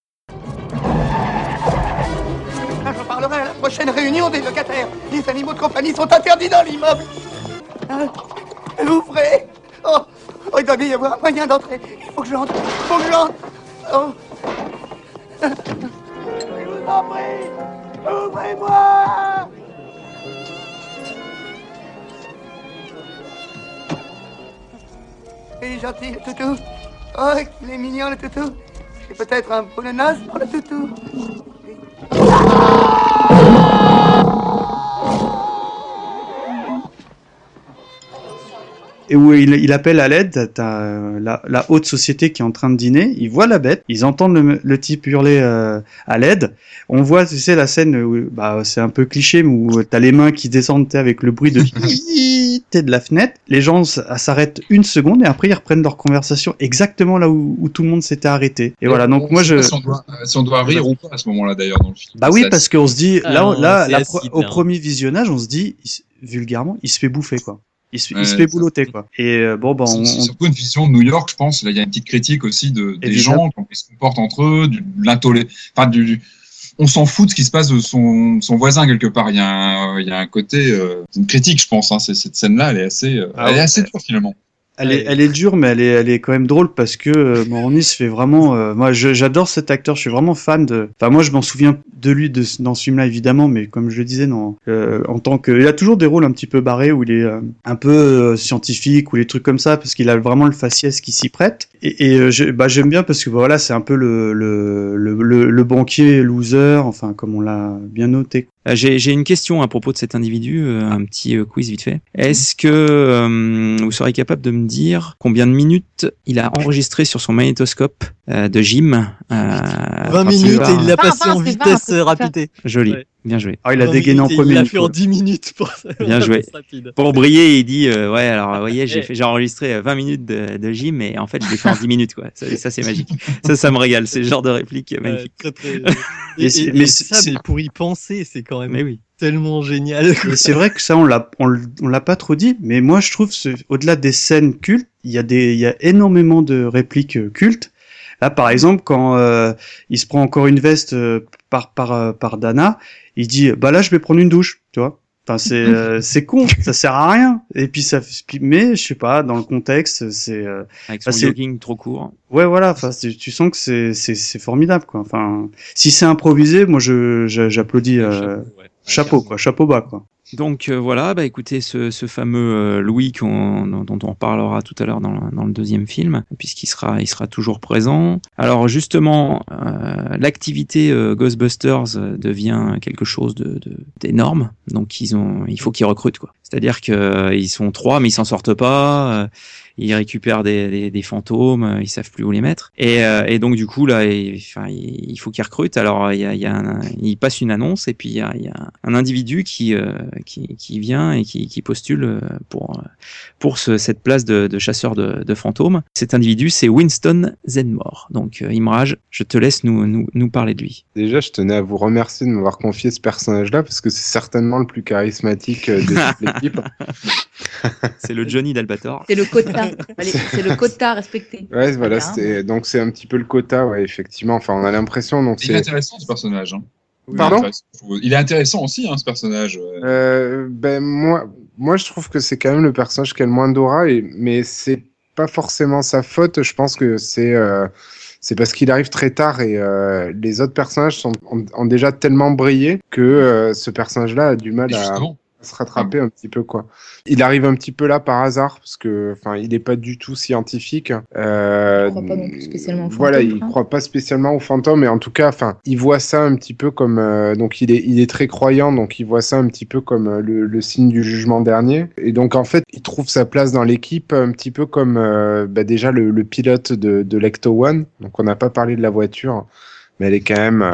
Prochaine réunion des locataires. Les animaux de compagnie sont interdits dans l'immeuble. Ouvrez. Il doit bien y avoir un moyen d'entrer. Il faut que j'entre. Oh. Je vous en prie. Ouvrez-moi. Il est gentil, le toutou. Oh, il est mignon, le toutou. J'ai peut-être un boulonnasse pour le toutou. Et où il appelle à l'aide, t'as la haute société qui est en train de dîner, ils voient la bête, ils entendent le type hurler à l'aide. On voit, tu sais, la scène où c'est un peu cliché, mais où t'as les mains qui descendent avec le bruit de la fenêtre. Les gens s'arrêtent une seconde et après ils reprennent leur conversation exactement là où tout le monde s'était arrêté. Et voilà, donc moi si on doit rire ou pas à ce moment-là d'ailleurs dans le film. Oui, parce qu'on se dit au premier visionnage, on se dit vulgairement, il se fait bouffer, quoi. Il se fait boulotter, quoi. Et c'est surtout une vision de New York, je pense. Là, il y a une petite critique aussi des gens, comment ils se comportent entre eux, on s'en fout de ce qui se passe de son voisin quelque part. Il y a un côté, une critique, je pense. Hein. Cette scène-là, elle est assez dure finalement. Elle est dure, mais elle est quand même drôle parce que Moroni se fait vraiment. Moi, j'adore cet acteur. Je suis vraiment fan de. Enfin, moi, je m'en souviens de lui dans ce film-là, évidemment, mais comme je le disais, en tant que, il a toujours des rôles un petit peu barrés où il est un peu scientifique ou les trucs comme ça, parce qu'il a vraiment le faciès qui s'y prête. Et j'aime bien parce que voilà, c'est un peu le banquier loser, enfin comme on l'a bien noté. J'ai une question à propos de cet individu, un petit quiz vite fait. Est-ce que vous serez capable de me dire combien de minutes il a enregistré sur son magnétoscope de gym 20 minutes et il l'a passé en vitesse rapide. Joli. Bien joué. Ah, il a dégainé en premier. Il l'a fait en 10 minutes pour ça. Bien joué. Pour briller, il dit ouais, alors vous voyez, j'ai enregistré 20 minutes de gym, mais en fait, je l'ai fait en 10 minutes, quoi. Ça c'est magique. Ça me régale. C'est le genre de réplique magnifique. Mais pour y penser, c'est quand même tellement génial. Et c'est vrai que ça, on l'a pas trop dit, mais moi, je trouve, au-delà des scènes cultes, il y a énormément de répliques cultes. Là, par exemple, quand il se prend encore une veste par Dana, il dit bah là je vais prendre une douche, tu vois. Enfin c'est con, ça sert à rien. Et puis mais je sais pas, dans le contexte, c'est avec son jogging trop court. Ouais voilà, enfin tu sens que c'est formidable quoi. Enfin si c'est improvisé, moi j'applaudis chapeau quoi, chapeau bas quoi. Donc voilà, bah écoutez, ce fameux Louis dont on reparlera tout à l'heure dans le deuxième film, puisqu'il sera toujours présent. Alors justement, l'activité Ghostbusters devient quelque chose d'énorme. Donc il faut qu'ils recrutent quoi. C'est-à-dire qu'ils sont 3, mais ils s'en sortent pas. Ils récupèrent des fantômes, ils savent plus où les mettre. Et donc du coup là, il faut qu'ils recrutent. Alors il passe une annonce et puis il y a un individu qui vient et qui postule pour cette place de chasseur de fantômes. Cet individu, c'est Winston Zeddemore. Donc Imraj, je te laisse nous parler de lui. Déjà, je tenais à vous remercier de m'avoir confié ce personnage-là parce que c'est certainement le plus charismatique de toute l'équipe. C'est le Johnny d'Albator. C'est le quota. Allez, c'est le quota respecté. Ouais, voilà, donc c'est un petit peu le quota, ouais, effectivement. Enfin, on a l'impression. Donc il est intéressant ce personnage. Hein. Pardon ? Il est intéressant aussi, hein, ce personnage. Moi, je trouve que c'est quand même le personnage qui a le moins d'aura, mais c'est pas forcément sa faute. Je pense que c'est parce qu'il arrive très tard et les autres personnages ont déjà tellement brillé que ce personnage-là a du mal à se rattraper un petit peu quoi. Il arrive un petit peu là par hasard parce que enfin il est pas du tout scientifique. Il croit pas non plus spécialement aux fantômes. Voilà, il croit pas spécialement aux fantômes mais en tout cas enfin il voit ça un petit peu comme donc il est très croyant donc il voit ça un petit peu comme le signe du jugement dernier et donc en fait il trouve sa place dans l'équipe un petit peu comme déjà le pilote de l'Ecto One. Donc on n'a pas parlé de la voiture mais elle est quand même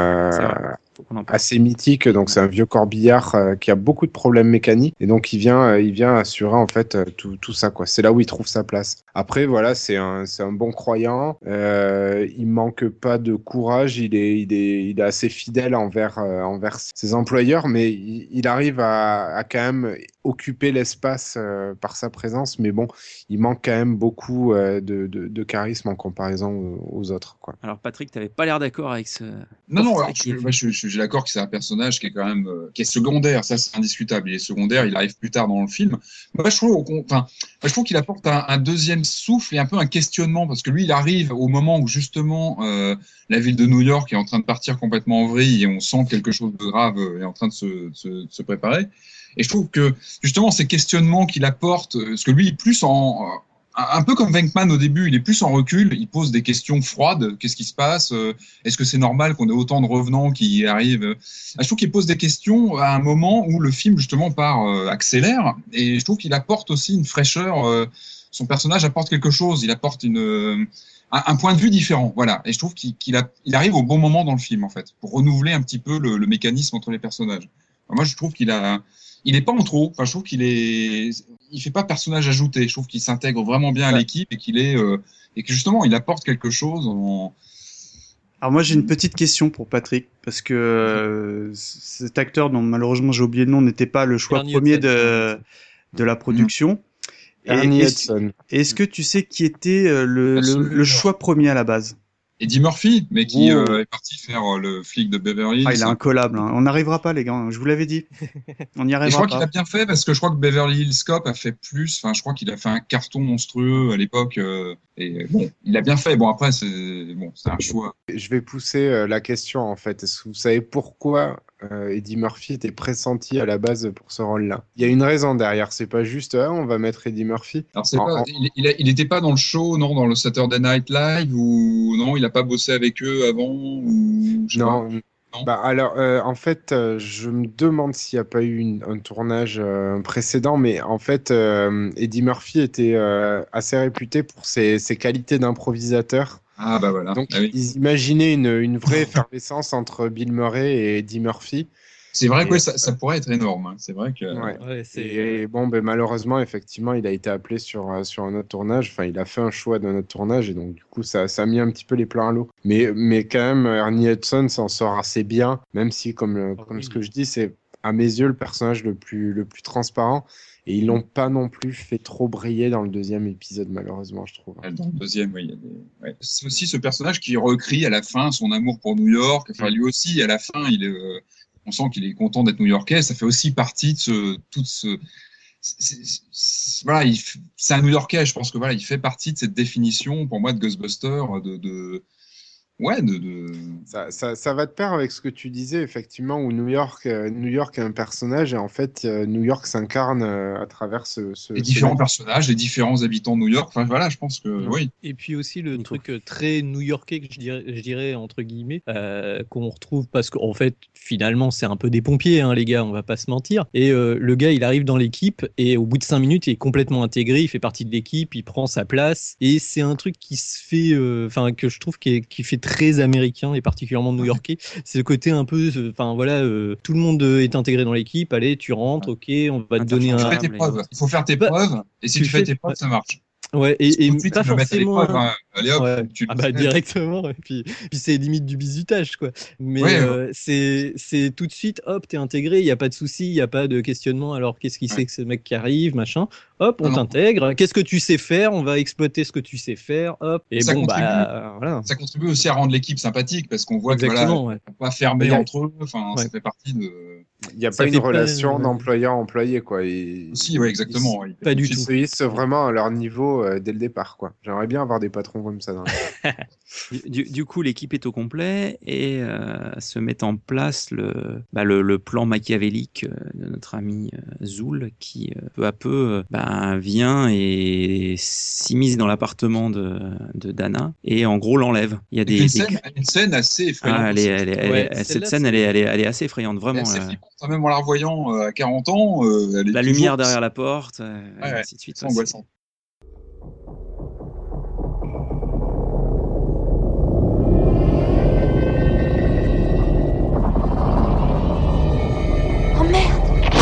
assez mythique, donc c'est un vieux corbillard qui a beaucoup de problèmes mécaniques et donc il vient assurer en fait tout ça quoi. C'est là où il trouve sa place. Après voilà, c'est un bon croyant, il manque pas de courage, il est assez fidèle envers ses employeurs, mais il arrive à quand même occuper l'espace par sa présence, mais bon, il manque quand même beaucoup de charisme en comparaison aux autres quoi. Alors Patrick, t'avais pas l'air d'accord avec ce... Non, alors, je suis d'accord que c'est un personnage qui est quand même qui est secondaire, ça c'est indiscutable. Il est secondaire, il arrive plus tard dans le film. Moi, je trouve qu'il apporte un deuxième souffle et un peu un questionnement parce que lui, il arrive au moment où justement la ville de New York est en train de partir complètement en vrille et on sent que quelque chose de grave est en train de se préparer. Et je trouve que justement ces questionnements qu'il apporte, parce que lui, il est plus un peu comme Venkman au début, il est plus en recul, il pose des questions froides. Qu'est-ce qui se passe ? Est-ce que c'est normal qu'on ait autant de revenants qui arrivent ? Je trouve qu'il pose des questions à un moment où le film justement accélère, et je trouve qu'il apporte aussi une fraîcheur. Son personnage apporte quelque chose, il apporte un point de vue différent, voilà. Et je trouve qu'il arrive au bon moment dans le film en fait, pour renouveler un petit peu le mécanisme entre les personnages. Alors moi, je trouve il est pas en trop. Enfin, je trouve il fait pas personnage ajouté. Je trouve qu'il s'intègre vraiment bien à l'équipe et et que justement, il apporte quelque chose Alors moi, j'ai une petite question pour Patrick parce que cet acteur dont malheureusement j'ai oublié le nom n'était pas le choix premier de la production. Est-ce que tu sais qui était le choix premier à la base ? Eddie Murphy, mais qui est parti faire le flic de Beverly Hills. Ah, il est incollable. Hein. On n'arrivera pas, les gars. Je vous l'avais dit. On n'y arrivera pas. Et je crois qu'il a bien fait parce que je crois que Beverly Hills Cop a fait plus. Enfin, je crois qu'il a fait un carton monstrueux à l'époque. Et bon, il a bien fait. Bon, après, c'est un choix. Je vais pousser la question en fait. Est-ce que vous savez pourquoi Eddie Murphy était pressenti à la base pour ce rôle-là? Il y a une raison derrière. C'est pas juste on va mettre Eddie Murphy. Alors il n'était pas dans le show, non, dans le Saturday Night Live ou non, il a pas bossé avec eux avant ou non. Bah alors en fait je me demande s'il n'y a pas eu un tournage précédent, mais en fait Eddie Murphy était assez réputé pour ses qualités d'improvisateur. Ah bah voilà. Donc oui. ils imaginaient une vraie effervescence entre Bill Murray et Eddie Murphy. C'est vrai que ça pourrait être énorme. Hein. C'est vrai que. Et bon, malheureusement, effectivement, il a été appelé sur un autre tournage. Enfin, il a fait un choix d'un autre tournage et donc du coup, ça a mis un petit peu les plans à l'eau. Mais quand même, Ernie Hudson s'en sort assez bien, même si, comme ce que je dis, c'est à mes yeux le personnage le plus transparent. Et ils l'ont pas non plus fait trop briller dans le deuxième épisode, malheureusement, je trouve. Dans le deuxième, oui. C'est aussi ce personnage qui recrie à la fin son amour pour New York. Enfin, lui aussi, à la fin, on sent qu'il est content d'être new-yorkais. Ça fait aussi partie de voilà, c'est un New-Yorkais. Je pense que voilà, il fait partie de cette définition pour moi de Ghostbuster, Ça va de pair avec ce que tu disais, effectivement, où New York est un personnage et en fait, New York s'incarne à travers les différents personnages, les différents habitants de New York. Enfin, voilà, je pense que oui. Et puis aussi le truc très new-yorkais que je dirais entre guillemets, qu'on retrouve parce qu'en fait, finalement, c'est un peu des pompiers, hein, les gars, on va pas se mentir. Et le gars, il arrive dans l'équipe et au bout de 5 minutes, il est complètement intégré, il fait partie de l'équipe, il prend sa place. Et c'est un truc qui se fait, que je trouve qui fait très américain et particulièrement new-yorkais. C'est le côté un peu, tout le monde est intégré dans l'équipe. Allez, tu rentres, ok, on va te donner un. Il faut faire tes preuves. Et si tu fais tes preuves, ça marche. Ouais, et pas forcément. Allez hop, directement. Et puis c'est limite du bizutage, quoi. Mais c'est tout de suite, hop, t'es intégré, il y a pas de souci, il y a pas de questionnement. Alors qu'est-ce qu'il sait que ce mec qui arrive, machin. Hop, on t'intègre. Qu'est-ce que tu sais faire? On va exploiter ce que tu sais faire. Hop. Et ça voilà. Ça contribue aussi à rendre l'équipe sympathique parce qu'on voit que on peut pas fermer entre eux. Enfin, ça fait partie de. Il n'y a pas une relation d'employeur-employé, quoi. Si, exactement. Pas du tout. Ils se vraiment à leur niveau dès le départ, quoi. J'aimerais bien avoir des patrons comme ça. Du coup, l'équipe est au complet et se met en place le plan machiavélique de notre ami Zool qui peu à peu vient et s'immisce dans l'appartement de Dana et en gros l'enlève. Il y a une scène assez effrayante. Cette scène, elle est assez effrayante, vraiment. Même en la revoyant à 40 ans, la lumière derrière la porte, et ainsi de suite. C'est angoissant. Oh merde!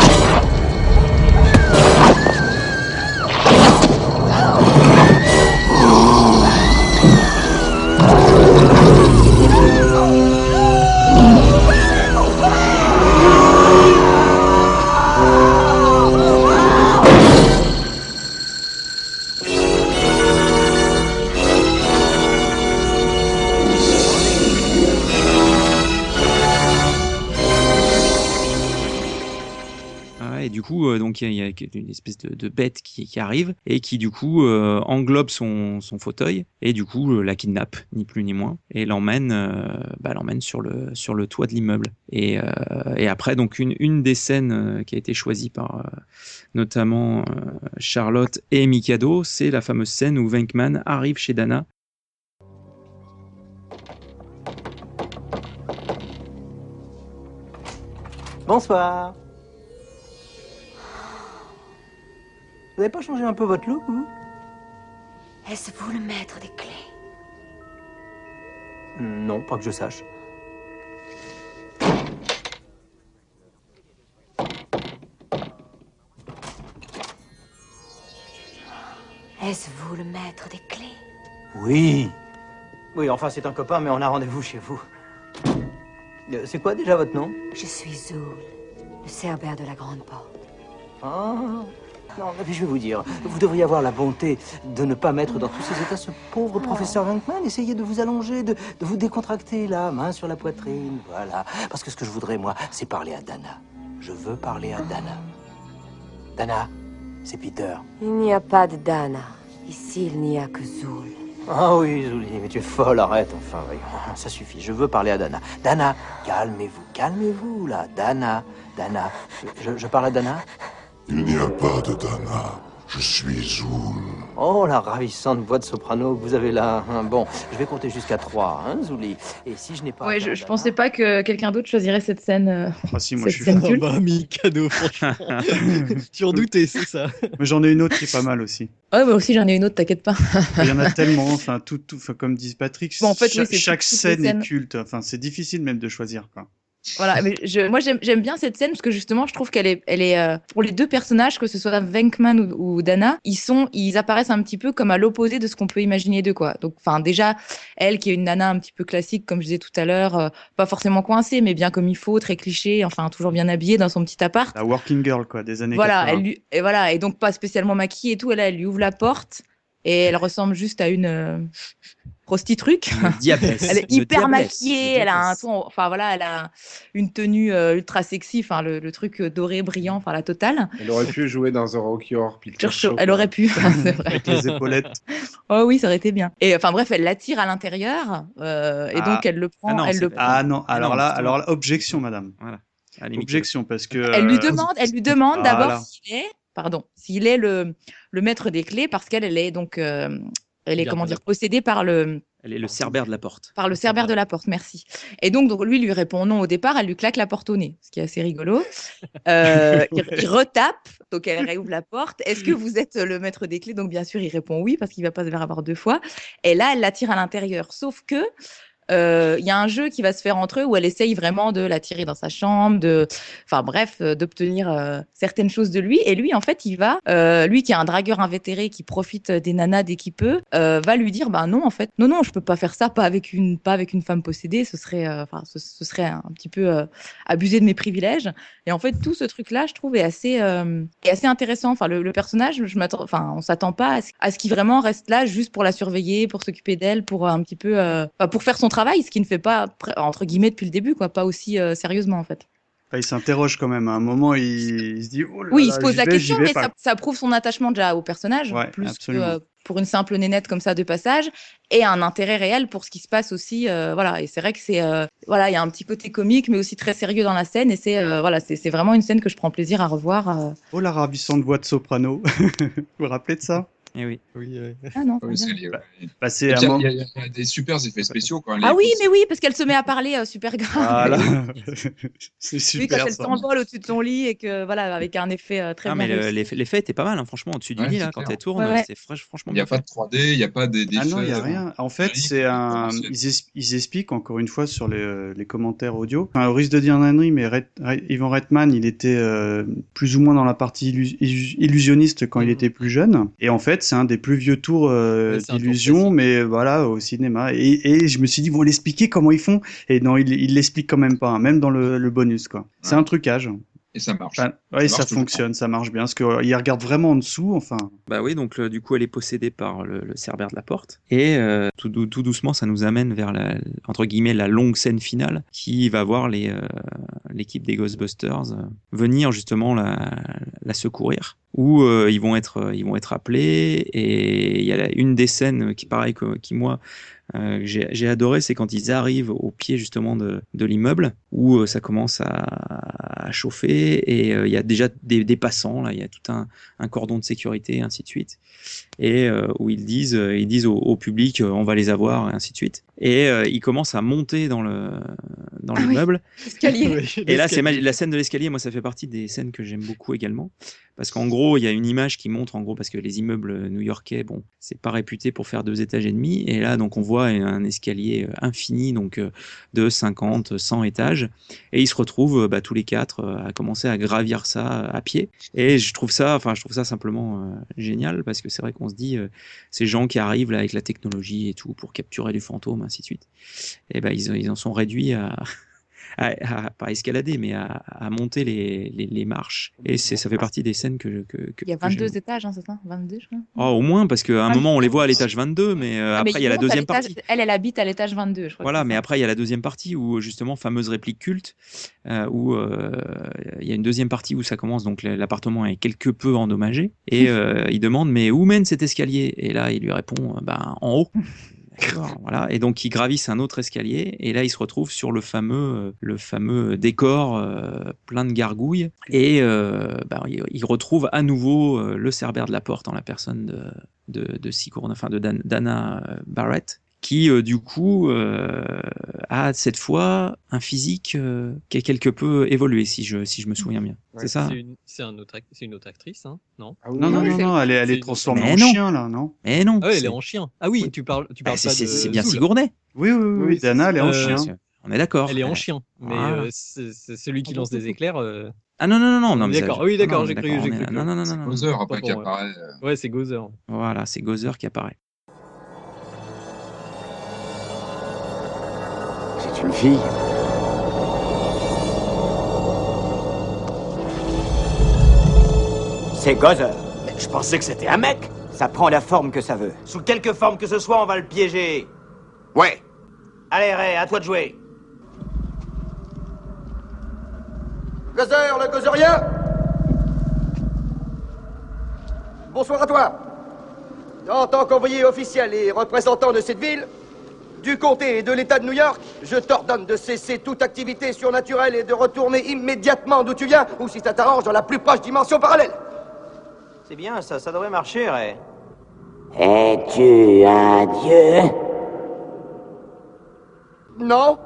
Du coup, donc il y a une espèce de bête qui arrive et qui du coup englobe son fauteuil et du coup la kidnappe, ni plus ni moins, et l'emmène sur le toit de l'immeuble. Et après, donc une des scènes qui a été choisie par notamment Charlotte et Mikado, c'est la fameuse scène où Venkman arrive chez Dana. Bonsoir. Vous n'avez pas changé un peu votre look, vous? Est-ce vous le maître des clés? Non, pas que je sache. Est-ce vous le maître des clés? Oui. Oui, enfin, c'est un copain, mais on a rendez-vous chez vous. C'est quoi déjà votre nom? Je suis Zool, le cerbère de la Grande Porte. Ah. Non, mais je vais vous dire, vous devriez avoir la bonté de ne pas mettre dans tous ces états ce pauvre professeur Venkman. Essayez de vous allonger, de vous décontracter, là, main sur la poitrine, voilà. Parce que ce que je voudrais, moi, c'est parler à Dana. Je veux parler à Dana. Dana, c'est Peter. Il n'y a pas de Dana. Ici, il n'y a que Zool. Ah oui, Zouli, mais tu es folle, arrête, enfin, voyons, ça suffit, je veux parler à Dana. Dana, calmez-vous, là, Dana. Je parle à Dana? Il n'y a pas de Dana. Je suis Zool. Oh, la ravissante voix de soprano que vous avez là. Bon, je vais compter jusqu'à 3, hein, Zouli. Et si je n'ai pas... Ouais, je pensais pas que quelqu'un d'autre choisirait cette scène. Ah si, moi je suis scène fan. culte. Bah, Mikado, franchement. Tu en doutais, c'est ça. Mais j'en ai une autre qui est pas mal aussi. Ouais, moi aussi j'en ai une autre, t'inquiète pas. Il y en a tellement, enfin, comme dit Patrick, Bon, en fait, oui, c'est chaque toutes les scène est scènes. culte. Enfin, c'est difficile même de choisir, quoi. Voilà, mais moi j'aime bien cette scène parce que justement je trouve qu'elle est pour les deux personnages, que ce soit Venkman ou Dana, ils apparaissent un petit peu comme à l'opposé de ce qu'on peut imaginer d'eux, quoi. Donc enfin déjà elle qui est une nana un petit peu classique comme je disais tout à l'heure, pas forcément coincée mais bien comme il faut, très cliché, enfin toujours bien habillée dans son petit appart. La working girl quoi, des années Voilà, 80. et donc pas spécialement maquillée et tout, elle lui ouvre la porte et elle ressemble juste à une prostituque. Elle est hyper maquillée, elle a un ton, enfin voilà, elle a une tenue ultra sexy, enfin le truc doré brillant, enfin la totale. Elle aurait pu jouer dans The Rocky Horror Picture Show. Elle aurait pu, c'est vrai. Avec les épaulettes. Oh oui, ça aurait été bien. Et enfin bref, elle l'attire à l'intérieur et donc elle le prend. Alors là, objection, madame. Voilà. Objection parce que. Elle lui demande d'abord s'il est le maître des clés parce qu'elle est donc elle est comment dire possédée par le. Elle est le cerbère de la porte. Par le cerbère de la porte, merci. Et donc lui répond non au départ, elle lui claque la porte au nez, ce qui est assez rigolo. Il retape, donc elle réouvre la porte. Est-ce que vous êtes le maître des clés? Donc bien sûr, il répond oui, parce qu'il va pas se faire avoir 2 fois. Et là, elle l'attire à l'intérieur. Sauf que il y a un jeu qui va se faire entre eux où elle essaye vraiment de l'attirer dans sa chambre, d'obtenir certaines choses de lui. Et lui, en fait, lui qui est un dragueur invétéré qui profite des nanas dès qu'il peut, va lui dire, non, en fait, non, je peux pas faire ça, pas avec une femme possédée, ce serait un petit peu abuser de mes privilèges. Et en fait, tout ce truc-là, je trouve, est assez intéressant. Enfin, le personnage, on s'attend pas à ce qu'il vraiment reste là juste pour la surveiller, pour s'occuper d'elle, pour un petit peu, pour faire son travail, ce qu'il ne fait pas entre guillemets depuis le début, quoi, pas aussi sérieusement en fait. Il s'interroge quand même. À un moment, il se dit. Oh là oui, là, il se pose la question, mais ça prouve son attachement déjà au personnage, plus que pour une simple nénette comme ça de passage, et un intérêt réel pour ce qui se passe aussi. Voilà, et c'est vrai que il y a un petit côté comique, mais aussi très sérieux dans la scène, et c'est vraiment une scène que je prends plaisir à revoir. Oh, la ravissante voix de soprano. Vous vous rappelez de ça? Eh oui. Ah non. Il y a des super effets spéciaux quand elle oui, parce qu'elle se met à parler super grave. Voilà. C'est super. Oui, quand elle s'envole au-dessus de son lit et que voilà, avec un effet très bien. Mais l'effet était pas mal, hein, franchement, au-dessus du lit là, quand elle tourne, c'est franchement. Il n'y a pas de 3D, il n'y a pas des. Ah non, il n'y a rien. En fait, ils expliquent encore une fois sur les commentaires audio. Au risque de dire une ânerie, mais Ivan Reitman, il était plus ou moins dans la partie illusionniste quand il était plus jeune. Et en fait, c'est un des plus vieux tours d'illusion, mais voilà, au cinéma. Et je me suis dit, ils vont l'expliquer comment ils font. Et non, ils l'expliquent quand même pas, hein, même dans le bonus, quoi. C'est un trucage. Et ça marche. Ça fonctionne, ça marche bien, parce qu'ils regardent vraiment en dessous, enfin. Bah oui, donc du coup, elle est possédée par le cerbère de la porte. Et tout doucement, ça nous amène vers entre guillemets, la longue scène finale, qui va voir l'équipe des Ghostbusters venir justement la secourir. Où ils vont être appelés, et il y a une des scènes qui moi j'ai adoré, c'est quand ils arrivent au pied justement de l'immeuble où ça commence à chauffer, et il y a déjà des passants là, il y a tout un cordon de sécurité, ainsi de suite, et où ils disent au public on va les avoir, et ainsi de suite, et ils commencent à monter dans l'immeuble. Et là c'est la scène de l'escalier, moi ça fait partie des scènes que j'aime beaucoup également, parce qu'en gros il y a une image qui montre, en gros, parce que les immeubles new-yorkais, bon, c'est pas réputé pour faire 2 étages et demi, et là donc on voit un escalier infini, donc de 50, 100 étages, et ils se retrouvent tous les 4 à commencer à gravir ça à pied, et je trouve ça simplement génial, parce que c'est vrai qu'on se dit ces gens qui arrivent là avec la technologie et tout pour capturer du fantôme, ainsi de suite, et ils en sont réduits à pas escalader, mais à monter les marches. Et ça fait partie des scènes que il y a 22 étages, hein, c'est ça? 22, je crois. Oh, au moins, parce qu'à un moment, on les voit à l'étage 22, mais après, il y a la deuxième partie. Elle habite à l'étage 22, je crois. Voilà, mais après, il y a la deuxième partie où, justement, fameuse réplique culte, où il y a une deuxième partie où ça commence, donc l'appartement est quelque peu endommagé, et il demande, mais où mène cet escalier? Et là, il lui répond, en haut. Voilà. Et donc ils gravissent un autre escalier, et là ils se retrouvent sur le fameux décor plein de gargouilles, et ils retrouvent à nouveau le cerbère de la porte en la personne de Sigourney, enfin de Dana Barrett, qui du coup a cette fois un physique qui est quelque peu évolué, si je me souviens bien. Ouais, c'est ça? C'est une autre actrice, hein? Non? Non, elle est transformée en chien, là, non? Mais non. Ah oui, elle est en chien. Ah oui, tu parles pas de... C'est bien Sigourney. Oui, Dana, elle est en chien. On est d'accord. Elle est en chien, mais c'est celui qui lance des éclairs. Ah non, mais d'accord. Oui, d'accord, j'ai cru. Non. C'est Gozer après qui apparaît. Ouais, c'est Gozer. Voilà, c'est Gozer qui apparaît. C'est une fille. C'est Gozer. Mais je pensais que c'était un mec. Ça prend la forme que ça veut. Sous quelque forme que ce soit, on va le piéger. Ouais. Allez, Ray, à toi de jouer. Gozer, le gozerien. Bonsoir à toi. En tant qu'envoyé officiel et représentant de cette ville, du comté et de l'État de New York, je t'ordonne de cesser toute activité surnaturelle et de retourner immédiatement d'où tu viens, ou si ça t'arrange, dans la plus proche dimension parallèle. C'est bien, ça devrait marcher, Ray. Es-tu un dieu? Non.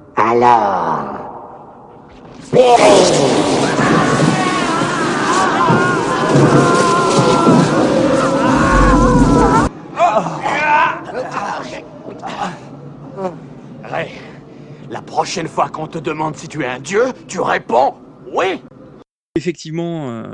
Alors... Péris! Ray, la prochaine fois qu'on te demande si tu es un dieu, tu réponds oui. Effectivement,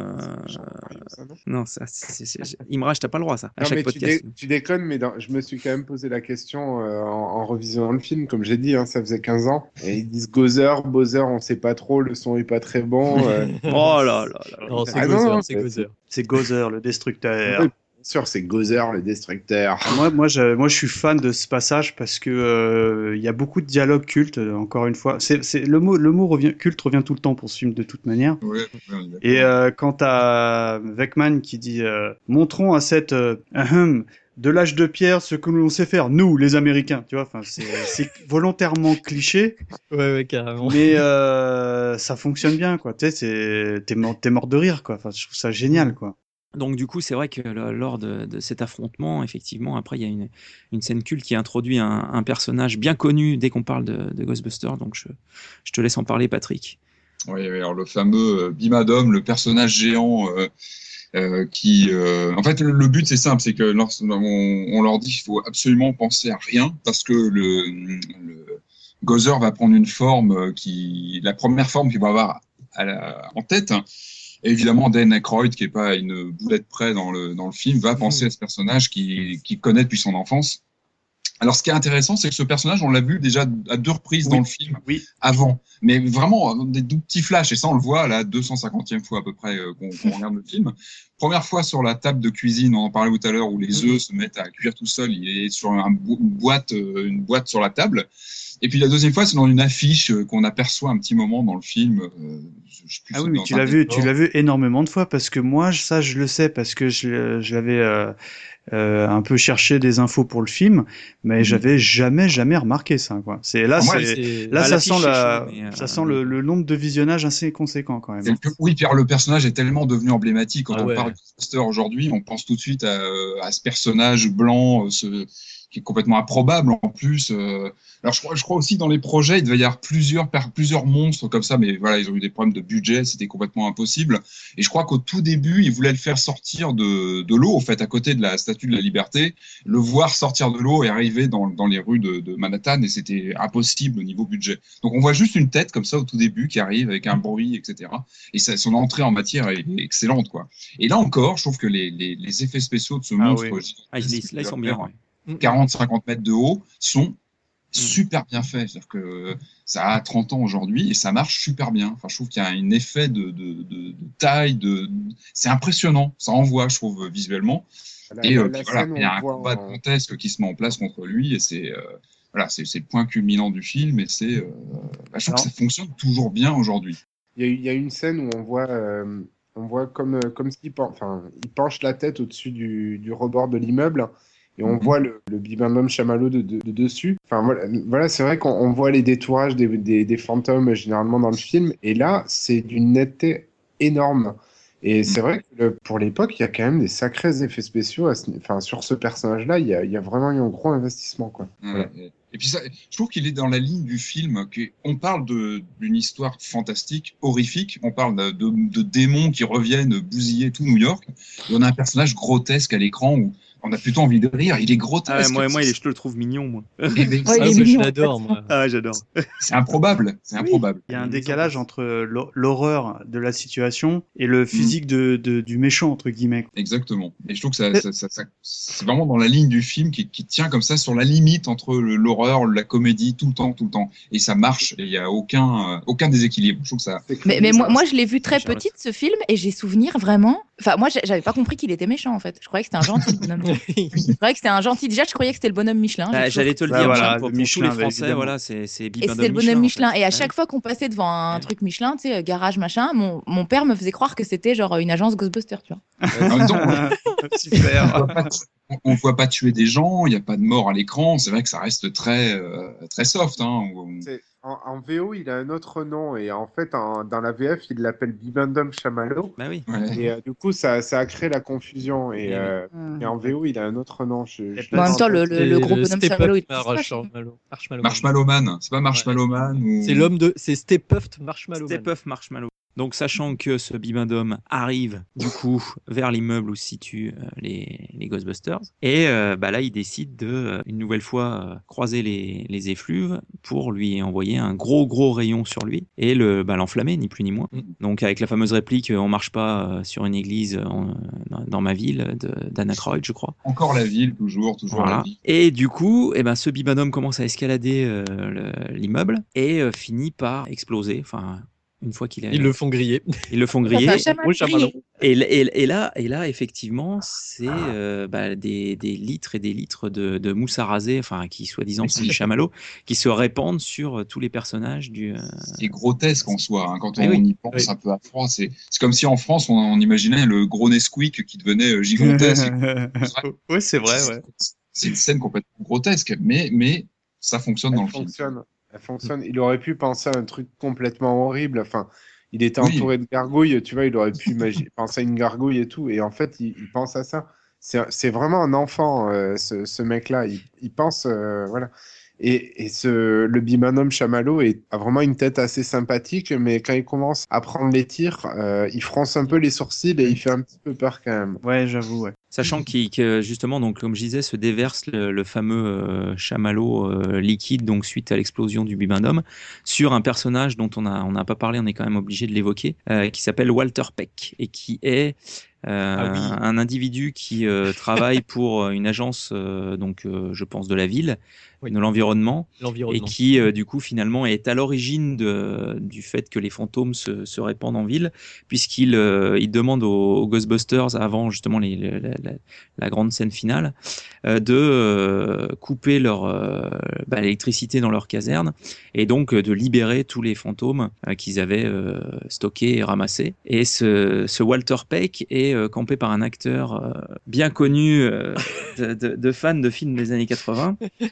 non, ça, Imraj, t'as pas le droit, ça. À non, chaque mais podcast. tu déconnes, mais je me suis quand même posé la question en revisionnant le film. Comme j'ai dit, hein, ça faisait 15 ans. Et ils disent Gozer, Bowser, on sait pas trop, le son est pas très bon. Oh là là. Non, c'est Gozer, c'est Gozer. C'est Gozer, le destructeur. Oui, bien sûr, c'est Gozer, le destructeur. Moi, je suis fan de ce passage parce que il y a beaucoup de dialogues cultes. Encore une fois, le mot revient, culte revient tout le temps pour ce film de toute manière. Ouais, Et quand t'as Weckman qui dit montrons à cette de l'âge de pierre ce que l'on sait faire, nous les Américains, tu vois. Enfin, c'est volontairement cliché. Ouais, carrément. Mais ça fonctionne bien, quoi. Tu sais, t'es mort de rire, quoi. Enfin, je trouve ça génial, quoi. Donc du coup, c'est vrai que lors de cet affrontement, effectivement, après, il y a une scène culte qui introduit un personnage bien connu dès qu'on parle de Ghostbusters. Donc je te laisse en parler, Patrick. Oui, alors le fameux Bimadom, le personnage géant qui... en fait, le but, c'est simple, c'est que on leur dit qu'il faut absolument penser à rien parce que le Gozer va prendre une forme la première forme qu'il va avoir en tête. Et évidemment, Dan Aykroyd, qui est pas une boulette près dans le film, va penser à ce personnage qu'il connaît depuis son enfance. Alors, ce qui est intéressant, c'est que ce personnage, on l'a vu déjà à 2 reprises dans le film, avant. Mais vraiment, des tout petits flashs. Et ça, on le voit à la 250e fois à peu près qu'on regarde le film. Première fois sur la table de cuisine, on en parlait tout à l'heure, où les œufs se mettent à cuire tout seul. Il est sur une boîte sur la table. Et puis la deuxième fois, c'est dans une affiche qu'on aperçoit un petit moment dans le film. Je sais plus, ah oui, mais tu l'as vu énormément de fois parce que moi, ça, je le sais parce que je l'avais un peu cherché des infos pour le film, mais j'avais jamais remarqué ça, quoi. Ça sent le nombre de visionnages assez conséquent quand même. Oui, Pierre, le personnage est tellement devenu emblématique. Quand on parle de Ghostbusters aujourd'hui, on pense tout de suite à ce personnage blanc, qui est complètement improbable en plus. Alors je crois aussi dans les projets, il devait y avoir plusieurs monstres comme ça, mais voilà, ils ont eu des problèmes de budget, c'était complètement impossible. Et je crois qu'au tout début, ils voulaient le faire sortir de l'eau, en fait, à côté de la Statue de la Liberté, le voir sortir de l'eau et arriver dans les rues de Manhattan, et c'était impossible au niveau budget. Donc on voit juste une tête comme ça au tout début qui arrive avec un bruit, etc. Et son entrée en matière est excellente, quoi. Et là encore, je trouve que les effets spéciaux de ce monstre, ils sont bien. 40-50 mètres de haut, sont super bien faits. C'est-à-dire que ça a 30 ans aujourd'hui et ça marche super bien. Enfin, je trouve qu'il y a un effet de taille, c'est impressionnant. Ça envoie, je trouve, visuellement. Il y a un combat dantesque qui se met en place contre lui et c'est le point culminant du film et je trouve que ça fonctionne toujours bien aujourd'hui. Il y a une scène où on voit comme s'il il penche la tête au-dessus du rebord de l'immeuble. Et on voit le Bibendum Chamallow de dessus. Enfin, voilà, c'est vrai qu'on voit les détourages des fantômes généralement dans le film. Et là, c'est d'une netteté énorme. Et c'est vrai que pour l'époque, il y a quand même des sacrés effets spéciaux. Sur ce personnage-là, il y a vraiment eu un gros investissement, quoi. Voilà. Et puis ça, je trouve qu'il est dans la ligne du film. On parle d'une histoire fantastique, horrifique. On parle de démons qui reviennent bousiller tout New York. Et on a un personnage grotesque à l'écran où on a plutôt envie de rire. Il est grotesque. Moi, je le trouve mignon, moi. Je l'adore, moi. Ah, j'adore. C'est improbable. Il y a un décalage entre l'horreur de la situation et le physique du méchant, entre guillemets. Exactement. Et je trouve que c'est vraiment dans la ligne du film qui tient comme ça sur la limite entre l'horreur, la comédie, tout le temps. Et ça marche. Et il n'y a aucun déséquilibre. Je trouve que ça. Mais moi, je l'ai vu très petite, ce film, et j'ai souvenir vraiment. Enfin, moi, j'avais pas compris qu'il était méchant, en fait. Je croyais que c'était un gentil bonhomme. Je croyais que c'était un gentil. Déjà, je croyais que c'était le bonhomme Michelin. J'allais te le dire. Voilà, pour Michelin, tous les Français, évidemment. voilà, c'est Bibendum Et c'était le bonhomme Michelin. en fait. Et à chaque fois qu'on passait devant un truc Michelin, tu sais, garage, machin, mon père me faisait croire que c'était genre une agence Ghostbusters, tu vois. En même temps, Super. on ne voit pas tuer des gens, il n'y a pas de mort à l'écran. C'est vrai que ça reste très soft. Hein. En VO, il a un autre nom et en fait, dans la VF, il l'appelle Bibendum Chamallow. Bah oui. Et du coup, ça a créé la confusion. Et en VO, il a un autre nom. En même temps, le gros bonhomme Chamallow, il Marshmallow Man, c'est pas Marshmallow Man ou... C'est Stay Puft Marshmallow. Stay Puft Marshmallow. Donc, sachant que ce Bibendum arrive, du coup, vers l'immeuble où se situent les Ghostbusters, et là, il décide de, une nouvelle fois, croiser les effluves pour lui envoyer un gros rayon sur lui et l'enflammer, ni plus ni moins. Donc, avec la fameuse réplique « On marche pas sur une église dans ma ville » d'Anna Croyd, je crois. Encore la ville, toujours voilà. La ville. Et du coup, ce Bibendum commence à escalader l'immeuble et finit par exploser. Enfin... Une fois Ils le font griller. Ils le font griller. Chamallow. Et là, effectivement, c'est des litres et des litres de mousse à raser, enfin, qui soi-disant sont des chamallows, qui se répandent sur tous les personnages du. C'est grotesque en soi, hein, quand on y pense un peu à froid. C'est comme si en France, on imaginait le gros Nesquik qui devenait gigantesque. Oui, c'est vrai. Ouais. C'est une scène complètement grotesque, mais ça fonctionne dans le film. Elle fonctionne. Il aurait pu penser à un truc complètement horrible. Enfin, il était entouré de gargouilles, tu vois, il aurait pu penser à une gargouille et tout. Et en fait, il pense à ça. C'est vraiment un enfant, ce mec-là. Il pense, voilà. Et le Bibendum Chamallow a vraiment une tête assez sympathique, mais quand il commence à prendre les tirs, il fronce un peu les sourcils et il fait un petit peu peur quand même. Ouais, j'avoue, ouais. Sachant que justement, donc, comme je disais, se déverse le fameux chamallow liquide, donc suite à l'explosion du Bibendum, sur un personnage dont on n'a pas parlé, on est quand même obligé de l'évoquer, qui s'appelle Walter Peck et qui est un individu qui travaille pour une agence, je pense de la ville, de l'environnement, et qui du coup finalement est à l'origine du fait que les fantômes se répandent en ville, puisqu'il il demande aux Ghostbusters, avant justement la grande scène finale, de couper l'électricité dans leur caserne et donc de libérer tous les fantômes qu'ils avaient stockés et ramassés. Et ce Walter Peck est campé par un acteur bien connu de fans de films des années 80.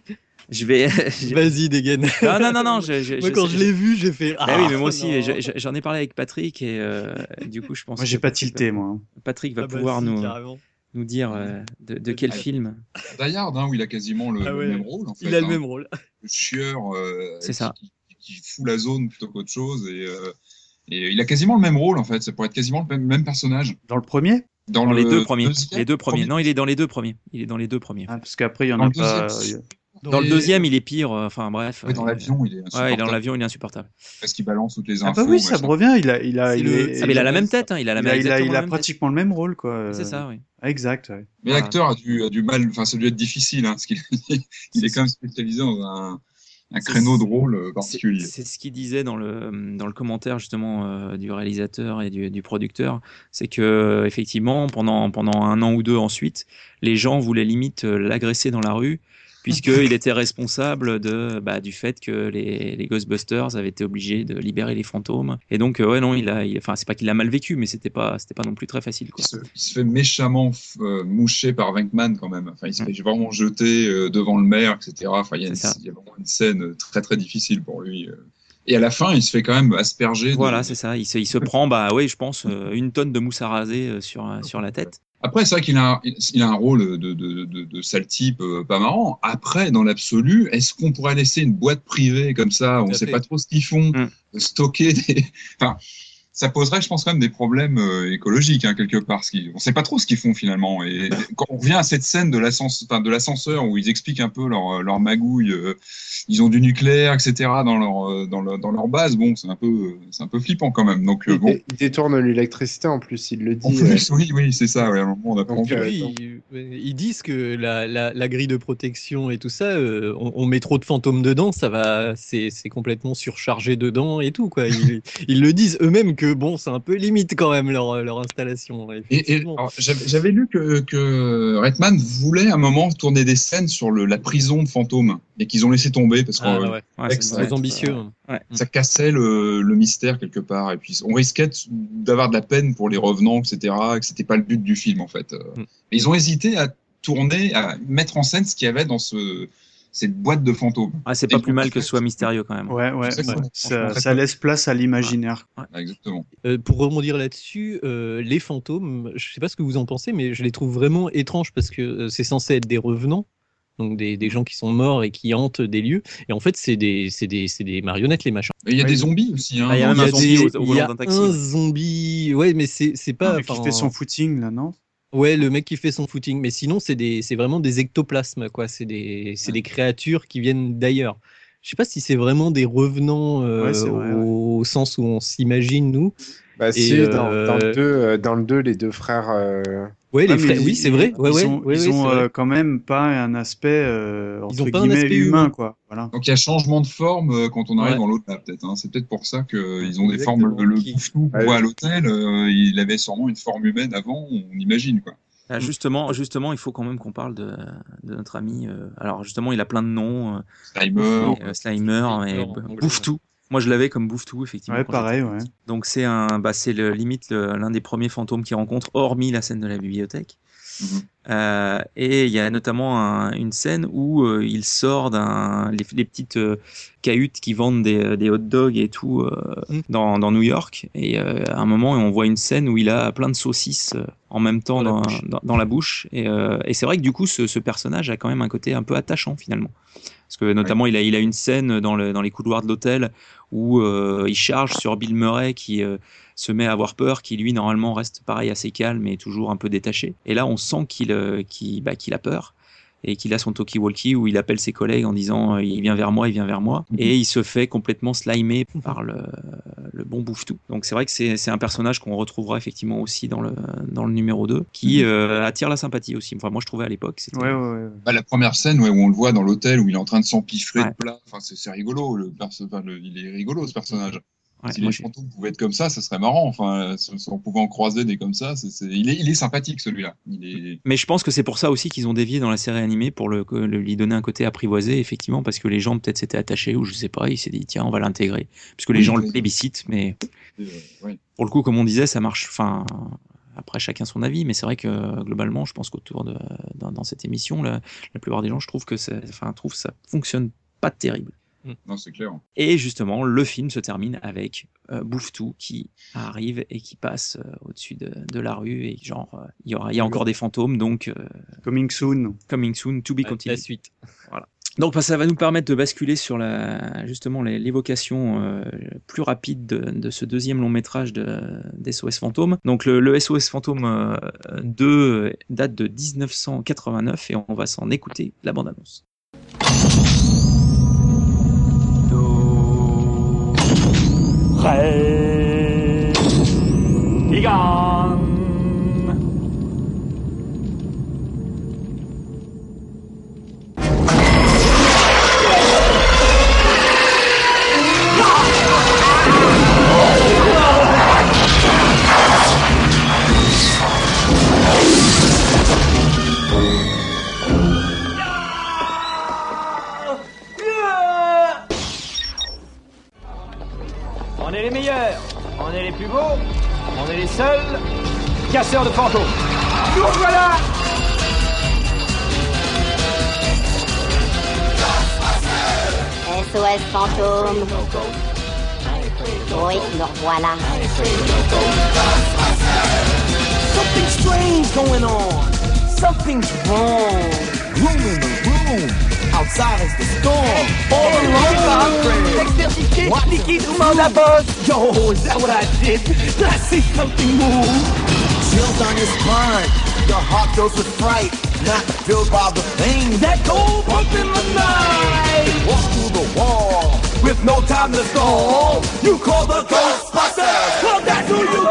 Vas-y, dégaine. Non. Moi, quand je l'ai vu, j'ai fait. Ah oui, mais moi aussi, j'en ai parlé avec Patrick et du coup, je pense. Moi, j'ai pas tilté, moi. Patrick va pouvoir nous dire de quel film. Die Hard, où il a quasiment le même rôle. En fait, il a le même rôle. Le chieur c'est ça. Qui fout la zone plutôt qu'autre chose. Et il a quasiment le même rôle, en fait. Ça pourrait être quasiment le même personnage. Dans le premier ? Dans les deux premiers. Les deux premiers. Non, il est dans les deux premiers. Ah, parce qu'après, il y en a pas. Dans le deuxième, il est pire. Enfin bref. Ouais, dans l'avion, il est insupportable. Ouais, dans l'avion, il est insupportable. Parce qu'il balance toutes les infos. Ah bah oui, ça me revient. Il a la même tête. Hein, il a pratiquement le même rôle, quoi. C'est ça, oui. Exact. Ouais. Mais l'acteur a dû mal. Enfin, ça a dû être difficile, parce qu'il est quand même spécialisé dans un créneau de rôle particulier. C'est ce qu'il disait dans le commentaire justement du réalisateur et du producteur, c'est que effectivement pendant un an ou deux ensuite, les gens voulaient limite l'agresser dans la rue, puisqu'il était responsable du fait que les Ghostbusters avaient été obligés de libérer les fantômes. Et donc, c'est pas qu'il l'a mal vécu, mais c'était pas non plus très facile, quoi. Il se fait méchamment moucher par Venkman quand même. Enfin, il se fait vraiment jeter devant le maire, etc. Enfin, il y a vraiment une scène très très difficile pour lui. Et à la fin, il se fait quand même asperger. Voilà, c'est ça. Il se prend, je pense, une tonne de mousse à raser sur la tête. Après, c'est vrai qu'il a un rôle de sale type pas marrant. Après, dans l'absolu, est-ce qu'on pourrait laisser une boîte privée comme ça, on ne sait pas trop ce qu'ils font, stocker des... Enfin, ça poserait, je pense, quand même des problèmes écologiques, hein, quelque part. On sait pas trop ce qu'ils font finalement. Et quand on revient à cette scène de l'ascenseur où ils expliquent un peu leur magouille, ils ont du nucléaire, etc. dans leur base. Bon, c'est un peu flippant quand même. Donc bon. Ils détournent l'électricité en plus, il le dit. En plus, oui, c'est ça. Ouais, à un moment, on apprend. Ils disent que la grille de protection et tout ça, on met trop de fantômes dedans, c'est complètement surchargé dedans et tout, quoi. Ils le disent eux-mêmes que bon, c'est un peu limite quand même leur installation. Et alors, j'avais lu que Reitman voulait à un moment tourner des scènes sur la prison de fantômes et qu'ils ont laissé tomber parce que c'est très ambitieux. Ça cassait le mystère quelque part et puis on risquait d'avoir de la peine pour les revenants, etc. Et que c'était pas le but du film en fait. Ils ont hésité à mettre en scène ce qu'il y avait dans cette boîte de fantômes. C'est pas plus mal que ce soit mystérieux quand même. Ouais. Ça laisse place à l'imaginaire. Exactement. Pour rebondir là-dessus, les fantômes, je sais pas ce que vous en pensez, mais je les trouve vraiment étranges parce que c'est censé être des revenants. Donc des gens qui sont morts et qui hantent des lieux. Et en fait, c'est des marionnettes, les machins. Il y a des zombies aussi. Hein. Il y a même un zombie au volant d'un taxi. Un zombie, ouais, mais c'est pas... qui fait son footing, là, non ? Ouais, le mec qui fait son footing. Mais sinon, c'est vraiment des ectoplasmes, quoi. C'est des créatures qui viennent d'ailleurs. Je sais pas si c'est vraiment des revenants au sens où on s'imagine, nous. Bah si, dans le 2, les deux frères... Ouais, les frères, oui, c'est vrai. Ils ont quand même pas un aspect entre guillemets humain, quoi. Voilà. Donc il y a changement de forme quand on arrive dans l'au-delà, peut-être. Hein. C'est peut-être pour ça qu'ils ont des formes. Le Bouftou qu'on voit à l'hôtel, il avait sûrement une forme humaine avant, on imagine, quoi. Justement, il faut quand même qu'on parle de notre ami. Alors justement, il a plein de noms. Slimer et Bouftou. Moi, je l'avais comme Bouftou, effectivement. Ouais, pareil, ouais. Donc, c'est l'un des premiers fantômes qu'il rencontre, hormis la scène de la bibliothèque. Et il y a notamment une scène où il sort les petites cahutes qui vendent des hot dogs et tout dans New York. Et à un moment, on voit une scène où il a plein de saucisses en même temps dans la bouche. Et c'est vrai que du coup, ce personnage a quand même un côté un peu attachant, finalement. Parce que notamment, il a une scène dans les couloirs de l'hôtel où il charge sur Bill Murray qui se met à avoir peur, qui lui normalement reste pareil assez calme et toujours un peu détaché. Et là, on sent qu'il a peur et qu'il a son talkie-walkie où il appelle ses collègues en disant il vient vers moi, et il se fait complètement slimer par le bon Bouftou. Donc c'est vrai que c'est un personnage qu'on retrouvera effectivement aussi dans le numéro 2 qui attire la sympathie aussi. Enfin, moi je trouvais à l'époque c'était... Bah, la première scène où on le voit dans l'hôtel où il est en train de s'empiffrer de plats, enfin, c'est rigolo, il est rigolo ce personnage. Si les fantômes pouvaient être comme ça serait marrant. Enfin, si on pouvait en croiser des comme ça, il est sympathique celui-là. Mais je pense que c'est pour ça aussi qu'ils ont dévié dans la série animée pour lui donner un côté apprivoisé, effectivement, parce que les gens peut-être s'étaient attachés ou je sais pas, il s'est dit tiens on va l'intégrer, parce que les gens le plébiscitent, mais pour le coup comme on disait ça marche. Enfin après chacun son avis, mais c'est vrai que globalement je pense qu'autour dans cette émission la plupart des gens je trouve que ça fonctionne pas terrible. Non, c'est clair. Et justement, le film se termine avec Bouftou qui arrive et qui passe au-dessus de la rue et genre il y a encore des fantômes, donc coming soon, to be continued. La suite. Voilà. Donc ça va nous permettre de basculer sur justement l'évocation plus rapide de ce deuxième long métrage d'SOS Fantôme. Donc le SOS Fantôme 2 date de 1989 et on va s'en écouter la bande-annonce. On est les meilleurs, on est les plus beaux, on est les seuls casseurs de fantômes. Nous voilà! SOS Fantôme. Oui, nous revoilà. Something strange going on. Something's wrong. Room in the room. outside is the storm. All alone. Exterdiqué, What? liquide ou mort la bosse. Yo, is that what I did? Did I see something move? Chills on your spine. Your heart fills with fright. Not filled by the things That gold bump in the night. walk through the wall. With no time to stall, you call the Ghostbusters. Well, that's who you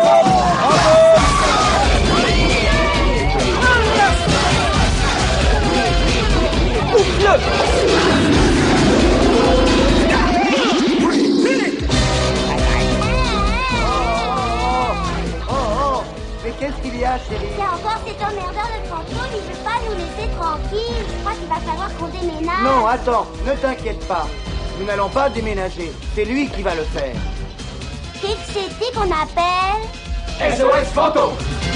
Mais qu'est-ce qu'il y a, chérie? C'est encore cet emmerdeur de fantôme, il veut pas nous laisser tranquille. Je crois qu'il va falloir qu'on déménage. Non, attends, ne t'inquiète pas. Nous n'allons pas déménager. C'est lui qui va le faire. Qu'est-ce que c'était qu'on appelle SOS Fantôme.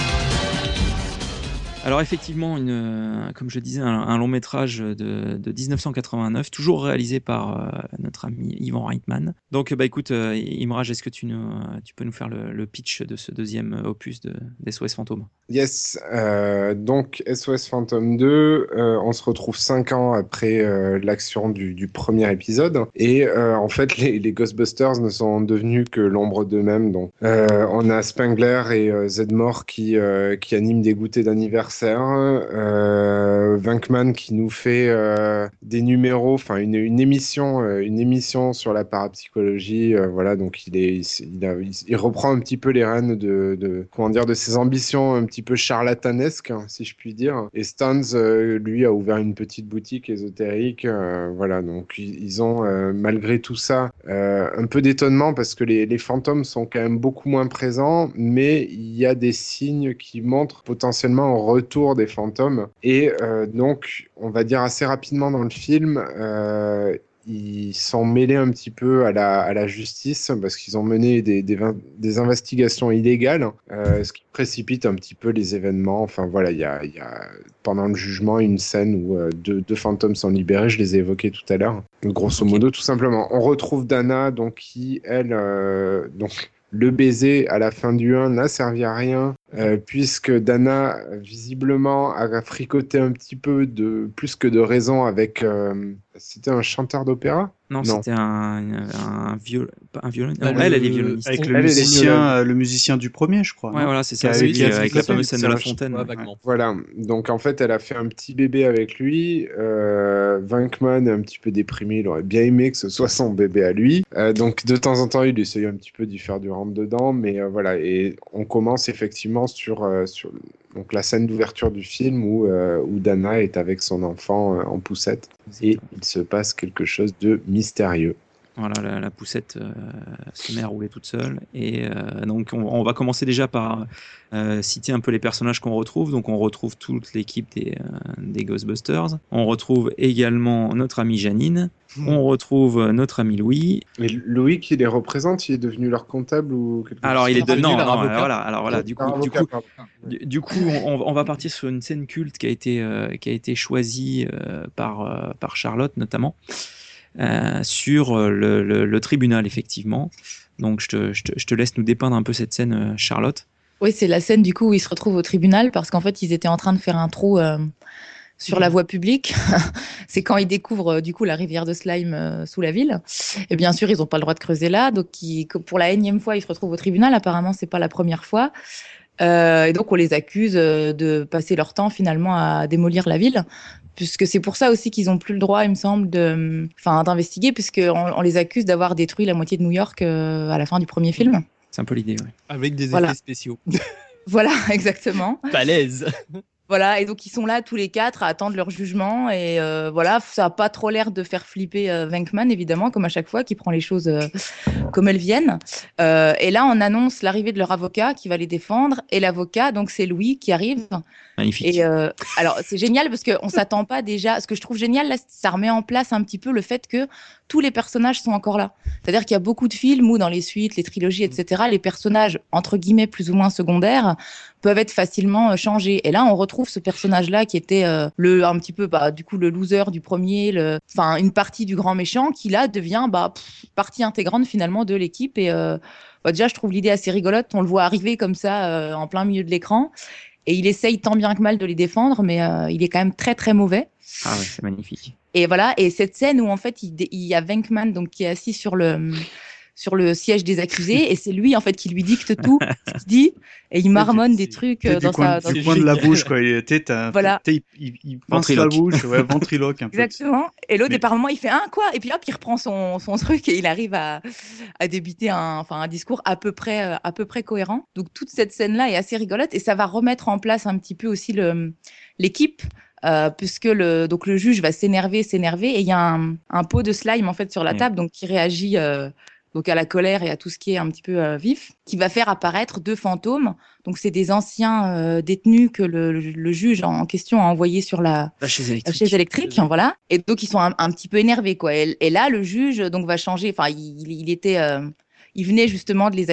Alors effectivement, comme je disais, un long métrage de 1989, toujours réalisé par notre ami Ivan Reitman. Donc écoute, Imraj, est-ce que tu peux nous faire le pitch de ce deuxième opus d'SOS Fantôme? Yes, donc SOS Fantôme 2, on se retrouve 5 ans après l'action du premier épisode, et en fait les Ghostbusters ne sont devenus que l'ombre d'eux-mêmes. Donc on a Spengler et Zedmore qui animent des goûters d'anniversaire, Venkman qui nous fait des numéros, enfin une émission sur la parapsychologie, voilà, donc il reprend un petit peu les rênes de ses ambitions un petit peu charlatanesques, hein, si je puis dire. Et Stans, lui, a ouvert une petite boutique ésotérique, voilà, donc ils ont malgré tout ça un peu d'étonnement parce que les fantômes sont quand même beaucoup moins présents, mais il y a des signes qui montrent potentiellement un retour des fantômes. Et donc, on va dire assez rapidement dans le film, ils sont mêlés un petit peu à la justice parce qu'ils ont mené des investigations illégales, ce qui précipite un petit peu les événements. Enfin voilà, il y a pendant le jugement une scène où deux fantômes sont libérés, je les ai évoqués tout à l'heure. Grosso modo, tout simplement. On retrouve Dana, donc qui, elle, donc le baiser à la fin du 1 n'a servi à rien, puisque Dana, visiblement, a fricoté un petit peu plus que de raison avec... c'était un chanteur d'opéra ? Non, c'était un violon. Bah, elle est violoniste. Avec le musicien du premier, je crois. Ouais, voilà, c'est ça. Avec la fameuse scène de la fontaine. Ouais. Voilà. Donc, en fait, elle a fait un petit bébé avec lui. Venkman est un petit peu déprimé. Il aurait bien aimé que ce soit son bébé à lui. Donc, de temps en temps, il essaye un petit peu d'y faire du rentre-dedans. Mais voilà. Et on commence effectivement sur donc, la scène d'ouverture du film où Dana est avec son enfant en poussette. Et il se passe quelque chose de mystérieux. Voilà, la poussette se met à rouler toute seule. Et donc, on va commencer déjà par citer un peu les personnages qu'on retrouve. Donc, on retrouve toute l'équipe des Ghostbusters. On retrouve également notre amie Janine. On retrouve notre ami Louis. Et Louis qui les représente, il est devenu leur comptable ou quelque chose? Alors, il est devenu voilà. Du coup, on va partir sur une scène culte qui a été choisie par Charlotte notamment. Sur le tribunal, effectivement. Donc, je te laisse nous dépeindre un peu cette scène, Charlotte. Oui, c'est la scène du coup où ils se retrouvent au tribunal parce qu'en fait, ils étaient en train de faire un trou sur la voie publique. C'est quand ils découvrent du coup la rivière de slime sous la ville. Et bien sûr, ils n'ont pas le droit de creuser là. Donc, pour la énième fois, ils se retrouvent au tribunal. Apparemment, c'est pas la première fois. Et donc, on les accuse de passer leur temps finalement à démolir la ville. Puisque c'est pour ça aussi qu'ils n'ont plus le droit, il me semble, d'investiguer, puisqu'on les accuse d'avoir détruit la moitié de New York à la fin du premier film. C'est un peu l'idée, oui. Avec des effets spéciaux. Voilà, exactement. Balèze. Voilà, et donc ils sont là tous les quatre à attendre leur jugement, et voilà, ça n'a pas trop l'air de faire flipper Venkman, évidemment, comme à chaque fois, qui prend les choses comme elles viennent. Et là, on annonce l'arrivée de leur avocat qui va les défendre, et l'avocat, donc c'est Louis qui arrive. Magnifique. Et alors, c'est génial parce qu'on ne s'attend pas déjà. Ce que je trouve génial, là, ça remet en place un petit peu le fait que tous les personnages sont encore là. C'est-à-dire qu'il y a beaucoup de films où, dans les suites, les trilogies, etc., les personnages, entre guillemets, plus ou moins secondaires, peuvent être facilement changés. Et là, on retrouve ce personnage-là qui était un petit peu, du coup, le loser du premier, une partie du grand méchant, qui là devient partie intégrante finalement de l'équipe. Et déjà, je trouve l'idée assez rigolote. On le voit arriver comme ça en plein milieu de l'écran. Et il essaye tant bien que mal de les défendre, mais il est quand même très très mauvais. Ah ouais, c'est magnifique. Et voilà, et cette scène où en fait il y a Venkman donc qui est assis sur le siège des accusés et c'est lui en fait qui lui dicte tout ce qu'il dit et il marmonne des trucs du coin de la bouche quoi. Voilà. Il pince la bouche, ouais, ventriloque un peu. Exactement. Et l'autre, par moments, il fait un quoi et puis hop, il reprend son truc et il arrive à débiter un discours à peu près cohérent. Donc toute cette scène là est assez rigolote et ça va remettre en place un petit peu aussi l'équipe. Puisque le juge va s'énerver et il y a un pot de slime en fait sur la table donc qui réagit donc à la colère et à tout ce qui est un petit peu vif, qui va faire apparaître 2 fantômes. Donc c'est des anciens détenus que le juge en question a envoyés sur la chaise électrique, voilà. Et donc ils sont un petit peu énervés quoi. Et là le juge donc va changer. Enfin il venait justement de les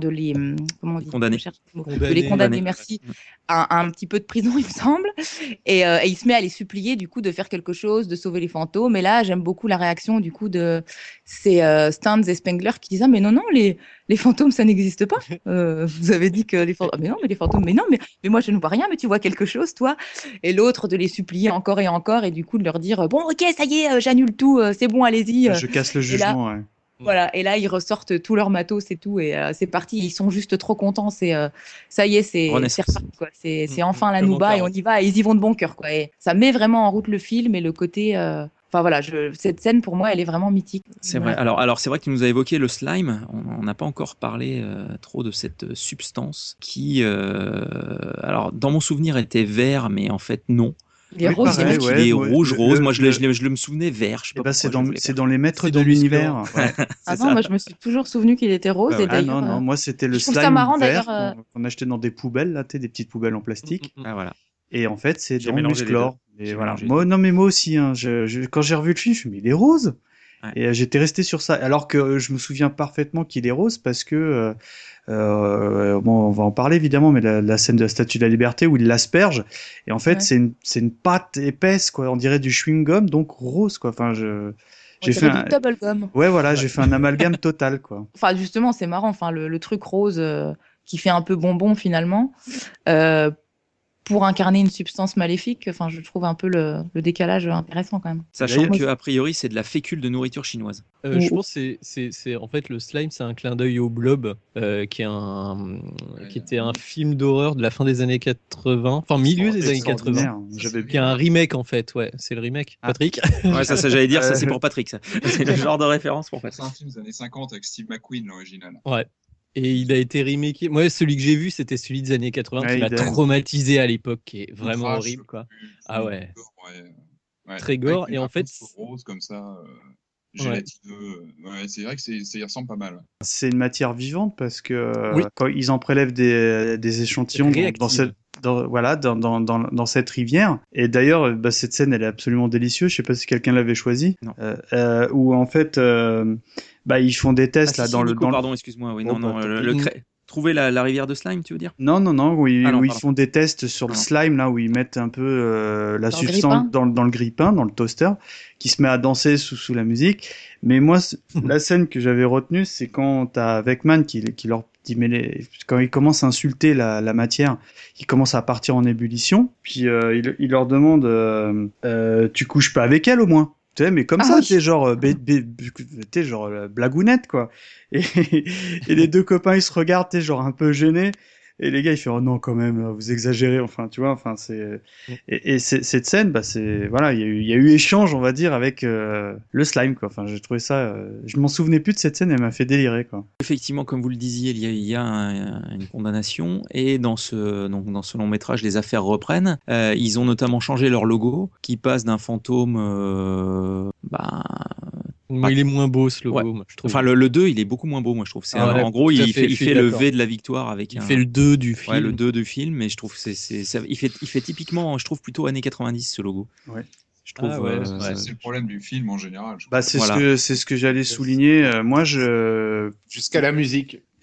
condamner, merci, à un petit peu de prison, il me semble. Et il se met à les supplier, du coup, de faire quelque chose, de sauver les fantômes. Et là, j'aime beaucoup la réaction, du coup, c'est Stans et Spengler qui disent « Ah, mais non, les fantômes, ça n'existe pas. Vous avez dit que les fantômes... mais non, mais les fantômes, mais moi, je ne vois rien, mais tu vois quelque chose, toi. » Et l'autre, de les supplier encore et encore, et du coup, de leur dire « Bon, ok, ça y est, j'annule tout, c'est bon, allez-y. » Je casse le jugement, ouais. Voilà, et là ils ressortent tout leur matos et tout, et c'est parti, ils sont juste trop contents, ça y est, c'est reparti, quoi. C'est enfin la Nouba et on y va, et ils y vont de bon cœur, quoi. Et ça met vraiment en route le film et le côté. Enfin voilà, cette scène pour moi elle est vraiment mythique. C'est vrai. Alors c'est vrai que tu nous as évoqué le slime. On n'a pas encore parlé trop de cette substance qui, alors dans mon souvenir était vert, mais en fait non. Il est rose, il est rouge. Moi, je me souvenais vert. Je sais pas c'est dans les maîtres de l'univers. Ouais. Ah non, moi je me suis toujours souvenu qu'il était rose. Et d'ailleurs, non, moi c'était le slime vert qu'on achetait dans des poubelles, là, des petites poubelles en plastique. Ah voilà. Et en fait, c'est dans le Musclor. Et voilà. Moi aussi, hein, quand j'ai revu le film, je me suis dit, mais il est rose. Ouais. Et j'étais resté sur ça. Alors que je me souviens parfaitement qu'il est rose parce que on va en parler évidemment, mais la scène de la Statue de la Liberté où il l'asperge et en fait c'est une pâte épaisse quoi, on dirait du chewing gum donc rose quoi. Enfin j'ai fait un double gum. Ouais voilà, j'ai fait un amalgame total quoi. Enfin justement c'est marrant, enfin le truc rose qui fait un peu bonbon finalement. Pour incarner une substance maléfique, enfin, je trouve un peu le décalage intéressant quand même. Sachant qu'a priori, c'est de la fécule de nourriture chinoise. Je pense que c'est en fait le slime, c'est un clin d'œil au Blob, qui était un film d'horreur de la fin des années 80, enfin milieu des années 80. Qui est un remake en fait, ouais, c'est le remake. Patrick. Ouais, ça j'allais dire, ça c'est pour Patrick, ça. C'est le genre de référence pour Patrick. C'est un film des années 50 avec Steve McQueen, l'original. Ouais. Et il a été remaké. Moi, celui que j'ai vu, c'était celui des années 80 qui m'a traumatisé à l'époque, qui est vraiment horrible, quoi. Ah ouais. Très gore. Et en fait, rose comme ça, gélatineux. Ouais, c'est vrai que ça y ressemble pas mal. C'est une matière vivante parce que quand ils en prélèvent des échantillons dans cette rivière. Et d'ailleurs, cette scène, elle est absolument délicieuse. Je sais pas si quelqu'un l'avait choisie. Où en fait. Ils font des tests là dans Nico, pardon, excuse-moi. Oui, trouver la rivière de slime, tu veux dire? Non, où ils font des tests sur le slime là où ils mettent un peu la substance dans le grille-pain, dans le toaster, qui se met à danser sous la musique. Mais moi, la scène que j'avais retenue, c'est quand t'as Venkman qui leur dit quand il commence à insulter la matière, il commence à partir en ébullition. Puis il leur demande tu couches pas avec elle au moins? Mais comme ça, t'es genre blagounette quoi. Et les deux copains ils se regardent, t'es genre un peu gênés. Et les gars ils font oh non quand même, vous exagérez. Enfin tu vois, enfin c'est et cette scène, c'est voilà, il y a eu échange on va dire avec le slime quoi. Enfin j'ai trouvé ça, je m'en souvenais plus de cette scène, elle m'a fait délirer quoi. Effectivement, comme vous le disiez, il y a une condamnation et dans ce long métrage, les affaires reprennent. Ils ont notamment changé leur logo, qui passe d'un fantôme. Il est moins beau ce logo, moi, je trouve. Enfin, le 2, il est beaucoup moins beau, moi, je trouve. En gros, il fait le V de la victoire avec il fait le 2 du film. Ouais, le 2 du film, mais je trouve il fait typiquement, je trouve plutôt années 90 ce logo. Ouais. Je trouve. C'est le problème du film en général. C'est ce que j'allais souligner. Moi, jusqu'à la musique.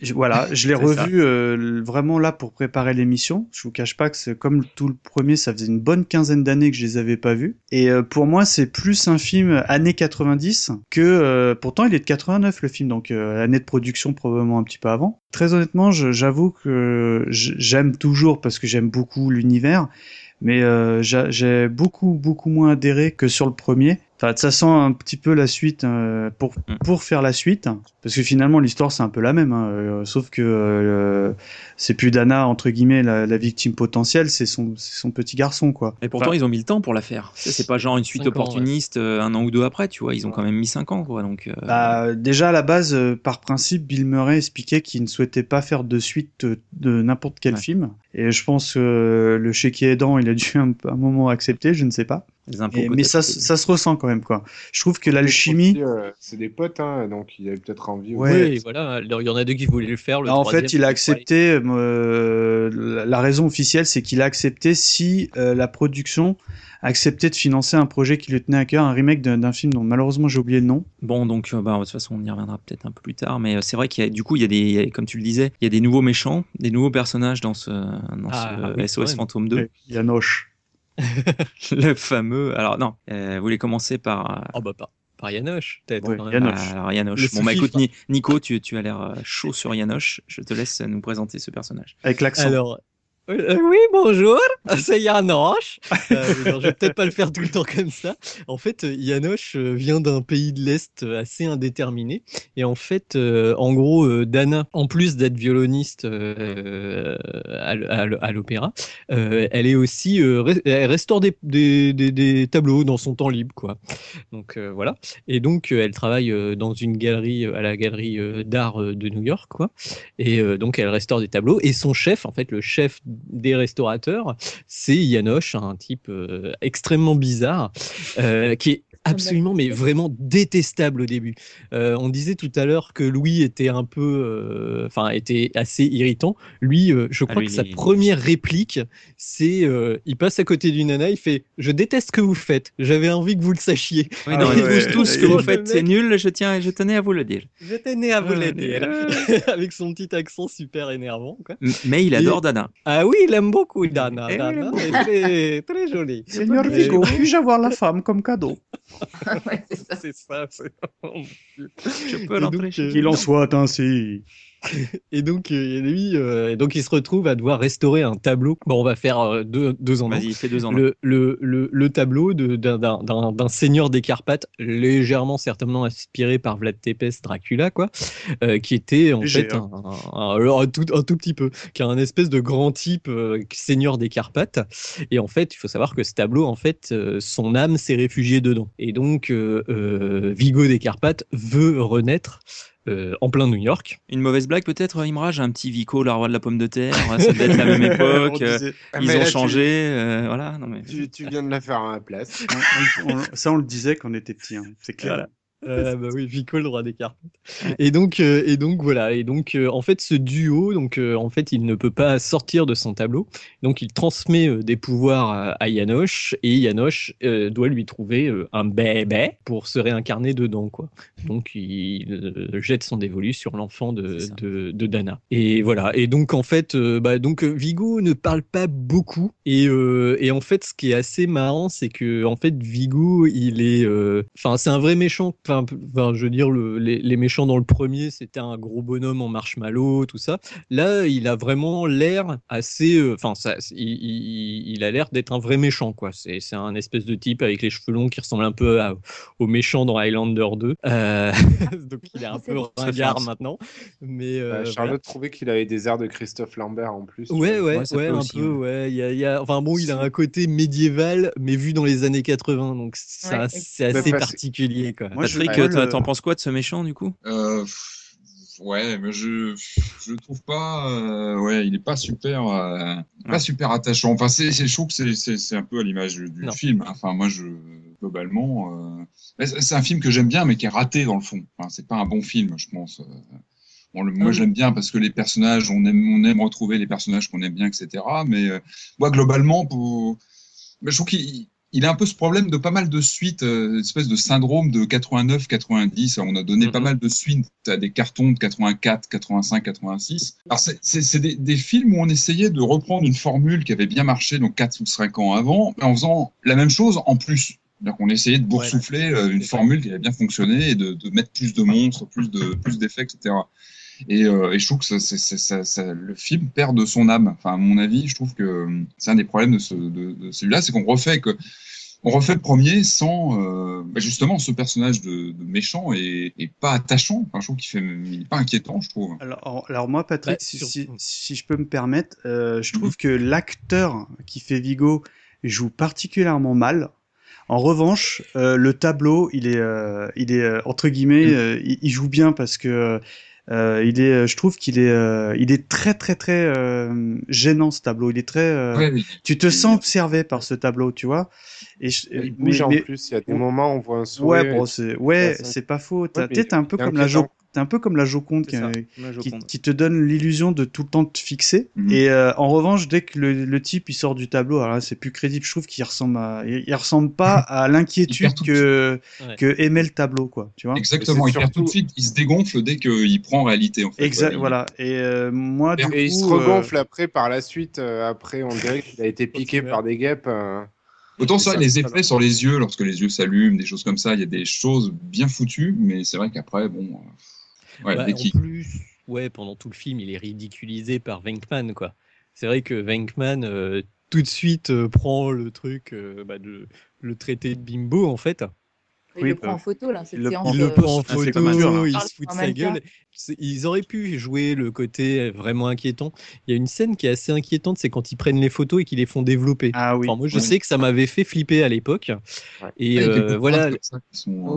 je l'ai revu vraiment là pour préparer l'émission. Je vous cache pas que c'est comme tout le premier, ça faisait une bonne quinzaine d'années que je les avais pas vus. Et pour moi, c'est plus un film années 90 que pourtant il est de 89 le film, donc année de production probablement un petit peu avant. Très honnêtement, j'avoue que j'aime toujours parce que j'aime beaucoup l'univers. Mais j'ai beaucoup moins adhéré que sur le premier. Enfin, ça sent un petit peu la suite pour faire la suite, parce que finalement l'histoire c'est un peu la même, sauf que c'est plus Dana entre guillemets la victime potentielle, c'est son petit garçon quoi. Et pourtant ils ont mis le temps pour la faire. C'est pas genre une suite opportuniste un an ou deux après, tu vois. Ils ont quand même mis 5 ans quoi. Donc déjà à la base, par principe, Bill Murray expliquait qu'il ne souhaitait pas faire de suite de n'importe quel film. Et je pense que le chéquier aidant, il a dû un moment accepter, je ne sais pas. Mais ça se ressent quand même quoi. Je trouve que l'alchimie, c'est des potes, hein, donc il avait peut-être envie. Oui, voilà. Il y en a deux qui voulaient le faire. En fait, il a accepté. La raison officielle, c'est qu'il a accepté si la production acceptait de financer un projet qui lui tenait à cœur, un remake d'un film dont malheureusement j'ai oublié le nom. Bon, donc de toute façon on y reviendra peut-être un peu plus tard, mais c'est vrai qu'il y a des, comme tu le disais, il y a des nouveaux méchants, des nouveaux personnages dans ce SOS Fantôme 2. Yanoche. Le fameux. Alors non, vous voulez commencer par. Par Yanoche, peut-être. Oui, alors Yanoche. Bon, écoute, Nico, tu as l'air chaud sur Yanoche. Je te laisse nous présenter ce personnage. Avec l'accent. Alors, oui, bonjour, c'est Yanoche. Je vais peut-être pas le faire tout le temps comme ça. En fait, Yanoche vient d'un pays de l'Est assez indéterminé. Et en fait, en gros, Dana, en plus d'être violoniste à l'opéra, elle est aussi elle restaure des tableaux dans son temps libre, quoi. Donc voilà. Et donc elle travaille dans une galerie, à la galerie d'art de New York, quoi. Et donc elle restaure des tableaux. Et son chef, en fait, le chef des restaurateurs, c'est Yanoche, un type extrêmement bizarre, qui est absolument, mais vraiment détestable au début. On disait tout à l'heure que Louis était un peu, était assez irritant. Lui, je crois que sa première réplique, c'est, il passe à côté d'une nana, il fait « Je déteste ce que vous faites. J'avais envie que vous le sachiez. » Oui, non, tout ce que vous faites, c'est nul. Je tenais à vous le dire. Je tenais à vous le dire. Avec son petit accent super énervant, quoi. Mais il adore Dana. Ah oui, il aime beaucoup Dana. Dana est très, très jolie. Seigneur Vigo, puis-je avoir la femme comme cadeau? C'est ça. Je peux l'entrer. Qu'il en soit ainsi. Et donc lui, donc il se retrouve à devoir restaurer un tableau. Bon, on va faire deux en un. Vas-y, fais 2 ans. Le tableau d'un seigneur des Carpates, légèrement certainement inspiré par Vlad Tepes Dracula, quoi, qui était en fait un tout petit peu, qui a un espèce de grand type seigneur des Carpates. Et en fait, il faut savoir que ce tableau, en fait, son âme s'est réfugiée dedans. Et donc Vigo des Carpates veut renaître. En plein New York. Une mauvaise blague peut-être, Imraj, un petit Vico, le roi de la pomme de terre, ça doit être la même époque, ils ont changé, voilà. Non, mais... tu viens de la faire à ma place. Ça on le disait quand on était petit, hein. C'est clair. Voilà. Bah oui, Vico, le roi des Carpates. Ouais. Et donc voilà. Et donc en fait, ce duo, en fait, il ne peut pas sortir de son tableau. Donc il transmet des pouvoirs à Yanoche, et Yanoche doit lui trouver un bébé pour se réincarner dedans, quoi. Donc il jette son dévolu sur l'enfant de Dana. Et voilà. Et donc en fait, Vigo ne parle pas beaucoup. Et en fait, ce qui est assez marrant, c'est que en fait, Vigo, il est, c'est un vrai méchant. Je veux dire, les méchants dans le premier, c'était un gros bonhomme en marshmallow, tout ça. Là, il a vraiment l'air assez... il a l'air d'être un vrai méchant, quoi. C'est un espèce de type avec les cheveux longs qui ressemble un peu au méchant dans Highlander 2. Donc, il est un peu ringard maintenant. Mais, Charlotte trouvait qu'il avait des airs de Christophe Lambert en plus. Ouais, un peu, ouais. Il a un côté médiéval, mais vu dans les années 80. Donc, c'est assez particulier, quoi. Moi, t'en penses quoi de ce méchant du coup? Ouais, mais je trouve pas, il est pas super, pas super attachant. Enfin, je trouve que c'est un peu à l'image du film. Enfin, moi, globalement, c'est un film que j'aime bien, mais qui est raté dans le fond. Enfin, c'est pas un bon film, je pense. Moi, je l'aime bien parce que les personnages, on aime retrouver les personnages qu'on aime bien, etc. Mais moi, globalement, je trouve qu'il il a un peu ce problème de pas mal de suites, espèce de syndrome de 89-90. On a donné pas mal de suites à des cartons de 84, 85, 86. Alors, c'est des films où on essayait de reprendre une formule qui avait bien marché, donc 4 ou 5 ans avant, en faisant la même chose en plus. Donc, on essayait de boursoufler une formule qui avait bien fonctionné et de mettre plus de monstres, plus d'effets, etc. Et je trouve que le film perd de son âme. Enfin, à mon avis, je trouve que c'est un des problèmes de celui-là, c'est qu'on refait le premier sans justement ce personnage de méchant et pas attachant. Enfin, je trouve il est pas inquiétant, je trouve. Alors moi, Patrick, si je peux me permettre, je trouve que l'acteur qui fait Vigo joue particulièrement mal. En revanche, le tableau, il est entre guillemets, il joue bien parce que je trouve qu'il est très très très gênant, ce tableau. Il est très, tu te sens observé par ce tableau, tu vois. Il bouge en plus. Il y a des moments où on voit un sourire. C'est pas faux. T'es un peu comme la Joconde qui te donne l'illusion de tout le temps te fixer. Et en revanche, dès que le type il sort du tableau, alors là, c'est plus crédible. Je trouve qu'il ressemble pas à l'inquiétude que émet le tableau, quoi. Tu vois. Exactement. Il perd tout de suite. Il se dégonfle dès qu'il prend en réalité. En fait. Exact. Voilà. Et moi, du coup, il se regonfle après par la suite. Après, on dirait qu'il a été piqué par des guêpes. Autant ça, les effets sur les yeux, lorsque les yeux s'allument, des choses comme ça, il y a des choses bien foutues, mais c'est vrai qu'après, bon. En plus, pendant tout le film, il est ridiculisé par Venkman, quoi. C'est vrai que Venkman, tout de suite, prend le truc, le traité de bimbo, en fait. Il le prend en photo, là, cette séance. Il le prend en photo, il se fout de sa gueule. Ils auraient pu jouer le côté vraiment inquiétant. Il y a une scène qui est assez inquiétante, c'est quand ils prennent les photos et qu'ils les font développer. Ah oui. Enfin, moi, je sais que ça m'avait fait flipper à l'époque. Ouais. Et voilà. On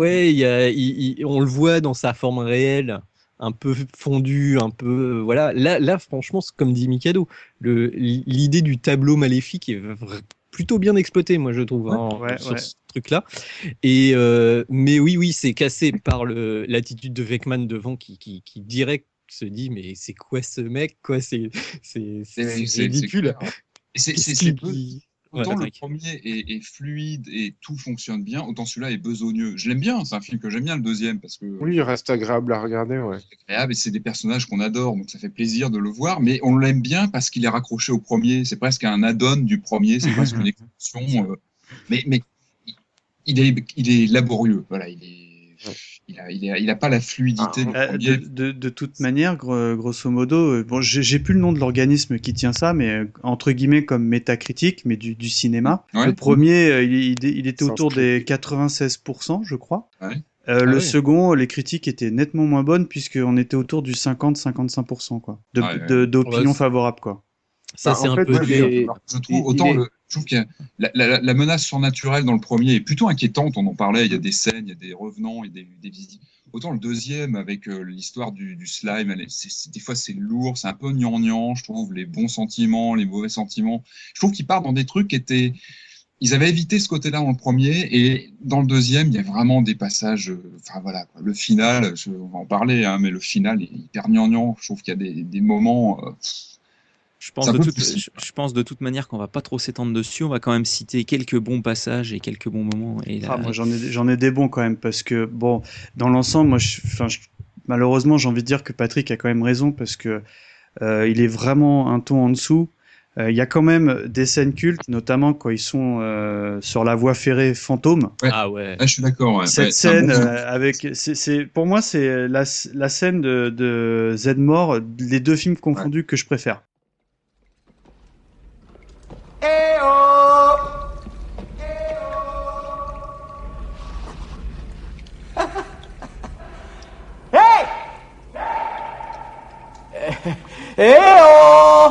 le voit dans sa forme réelle, un peu fondu, un peu voilà. Là, franchement, comme dit Mikado, l'idée du tableau maléfique est plutôt bien exploité, moi je trouve, sur ce truc-là. Et mais oui, c'est cassé par l'attitude de Venkman devant qui direct se dit mais c'est quoi ce mec, quoi, c'est ridicule. C'est autant le premier est fluide et tout fonctionne bien, autant celui-là est besogneux. Je l'aime bien, c'est un film que j'aime bien, le deuxième, parce que oui, il reste agréable à regarder, ouais. C'est agréable et c'est des personnages qu'on adore, donc ça fait plaisir de le voir, mais on l'aime bien parce qu'il est raccroché au premier. C'est presque un add-on du premier, c'est presque une extension, mais il est laborieux, voilà, il a pas la fluidité du premier. De toute manière, grosso modo, bon, j'ai plus le nom de l'organisme qui tient ça, mais entre guillemets comme métacritique, mais du cinéma. Ouais. Le premier, il était autour des 96%, je crois. Ouais. Le second, les critiques étaient nettement moins bonnes puisqu'on était autour du 50-55%, quoi, d'opinion favorable, quoi. Ça, c'est un peu dur. Je trouve que la menace surnaturelle dans le premier est plutôt inquiétante. On en parlait, il y a des scènes, il y a des revenants et des visites. Autant le deuxième, avec l'histoire du slime, des fois c'est lourd, c'est un peu gnangnan, je trouve, les bons sentiments, les mauvais sentiments. Je trouve qu'ils partent dans des trucs qui étaient... Ils avaient évité ce côté-là dans le premier, et dans le deuxième, il y a vraiment des passages... Enfin voilà, le final, on va en parler, hein, mais le final est hyper gnangnan. Je trouve qu'il y a des moments... Je pense de toute manière qu'on va pas trop s'étendre dessus. On va quand même citer quelques bons passages et quelques bons moments. Et là... moi j'en ai des bons quand même, parce que bon, dans l'ensemble, malheureusement j'ai envie de dire que Patrick a quand même raison, parce que il est vraiment un ton en dessous. Il y a quand même des scènes cultes, notamment quand ils sont sur la voie ferrée fantôme. Ouais. Ah ouais. Je suis d'accord. Ouais. Cette scène avec, pour moi c'est la scène de Zedmore, les deux films confondus, que je préfère. Eh oh! Hey! Eh oh!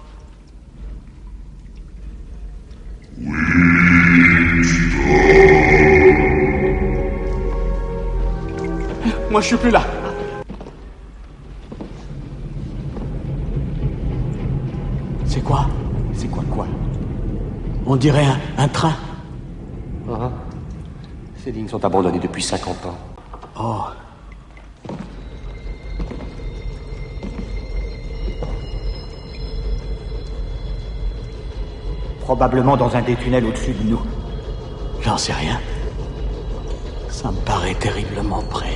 Moi je suis plus là. C'est quoi? C'est quoi? On dirait un train. Ah, ces lignes sont abandonnées depuis 50 ans. Oh. Probablement dans un des tunnels au-dessus de nous. J'en sais rien. Ça me paraît terriblement près.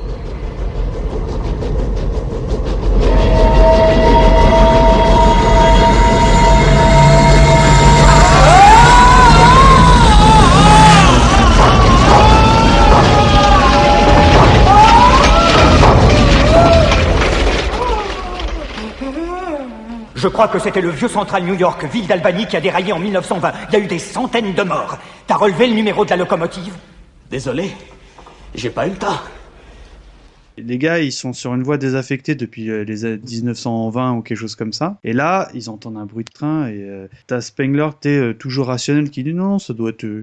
Je crois que c'était le vieux Central New York, ville d'Albany, qui a déraillé en 1920. Il y a eu des centaines de morts. T'as relevé le numéro de la locomotive? Désolé, j'ai pas eu le temps. Les gars, ils sont sur une voie désaffectée depuis les années 1920 ou quelque chose comme ça. Et là, ils entendent un bruit de train et t'as Spengler, toujours rationnel, qui dit non, ça doit être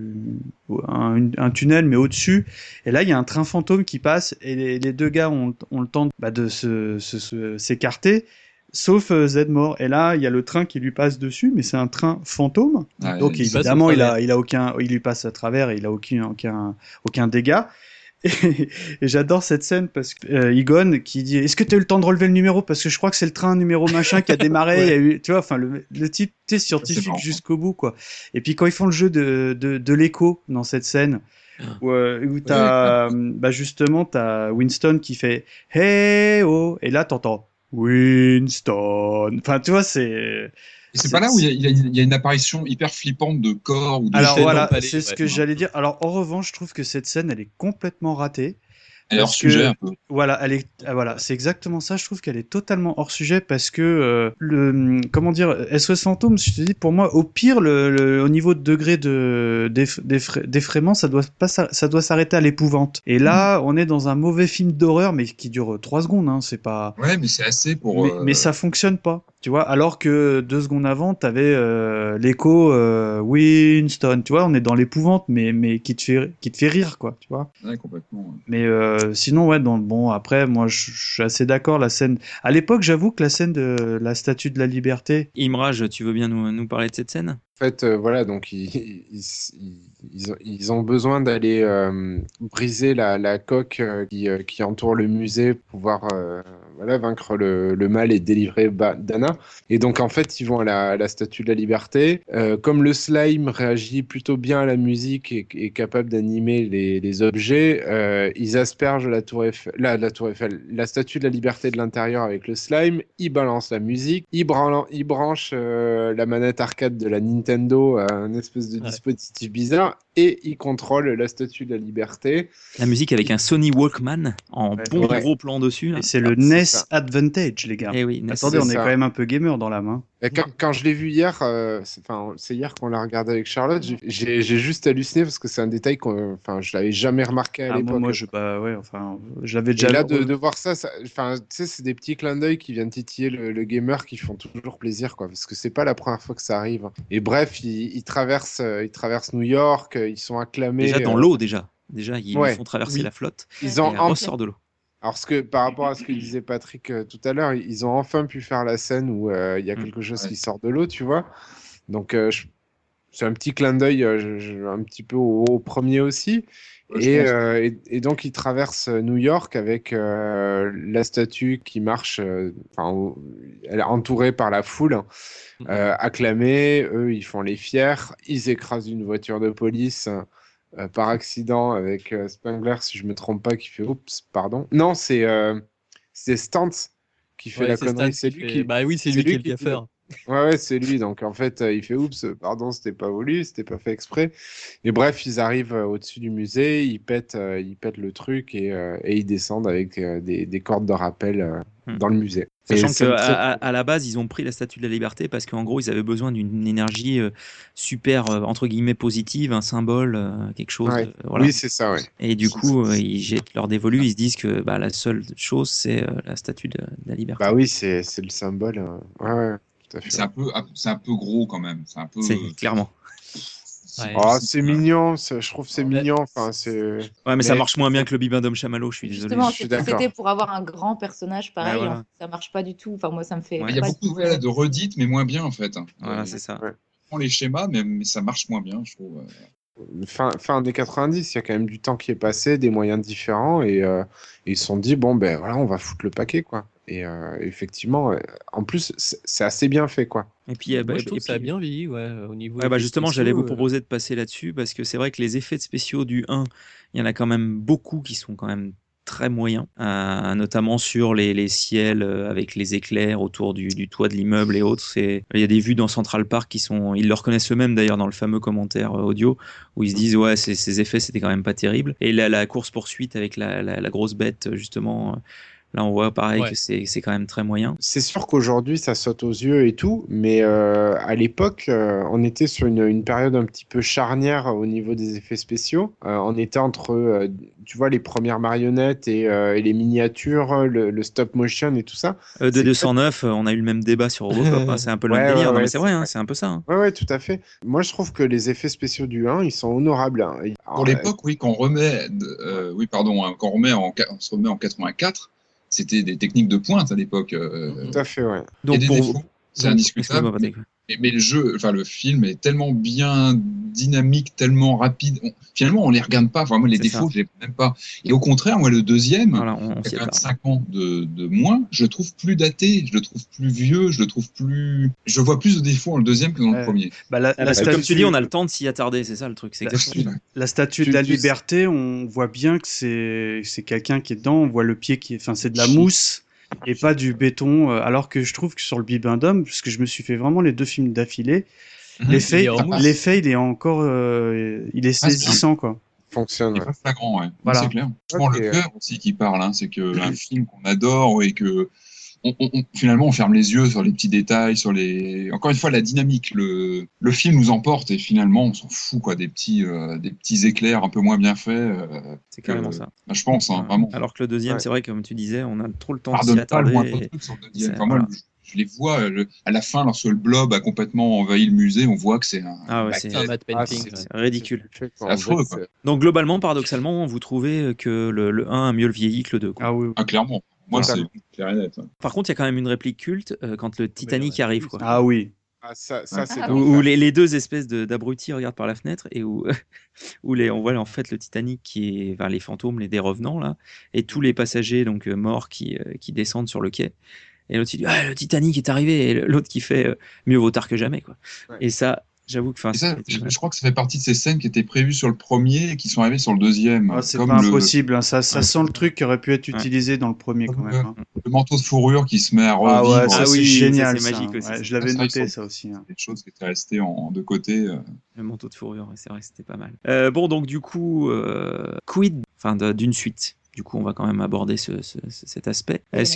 un tunnel, mais au-dessus. Et là, il y a un train fantôme qui passe et les deux gars ont le temps de s'écarter. Sauf Zedmore. Et là, il y a le train qui lui passe dessus, mais c'est un train fantôme. Ah, donc évidemment, il lui passe à travers et il a aucun dégât. Et j'adore cette scène parce que Egon qui dit est-ce que tu as eu le temps de relever le numéro, parce que je crois que c'est le train numéro machin qui a démarré. Ouais. Il y a eu, tu vois, enfin le type scientifique jusqu'au bout, quoi. Et puis quand ils font le jeu de l'écho dans cette scène où t'as justement t'as Winston qui fait hey oh, et là t'entends Winston. Enfin, tu vois, c'est pas là où il y a une apparition hyper flippante de corps ou de alors voilà, c'est ce que j'allais dire. Alors en revanche, je trouve que cette scène, elle est complètement ratée. Elle est hors sujet un peu. Voilà, c'est exactement ça. Je trouve qu'elle est totalement hors sujet parce que comment dire, SOS Fantôme, je te dis, pour moi, au pire, au niveau de degré d'effraiement, ça doit s'arrêter à l'épouvante. Et là, on est dans un mauvais film d'horreur, mais qui dure 3 secondes. Hein, c'est pas. Ouais, mais c'est assez pour. Mais ça fonctionne pas. Tu vois, alors que 2 secondes avant, t'avais l'écho Winston. Tu vois, on est dans l'épouvante, mais qui te fait rire, quoi. Tu vois. Ouais, complètement. Ouais. Mais sinon, ouais, après, moi, je suis assez d'accord. La scène. À l'époque, j'avoue que la scène de la Statue de la Liberté. Imraj, tu veux bien nous parler de cette scène ? En fait, voilà, donc ils ont besoin d'aller briser la coque qui entoure le musée pour pouvoir vaincre le mal et délivrer Dana. Et donc, en fait, ils vont à la Statue de la Liberté. Comme le slime réagit plutôt bien à la musique et est capable d'animer les objets, ils aspergent la Tour Eiffel, la Statue de la Liberté de l'intérieur avec le slime. Ils balancent la musique. Ils branchent la manette arcade de la Nintendo, un espèce de dispositif bizarre, et il contrôle la Statue de la Liberté. La musique avec un Sony Walkman en gros plan dessus. Là. Et c'est le NES Advantage, les gars. Eh oui, attendez, on est quand même un peu gamer dans l'âme. Hein. Quand je l'ai vu hier, c'est hier qu'on l'a regardé avec Charlotte, j'ai juste halluciné parce que c'est un détail je l'avais jamais remarqué à l'époque. Moi, je l'avais déjà. Et là, de voir ça, tu sais, c'est des petits clins d'œil qui viennent titiller le gamer qui font toujours plaisir, quoi, parce que c'est pas la première fois que ça arrive. Et bref, ils traversent New York, ils sont acclamés. Déjà dans l'eau, déjà ils font traverser la flotte. Ils ont ressort de l'eau. Alors, par rapport à ce que disait Patrick tout à l'heure, ils ont enfin pu faire la scène où il y a quelque chose qui sort de l'eau, tu vois. Donc, c'est un petit clin d'œil un petit peu au premier aussi. Et donc, ils traversent New York avec la statue qui marche, elle est entourée par la foule, acclamée. Eux, ils font les fiers. Ils écrasent une voiture de police par accident avec Spengler, si je me trompe pas, qui fait oups, pardon. Non, c'est Stantz qui fait la connerie. C'est lui qui. Bah oui, c'est lui qui est le gaffeur. Ouais, c'est lui. Donc en fait, il fait oups, pardon, c'était pas voulu, c'était pas fait exprès. Et bref, ils arrivent au-dessus du musée, ils pètent le truc et ils descendent avec des cordes de rappel dans le musée. Sachant qu'à la base, ils ont pris la Statue de la Liberté parce qu'en gros, ils avaient besoin d'une énergie super, entre guillemets, positive, un symbole, quelque chose. Ouais. Voilà. Oui, c'est ça, ouais. Et du coup, ils jettent leur dévolu, ils se disent que la seule chose, c'est la Statue de la Liberté. Bah oui, c'est le symbole. Ouais, tout à fait. C'est un peu gros quand même. C'est clairement. Ouais, c'est mignon, je trouve que c'est mignon. Enfin, mais ça marche moins bien que le Bibendum Chamallow, je suis désolé. Justement, c'était pour avoir un grand personnage pareil, voilà. Ça marche pas du tout. Enfin, moi, ça me fait. Il y a beaucoup de redites, mais moins bien en fait. Voilà, c'est ça. On prend les schémas, mais ça marche moins bien, je trouve. Fin des 90, il y a quand même du temps qui est passé, des moyens différents, et ils se sont dit bon ben voilà, on va foutre le paquet, quoi. Et effectivement, en plus, c'est assez bien fait, quoi. Et puis, Moi, je trouve que ça a bien vieilli, au niveau Ouais, bah effets justement, spéciaux, j'allais vous proposer de passer là-dessus parce que c'est vrai que les effets spéciaux du 1, il y en a quand même beaucoup qui sont quand même très moyens, notamment sur les ciels avec les éclairs autour du toit de l'immeuble et autres. Il y a des vues dans Central Park qui sont, ils le reconnaissent eux-mêmes d'ailleurs dans le fameux commentaire audio où ils se disent ouais, ces effets c'était quand même pas terrible. Et la course poursuite avec la grosse bête justement. Là, on voit pareil que c'est quand même très moyen. C'est sûr qu'aujourd'hui, ça saute aux yeux et tout, mais à l'époque, on était sur une période un petit peu charnière au niveau des effets spéciaux. On était entre, tu vois, les premières marionnettes et les miniatures, le stop motion et tout ça. De 209, on a eu le même débat sur Robocop. Hein, c'est un peu le même délire, non, mais c'est vrai, hein, c'est un peu ça. Hein. Ouais, tout à fait. Moi, je trouve que les effets spéciaux du 1, ils sont honorables. Hein. Pour l'époque, oui, quand on remet, quand on se remet en 84. C'était des techniques de pointe à l'époque. Tout à fait, ouais. Donc, des défauts, c'est indiscutable. Mais le film est tellement bien dynamique, tellement rapide. Finalement, on les regarde pas. Enfin, moi, les défauts, je les même pas. Et au contraire, moi, le deuxième, qui a 5 ans de moins, je le trouve plus daté, je le trouve plus vieux, je vois plus de défauts dans le deuxième que dans le premier. Comme tu dis, on a le temps de s'y attarder, c'est ça le truc. C'est exactement. La statue de la liberté, on voit bien que c'est quelqu'un qui est dedans. On voit le pied c'est de la mousse. Et pas du béton, alors que je trouve que sur le Bibendum, parce que je me suis fait vraiment les 2 films d'affilée, l'effet il est encore il est saisissant quoi. Fonctionne. Il est pas flagrant, ouais. Voilà. C'est clair. Je prends le cœur aussi qui parle, hein, c'est que un film qu'on adore et que finalement on ferme les yeux sur les petits détails, encore une fois la dynamique, le film nous emporte et finalement on s'en fout quoi des petits éclairs un peu moins bien faits. C'est carrément ça. Bah, je pense vraiment. Alors que le deuxième, c'est vrai comme tu disais, on a trop le temps de s'y attarder. Moi, je les vois à la fin lorsque le blob a complètement envahi le musée, on voit que c'est un matte painting, c'est ridicule. C'est affreux quoi. Donc globalement, paradoxalement, vous trouvez que le 1 a mieux vieilli que le 2 quoi. Ah oui. Ah clairement. Moi, c'est clair et net. Par contre, il y a quand même une réplique culte quand le Titanic arrive. Quoi. Ah oui. Ah, ça c'est où les deux espèces d'abrutis regardent par la fenêtre et où on voit en fait le Titanic qui est les fantômes, des revenants là, et tous les passagers donc morts qui descendent sur le quai. Et l'autre il dit le Titanic est arrivé et l'autre qui fait mieux vaut tard que jamais quoi. Ouais. Et ça. J'avoue que je crois que ça fait partie de ces scènes qui étaient prévues sur le premier et qui sont arrivées sur le deuxième. Ah, c'est pas impossible, hein. Ça sent le truc qui aurait pu être utilisé dans le premier quand même. Hein. Le manteau de fourrure qui se met à revivre. Ah oui, c'est génial, c'est magique aussi. Ouais, je l'avais noté ça aussi. Hein. Des choses qui étaient restées de côté. Le manteau de fourrure, c'est vrai que c'était pas mal. Bon, donc du coup, quid d'une suite? Du coup, on va quand même aborder cet aspect. Est-ce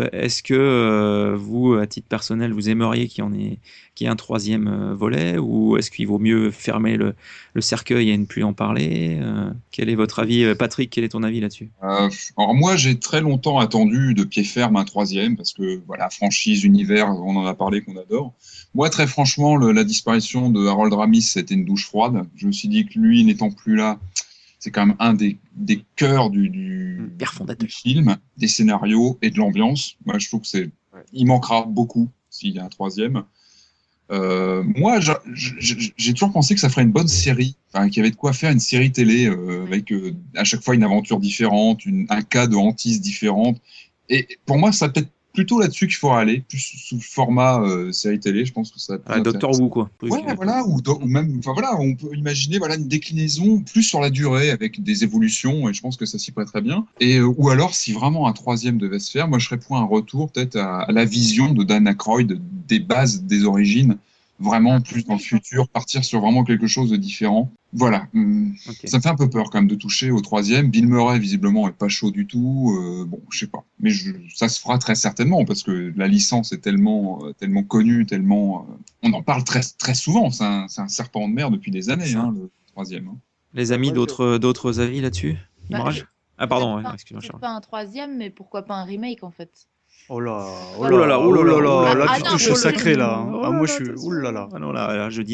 que vous, à titre personnel, vous aimeriez qu'il y ait un 3e volet, ou est-ce qu'il vaut mieux fermer le cercueil et ne plus en parler? Quel est votre avis, Patrick? Quel est ton avis là-dessus? Alors moi, j'ai très longtemps attendu de pied ferme un 3e parce que voilà, franchise, univers, on en a parlé qu'on adore. Moi, très franchement, la disparition de Harold Ramis, c'était une douche froide. Je me suis dit que lui, n'étant plus là, c'est quand même un des cœurs du film, des scénarios et de l'ambiance. Moi, je trouve que il manquera beaucoup s'il y a un 3e. Moi, j'ai toujours pensé que ça ferait une bonne série, qu'il y avait de quoi faire une série télé avec à chaque fois une aventure différente, un cas de hantise différente. Et pour moi, ça peut-être plutôt là-dessus qu'il faudra aller, plus sous le format série télé. Je pense que ça. Doctor Who quoi. Ouais, voilà, ou même, on peut imaginer une déclinaison plus sur la durée avec des évolutions, et je pense que ça s'y prêterait bien. Et ou alors, si vraiment un 3e devait se faire, moi je serais pour un retour peut-être à la vision de Dan Aykroyd des bases, des origines, vraiment plus dans le futur, partir sur vraiment quelque chose de différent. Voilà. Okay. Ça me fait un peu peur quand même de toucher au 3e. Bill Murray visiblement est pas chaud du tout. Bon, je sais pas. Mais ça se fera très certainement parce que la licence est tellement connue, tellement on en parle très très souvent. C'est un serpent de mer depuis des années, le 3e. Hein. Les amis, d'autres avis là-dessus? Ah pardon, excuse-moi. C'est pas un 3e, mais pourquoi pas un remake en fait? Oh là là, là tu touches au sacré là. Ah moi je suis, oh là là. Ah non là, je dis non.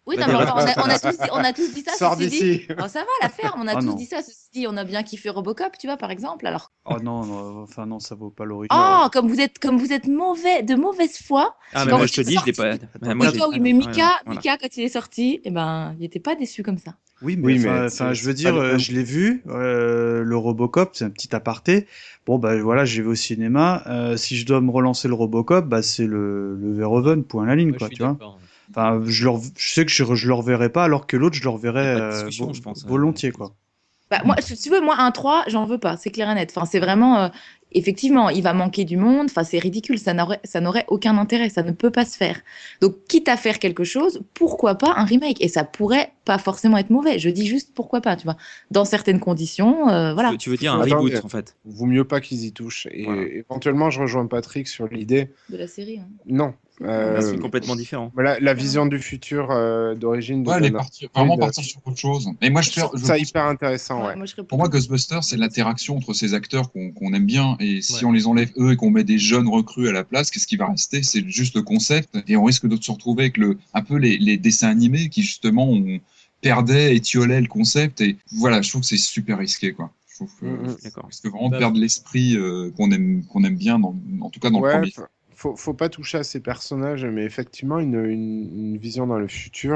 Oui, non, mais on a tous dit ça. Sors ceci d'ici. dit. Oh, ça va, la ferme, on a Ah, tous non. dit ça. Ceci dit, on a bien kiffé Robocop, tu vois, par exemple. Alors, Oh non, enfin non, ça vaut pas l'original. oh, comme vous êtes mauvais, de mauvaise foi. Ah, mais Quand moi, il je te est dis, je l'ai pas. sorti. Moi, Mika, oui, mais ouais, Mika, voilà. Mika, quand il est sorti, il n'était pas déçu comme ça. Oui, Oui, mais mais enfin, c'est- je veux c'est pas dire, le même. je l'ai vu, le Robocop, c'est un petit aparté. Bon, bah voilà, j'ai vu au cinéma. Si je dois me relancer le Robocop, bah c'est le Verhoeven, point à la ligne, Ouais, quoi, je suis tu vois. d'accord. Enfin, je sais que je le reverrai pas, alors que l'autre, je le reverrai Y a pas de discussion, je pense. volontiers, quoi. Bah, moi, si tu veux, moi, un 3, j'en veux pas, c'est clair et net. Enfin, c'est vraiment, effectivement, il va manquer du monde. Enfin, c'est ridicule, ça n'aurait aucun intérêt, ça ne peut pas se faire. Donc, quitte à faire quelque chose, pourquoi pas un remake? Et ça pourrait pas forcément être mauvais. Je dis juste pourquoi pas, tu vois. Dans certaines conditions, voilà. Tu veux dire un Attends, reboot, en fait. Vaut mieux pas qu'ils y touchent. Et Voilà. éventuellement, je rejoins Patrick sur l'idée. De la série. Hein. Non. C'est complètement différent. La vision du futur d'origine de Ouais, elle est Dana vraiment Freed, partir sur autre chose. Mais moi, je trouve pense ça hyper intéressant, ouais. Moi, je serais Pour moi, plutôt- Ghostbusters, c'est l'interaction entre ces acteurs qu'on aime bien. Et si Ouais. on les enlève eux et qu'on met des jeunes recrues à la place, qu'est-ce qui va rester? C'est juste le concept. Et on risque de se retrouver avec un peu les dessins animés qui, justement, perdaient, étiolaient le concept. Et voilà, je trouve que c'est super risqué, quoi. Je trouve que, D'accord. parce que vraiment Bah, perdre l'esprit qu'on aime bien, en tout cas dans le Ouais, premier. faut pas toucher à ces personnages, mais effectivement, une vision dans le futur,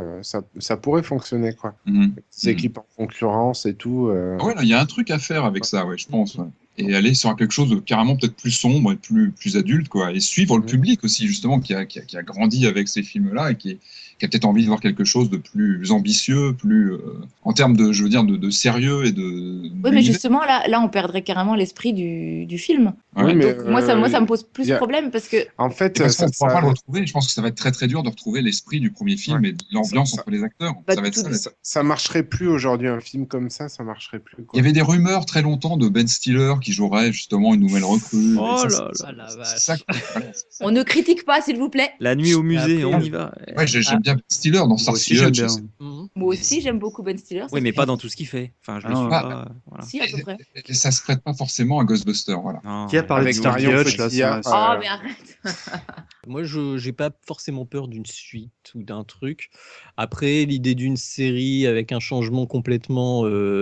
ça pourrait fonctionner, quoi. Ces équipes en concurrence et tout. Ah ouais, là, il y a un truc à faire avec ça, ouais, je pense. Ouais. Et aller sur quelque chose de carrément peut-être plus sombre et plus adulte, quoi. Et suivre le public aussi, justement, qui a grandi avec ces films-là et qui a peut-être envie de voir quelque chose de plus ambitieux, plus en termes de sérieux et de. Oui, mais d'univers. justement, là, on perdrait carrément l'esprit du film. Ouais. Oui, mais, Donc, moi, ça me pose plus y a- problème parce que. En fait, Et parce qu'on ne pourra ça- pas le retrouver. Je pense que ça va être très très dur de retrouver l'esprit du premier film et l'ambiance entre les acteurs. Bah, Ça va être ça. ça marcherait plus aujourd'hui, un film comme ça marcherait plus, quoi. Il y avait des rumeurs très longtemps de Ben Stiller qui jouerait justement une nouvelle recrue. Oh Et ça, là c'est- là. c'est ça que- On ne critique pas, s'il vous plaît. La nuit au musée, Après, on y va. Ouais, j'aime bien Ben Stiller dans Starsky j'aime Hutch. bien. Moi aussi, j'aime beaucoup Ben Stiller. Oui, mais pas dans tout ce qu'il fait. Enfin, je le Ah, suis non. pas. Voilà. Si, à peu près. Et ça se prête pas forcément à Ghostbusters, voilà. Non, Qui a parlé Avec de Starsky Marion Hutch, là, Cotillard, c'est- Oh, mais arrête. Moi, je j'ai pas forcément peur d'une suite ou d'un truc. Après, l'idée d'une série avec un changement complètement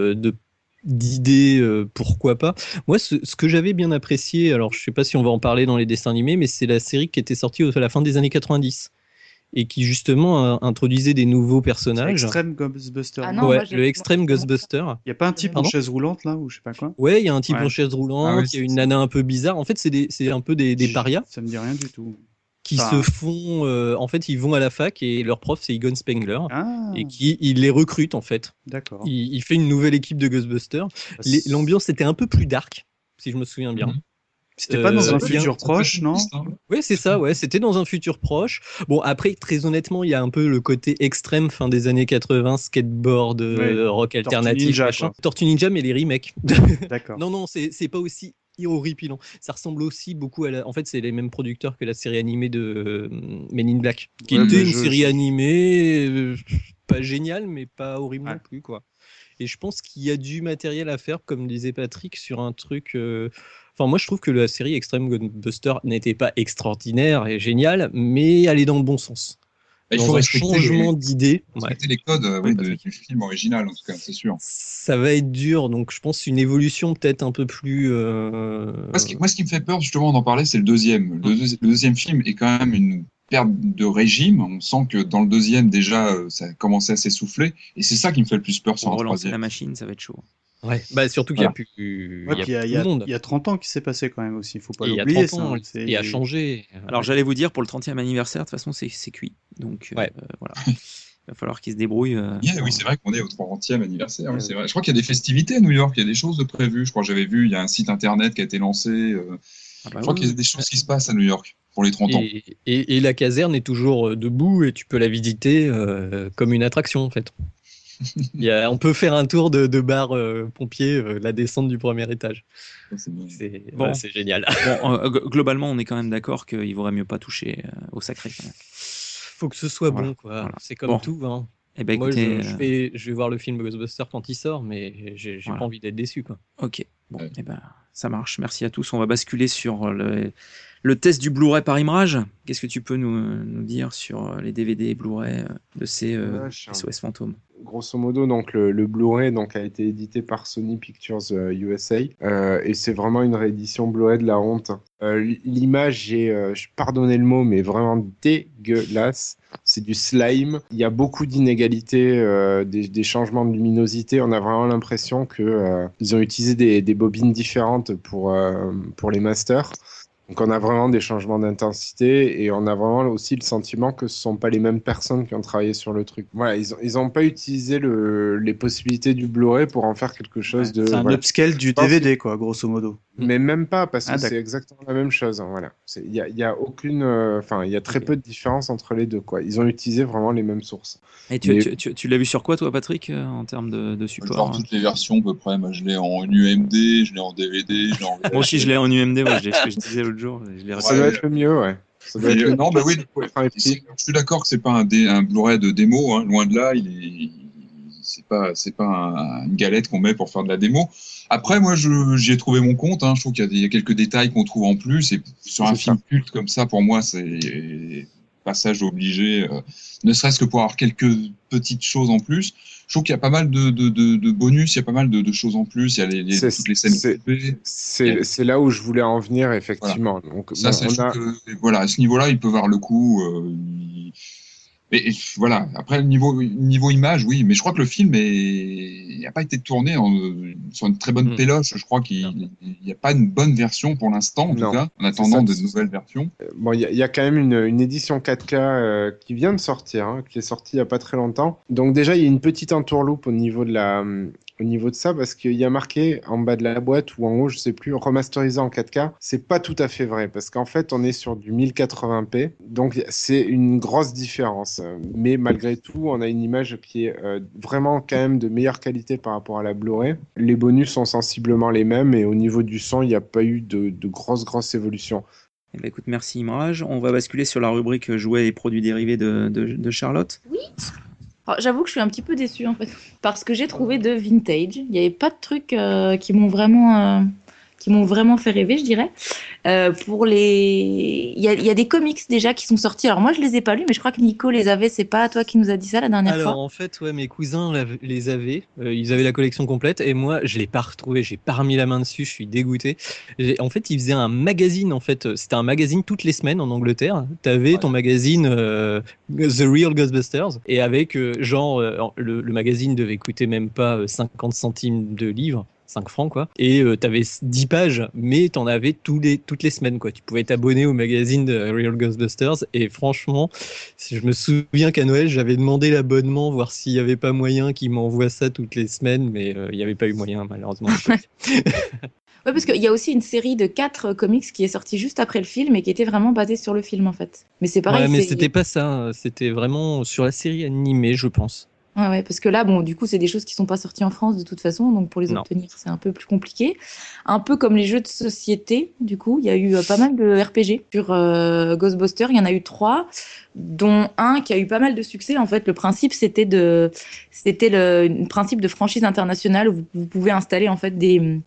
d'idée, pourquoi pas. Moi, ce que j'avais bien apprécié, alors je sais pas si on va en parler dans les dessins animés, mais c'est la série qui était sortie à la fin des années 90 et qui justement introduisait des nouveaux personnages. Extreme Ghostbuster. Ah non, Ouais, moi, j'ai- le Extreme Ghostbuster. Il y a pas un type en Pardon chaise roulante, là, ou je sais pas quoi? Ouais, il y a un type Ouais. en chaise roulante, Ah ouais, il y a une nana un peu bizarre. En fait, c'est un peu des parias Ça me dit rien du tout. qui Enfin- se font. En fait, ils vont à la fac et leur prof, c'est Egon Spengler. Ah, Et il les recrute en fait. d'accord. Il fait une nouvelle équipe de Ghostbusters. L'ambiance était un peu plus dark, si je me souviens bien. C'était pas dans un bien- futur proche, non? Ouais, c'est ça, ouais, c'était dans un futur proche. Bon, après, très honnêtement, il y a un peu le côté extrême fin des années 80, skateboard, Ouais. rock Tortue alternatif, Ninja, machin. quoi. Tortue Ninja, mais les remakes. D'accord. Non, c'est pas aussi horripilant. Ça ressemble aussi beaucoup à En fait, c'est les mêmes producteurs que la série animée de Men in Black, qui Ouais, était mais une série animée pas géniale, mais pas horrible non plus, quoi. Et je pense qu'il y a du matériel à faire, comme disait Patrick, sur un truc. Enfin, moi, je trouve que la série Extreme Ghostbuster n'était pas extraordinaire et géniale, mais elle est dans le bon sens. Il Dans faut un respecter changement d'idée. respecter les codes du film original, en tout cas, c'est sûr. Ça va être dur, donc je pense une évolution peut-être un peu plus. Moi, ce qui me fait peur, justement, d'en parler, c'est le deuxième. Le deuxième film est quand même une perte de régime. On sent que dans le deuxième, déjà, ça a commencé à s'essouffler. Et c'est ça qui me fait le plus peur sur Pour un relancer troisième. la machine, ça va être chaud. Ouais, bah surtout qu'il n'y a Voilà. plus. Ouais, il puis y a il plus y a, de monde. il y a 30 ans qui s'est passé quand même aussi, faut pas Et il y a l'oublier 30 ans, ça. C'est- et a changé. Alors, j'allais vous dire, pour le 30e anniversaire, de toute façon, c'est cuit. Donc, Ouais. voilà. Il va falloir qu'ils se débrouillent. Oui, c'est vrai qu'on est au 30e anniversaire. Oui, c'est vrai. Je crois qu'il y a des festivités à New York. Il y a des choses de prévues. Je crois que j'avais vu, il y a un site internet qui a été lancé. Ah bah je crois oui. qu'il y a des choses qui se passent à New York pour les 30 ans. Et la caserne est toujours debout et tu peux la visiter comme une attraction en fait. On peut faire un tour de bar pompier, la descente du premier étage. C'est Bon. c'est génial. Bon, globalement, on est quand même d'accord qu'il vaudrait mieux pas toucher au sacré. Quand même. Faut que ce soit Voilà, bon, quoi. voilà. C'est comme Bon. tout. Hein. Eh ben, Moi, écoutez, je vais voir le film Ghostbusters quand il sort, mais j'ai Voilà. pas envie d'être déçu, quoi. Ok. Bon, eh ben, Ça marche. Merci à tous. On va basculer sur le test du Blu-ray par Imrage. Qu'est-ce que tu peux nous dire sur les DVD et Blu-ray de ces SOS Fantômes? Grosso modo, donc le Blu-ray donc a été édité par Sony Pictures USA et c'est vraiment une réédition Blu-ray de la honte. L'image est, pardonnez le mot, mais vraiment dégueulasse. C'est du slime. Il y a beaucoup d'inégalités, des changements de luminosité. On a vraiment l'impression que ils ont utilisé des bobines différentes pour les masters. Donc on a vraiment des changements d'intensité et on a vraiment aussi le sentiment que ce sont pas les mêmes personnes qui ont travaillé sur le truc. Voilà, ils ont pas utilisé les possibilités du Blu-ray pour en faire quelque chose de... C'est un upscale du DVD, quoi, grosso modo. Mais même pas, parce que c'est exactement la même chose. Hein, voilà. Il y a aucune... Enfin, il y a très peu de différence entre les deux, quoi. Ils ont utilisé vraiment les mêmes sources. Et tu l'as vu sur quoi, toi, Patrick, en termes de support? Genre toutes les versions, à peu près. Moi, je l'ai en UMD, je l'ai en DVD, je l'ai en... Moi aussi, je l'ai en UMD, ouais, ce que je disais l'autre jour. Ça doit être le mieux, ouais. Non, bah oui, je suis d'accord que c'est pas un Blu-ray de démo, hein, loin de là, c'est pas une galette qu'on met pour faire de la démo. Après, moi, j'y ai trouvé mon compte, hein, je trouve qu'il y a quelques détails qu'on trouve en plus, et sur un film culte comme ça, pour moi, c'est passage obligé, ne serait-ce que pour avoir quelques petites choses en plus. Je trouve qu'il y a pas mal de bonus, il y a pas mal de choses en plus, il y a toutes les scènes coupées. C'est là où je voulais en venir, effectivement. Voilà. Donc, ça, voilà, à ce niveau-là, il peut voir le coup. Mais voilà, après, niveau image, oui, mais je crois que le film n'a pas été tourné sur une très bonne péloche. Je crois qu'il n'y a pas une bonne version pour l'instant, en tout cas, en attendant de nouvelles versions. Bon, il y a quand même une édition 4K qui vient de sortir, hein, qui est sortie il n'y a pas très longtemps. Donc déjà, il y a une petite entourloupe au niveau de ça, parce qu'il y a marqué en bas de la boîte ou en haut, je sais plus, remasterisé en 4K. C'est pas tout à fait vrai, parce qu'en fait, on est sur du 1080p, donc c'est une grosse différence. Mais malgré tout, on a une image qui est vraiment quand même de meilleure qualité par rapport à la Blu-ray. Les bonus sont sensiblement les mêmes, et au niveau du son, il n'y a pas eu de grosses évolutions. Eh ben, écoute, merci Imrage. On va basculer sur la rubrique jouets et produits dérivés de Charlotte. Oui. Alors, j'avoue que je suis un petit peu déçue en fait, parce que j'ai trouvé de vintage. Il n'y avait pas de trucs qui m'ont vraiment fait rêver, je dirais. Il y a des comics déjà qui sont sortis. Alors moi, je les ai pas lus, mais je crois que Nico les avait. C'est pas toi qui nous a dit ça la dernière fois? Alors en fait, ouais, mes cousins les avaient. Ils avaient la collection complète et moi, je l'ai pas retrouvé. J'ai pas remis la main dessus. Je suis dégoûté. En fait, ils faisaient un magazine. En fait, c'était un magazine toutes les semaines en Angleterre. T'avais ton magazine The Real Ghostbusters et avec le magazine devait coûter même pas 50 centimes de livre. 5 francs quoi, et t'avais 10 pages, mais t'en avais toutes les semaines quoi. Tu pouvais t'abonner au magazine de Real Ghostbusters, et franchement, je me souviens qu'à Noël, j'avais demandé l'abonnement, voir s'il n'y avait pas moyen qu'ils m'envoient ça toutes les semaines, mais il n'y avait pas eu moyen malheureusement. Ouais, parce qu'il y a aussi une série de 4 comics qui est sortie juste après le film et qui était vraiment basée sur le film en fait. Mais c'est pareil. Ouais, mais c'était pas ça, c'était vraiment sur la série animée, je pense. Ouais, parce que là, bon, du coup, c'est des choses qui sont pas sorties en France de toute façon, donc pour les obtenir, c'est un peu plus compliqué. Un peu comme les jeux de société, du coup, il y a eu pas mal de RPG sur Ghostbusters. Il y en a eu 3, dont un qui a eu pas mal de succès. En fait, le principe, c'était le principe de franchise internationale où vous pouvez installer en fait des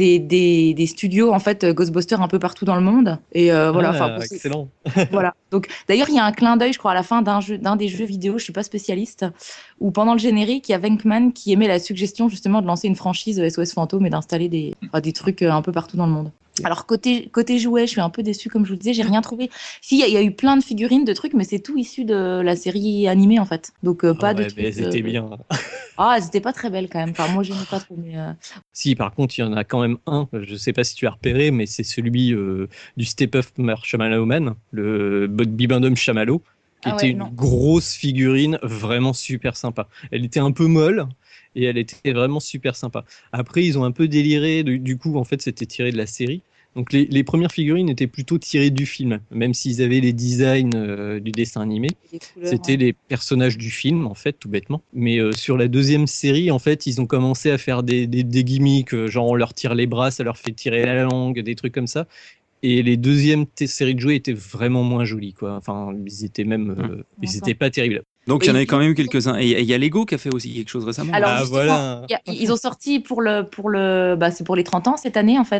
studios en fait Ghostbusters un peu partout dans le monde. Et voilà. Excellent. Voilà. Donc, d'ailleurs, il y a un clin d'œil, je crois, à la fin d'un des jeux vidéo. Je suis pas spécialiste. Où pendant le générique, il y a Venkman qui émet la suggestion justement de lancer une franchise SOS Fantôme et d'installer des trucs un peu partout dans le monde. Alors côté jouet, je suis un peu déçue comme je vous le disais, j'ai rien trouvé. Si, il y a eu plein de figurines, de trucs, mais c'est tout issu de la série animée en fait. Donc pas de trucs. Mais elles étaient bien. Ah, elles étaient pas très belles quand même. Enfin, moi, j'aimais pas trop. Mais Si, par contre, il y en a quand même un. Je sais pas si tu as repéré, mais c'est celui du Step Up Marshmallow Man, le Bibendum Chamallow, qui était une grosse figurine vraiment super sympa. Elle était un peu molle. Et elle était vraiment super sympa. Après, ils ont un peu déliré. Du coup, en fait, c'était tiré de la série. Donc, les premières figurines étaient plutôt tirées du film. Même s'ils avaient les designs du dessin animé. C'était les personnages du film, en fait, tout bêtement. Mais sur la deuxième série, en fait, ils ont commencé à faire des gimmicks. Genre, on leur tire les bras, ça leur fait tirer la langue, des trucs comme ça. Et les deuxièmes séries de jouets étaient vraiment moins jolies, quoi. Enfin, ils étaient même... ils étaient pas terribles. Donc il y en avait quand même quelques-uns. Et il y a Lego qui a fait aussi quelque chose récemment. Alors, voilà. Ils ont sorti c'est pour les 30 ans cette année en fait.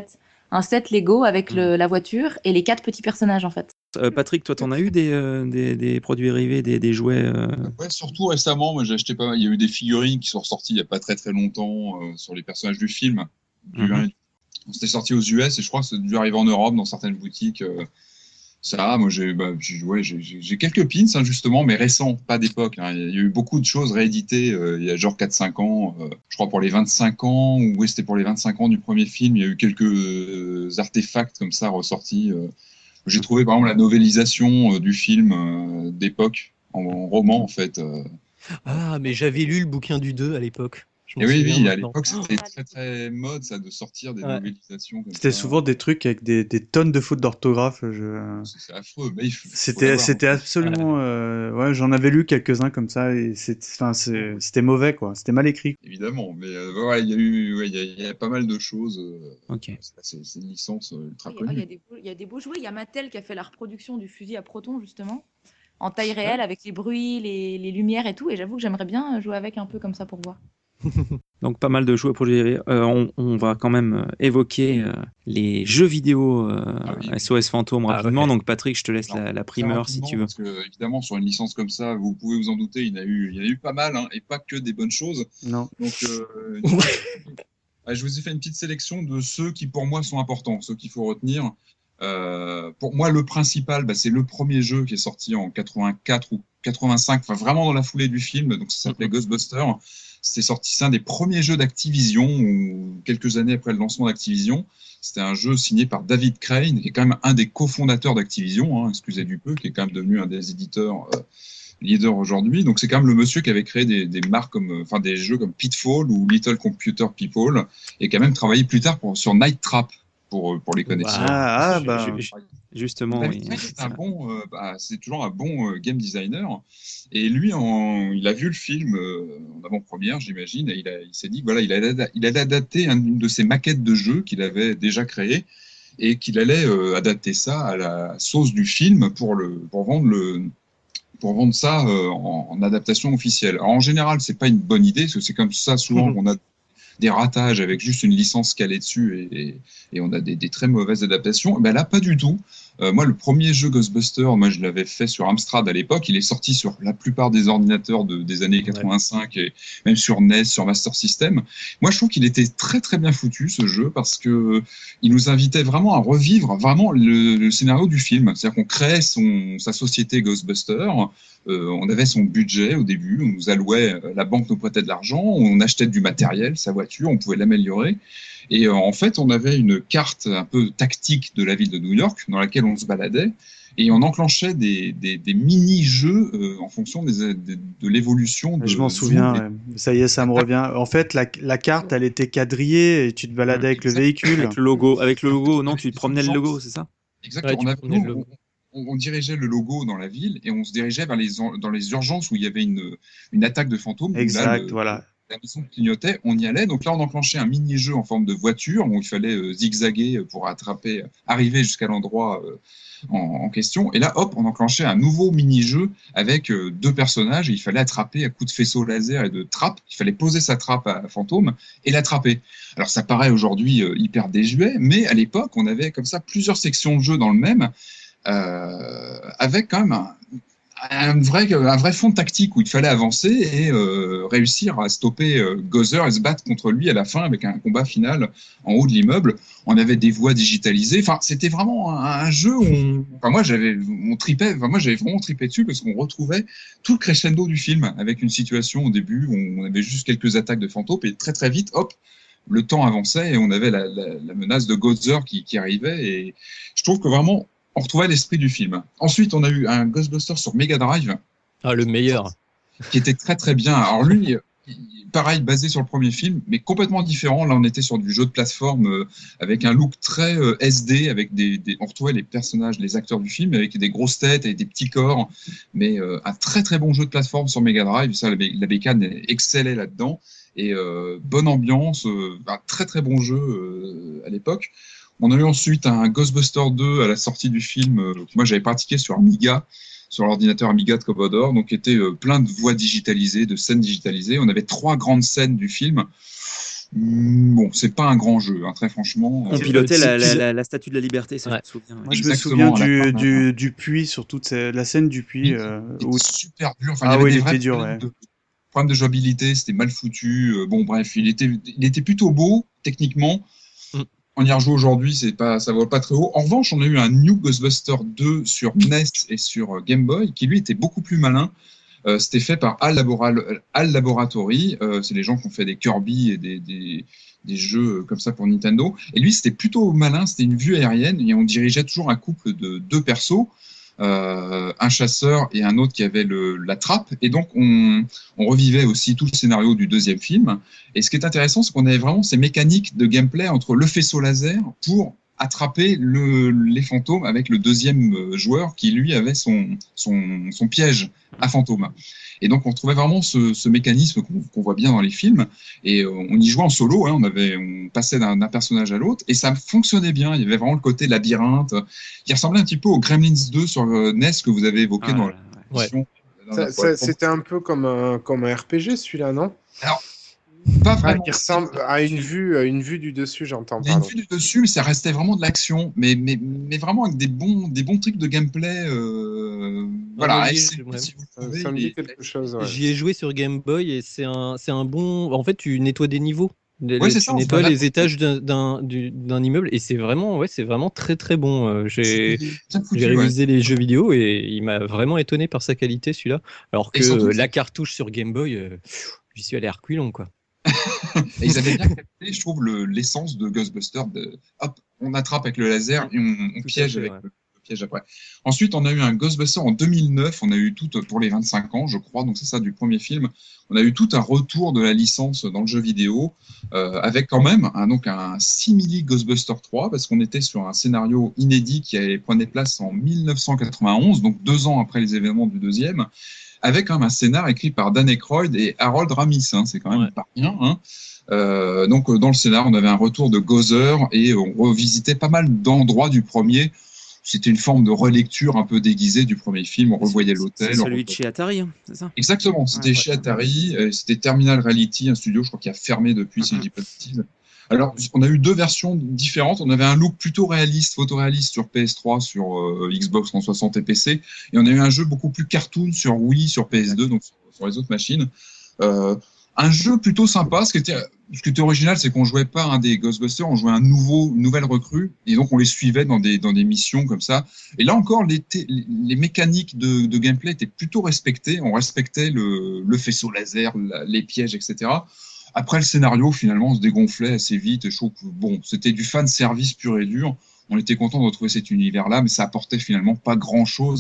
un set Lego avec la voiture et les 4 petits personnages en fait. Patrick, toi, t'en as eu des produits dérivés, des jouets Ouais, surtout récemment, moi j'ai acheté pas mal. Il y a eu des figurines qui sont ressorties il y a pas très très longtemps sur les personnages du film. C'était sorti aux US et je crois que c'est dû arriver en Europe dans certaines boutiques. Ça, moi j'ai quelques pins justement, mais récents, pas d'époque. Il y a eu beaucoup de choses rééditées il y a genre 4-5 ans. Je crois pour les 25 ans, ou c'était pour les 25 ans du premier film, il y a eu quelques artefacts comme ça ressortis. J'ai trouvé par exemple la novélisation du film d'époque, en roman en fait. Ah, mais j'avais lu le bouquin du 2 à l'époque. Et oui, à l'époque, c'était très très mode ça de sortir des novélisations. C'était souvent des trucs avec des tonnes de fautes d'orthographe. C'est affreux. Mais c'était absolument. Ouais, j'en avais lu quelques-uns comme ça et c'était mauvais quoi. C'était mal écrit. Évidemment, mais il y a pas mal de choses. C'est une licence ultra connue. Il y a des beaux jouets. Il y a Mattel qui a fait la reproduction du fusil à proton justement. En taille réelle avec les bruits, les lumières et tout. Et j'avoue que j'aimerais bien jouer avec un peu comme ça pour voir. Donc pas mal de jouets projets. On va quand même évoquer les jeux vidéo SOS Fantôme rapidement. Ouais. Donc Patrick, je te laisse la primeur si tu veux. Parce que évidemment sur une licence comme ça, vous pouvez vous en douter, il y a eu pas mal et pas que des bonnes choses. Non. Donc je vous ai fait une petite sélection de ceux qui pour moi sont importants, ceux qu'il faut retenir. Pour moi, le principal, c'est le premier jeu qui est sorti en 84 ou 85, enfin vraiment dans la foulée du film. Donc ça s'appelait Ghostbusters. C'était sorti, c'est un des premiers jeux d'Activision, ou quelques années après le lancement d'Activision. C'était un jeu signé par David Crane, qui est quand même un des cofondateurs d'Activision, excusez du peu, qui est quand même devenu un des éditeurs leaders aujourd'hui. Donc c'est quand même le monsieur qui avait créé des marques des jeux comme Pitfall ou Little Computer People, et qui a même travaillé plus tard sur Night Trap. Pour les connaisseurs. Justement, oui. C'est toujours un bon game designer. Et lui, il a vu le film en avant-première, j'imagine, et il s'est dit voilà, il allait adapter une de ses maquettes de jeu qu'il avait déjà créé, et qu'il allait adapter ça à la sauce du film pour vendre ça en adaptation officielle. Alors, en général, c'est pas une bonne idée, parce que c'est comme ça souvent qu'on a des ratages avec juste une licence calée dessus et on a des très mauvaises adaptations. Ben là, pas du tout. Moi, le premier jeu Ghostbusters, je l'avais fait sur Amstrad à l'époque. Il est sorti sur la plupart des ordinateurs des années 85 et même sur NES, sur Master System. Moi, je trouve qu'il était très très bien foutu ce jeu parce que il nous invitait vraiment à revivre vraiment le scénario du film. C'est-à-dire qu'on créait sa société Ghostbusters. On avait son budget au début, on nous allouait, la banque nous prêtait de l'argent, on achetait du matériel, sa voiture, on pouvait l'améliorer. Et en fait, on avait une carte un peu tactique de la ville de New York dans laquelle on se baladait et on enclenchait des mini-jeux en fonction de l'évolution. Je m'en souviens, ça y est, ça me revient. En fait, la carte, elle était quadrillée et tu te baladais avec le véhicule. Avec le logo, non, tu te promenais le logo, c'est ça? Exactement. On dirigeait le logo dans la ville et on se dirigeait dans les urgences où il y avait une attaque de fantômes. Exact, voilà. La maison clignotait, on y allait. Donc là, on enclenchait un mini-jeu en forme de voiture où il fallait zigzaguer pour arriver jusqu'à l'endroit en question. Et là, hop, on enclenchait un nouveau mini-jeu avec 2 personnages et il fallait attraper à coups de faisceau laser et de trappe. Il fallait poser sa trappe à fantôme et l'attraper. Alors ça paraît aujourd'hui hyper désuet, mais à l'époque, on avait comme ça plusieurs sections de jeu dans le même. Avec quand même un vrai fond tactique où il fallait avancer et réussir à stopper Gozer et se battre contre lui à la fin avec un combat final en haut de l'immeuble. On avait des voix digitalisées. Enfin, c'était vraiment un jeu où moi j'avais vraiment tripé dessus parce qu'on retrouvait tout le crescendo du film avec une situation au début où on avait juste quelques attaques de fantômes et très très vite, hop, le temps avançait et on avait la menace de Gozer qui arrivait et je trouve que vraiment on retrouvait l'esprit du film. Ensuite, on a eu un Ghostbusters sur Mega Drive. Ah, le meilleur. Qui était très très bien. Alors lui, pareil, basé sur le premier film, mais complètement différent. Là, on était sur du jeu de plateforme avec un look très SD, avec on retrouvait les personnages, les acteurs du film, avec des grosses têtes et des petits corps. Mais un très très bon jeu de plateforme sur Mega Drive. Ça, la bécane excellait là-dedans. Et bonne ambiance, un très très bon jeu à l'époque. On a eu ensuite un Ghostbusters 2 à la sortie du film que moi j'avais pratiqué sur Amiga, sur l'ordinateur Amiga de Commodore, donc qui était plein de voix digitalisées, de scènes digitalisées. On avait 3 grandes scènes du film. Bon, c'est pas un grand jeu, hein, très franchement. On pilotait la Statue de la Liberté, ça, Ouais. je me souviens. Moi, je me souviens du puits, sur toute la scène du puits. C'était super dur. Enfin, Ah il y avait oui, des il vrais était dur, problèmes ouais. problème de jouabilité, c'était mal foutu. Bon, bref, il était plutôt beau, techniquement. On y rejoue aujourd'hui, ça vole pas très haut. En revanche, on a eu un New Ghostbusters 2 sur NES et sur Game Boy, qui lui était beaucoup plus malin. C'était fait par HAL Laboratory. C'est les gens qui ont fait des Kirby et des jeux comme ça pour Nintendo. Et lui, c'était plutôt malin. C'était une vue aérienne et on dirigeait toujours un couple de 2 persos. Un chasseur et un autre qui avait la trappe, et donc on revivait aussi tout le scénario du deuxième film. Et ce qui est intéressant, c'est qu'on avait vraiment ces mécaniques de gameplay entre le faisceau laser pour attraper les fantômes avec le deuxième joueur qui lui avait son piège à fantôme. Et donc on trouvait vraiment ce mécanisme qu'on voit bien dans les films, et on y jouait en solo, hein, on passait d'un personnage à l'autre, et ça fonctionnait bien. Il y avait vraiment le côté labyrinthe qui ressemblait un petit peu au Gremlins 2 sur NES que vous avez évoqué dans l'émission. C'était un peu comme un RPG, celui-là, non? Alors, pas vraiment. Qui ressemble à une vue du dessus, j'entends. Il y a une vue du dessus, mais ça restait vraiment de l'action, mais vraiment avec des bons trucs de gameplay. Voilà, ça me dit quelque chose. Ouais. J'y ai joué sur Game Boy et c'est un bon. En fait, tu nettoies des niveaux. Ouais, tu nettoies les étages d'un immeuble et c'est vraiment très très bon. J'ai révisé les jeux vidéo et il m'a vraiment étonné par sa qualité celui-là. Alors que la cartouche sur Game Boy, j'y suis allé à reculons quoi. Et ils avaient bien capté, je trouve, l'essence de Ghostbusters. Hop, on attrape avec le laser et on piège avec le piège après. Ensuite, on a eu un Ghostbusters en 2009. On a eu tout pour les 25 ans, je crois. Donc c'est ça du premier film. On a eu tout un retour de la licence dans le jeu vidéo, avec quand même un simili Ghostbusters 3, parce qu'on était sur un scénario inédit qui prenait place en 1991, donc 2 ans après les événements du deuxième, avec quand même un scénar écrit par Dan Aykroyd et Harold Ramis. Hein, c'est quand même pas rien. Hein. Donc dans le scénar, on avait un retour de Gozer et on revisitait pas mal d'endroits du premier. C'était une forme de relecture un peu déguisée du premier film. On revoyait l'hôtel. C'est celui de chez Atari, hein, c'est ça? Exactement, c'était chez Atari. C'était Terminal Reality, un studio, je crois, qui a fermé depuis, si je dis pas de bêtises. Alors, on a eu 2 versions différentes. On avait un look plutôt réaliste, photoréaliste sur PS3, sur Xbox 360 et PC. Et on a eu un jeu beaucoup plus cartoon sur Wii, sur PS2, donc sur les autres machines. Un jeu plutôt sympa. Ce qui était original, c'est qu'on jouait pas un des Ghostbusters, on jouait une nouvelle recrue, et donc on les suivait dans des missions comme ça. Et là encore, les mécaniques de gameplay étaient plutôt respectées. On respectait le faisceau laser, les pièges, etc. Après, le scénario, finalement, se dégonflait assez vite. Et je trouve que, bon, c'était du fan service pur et dur. On était content de retrouver cet univers-là, mais ça apportait finalement pas grand-chose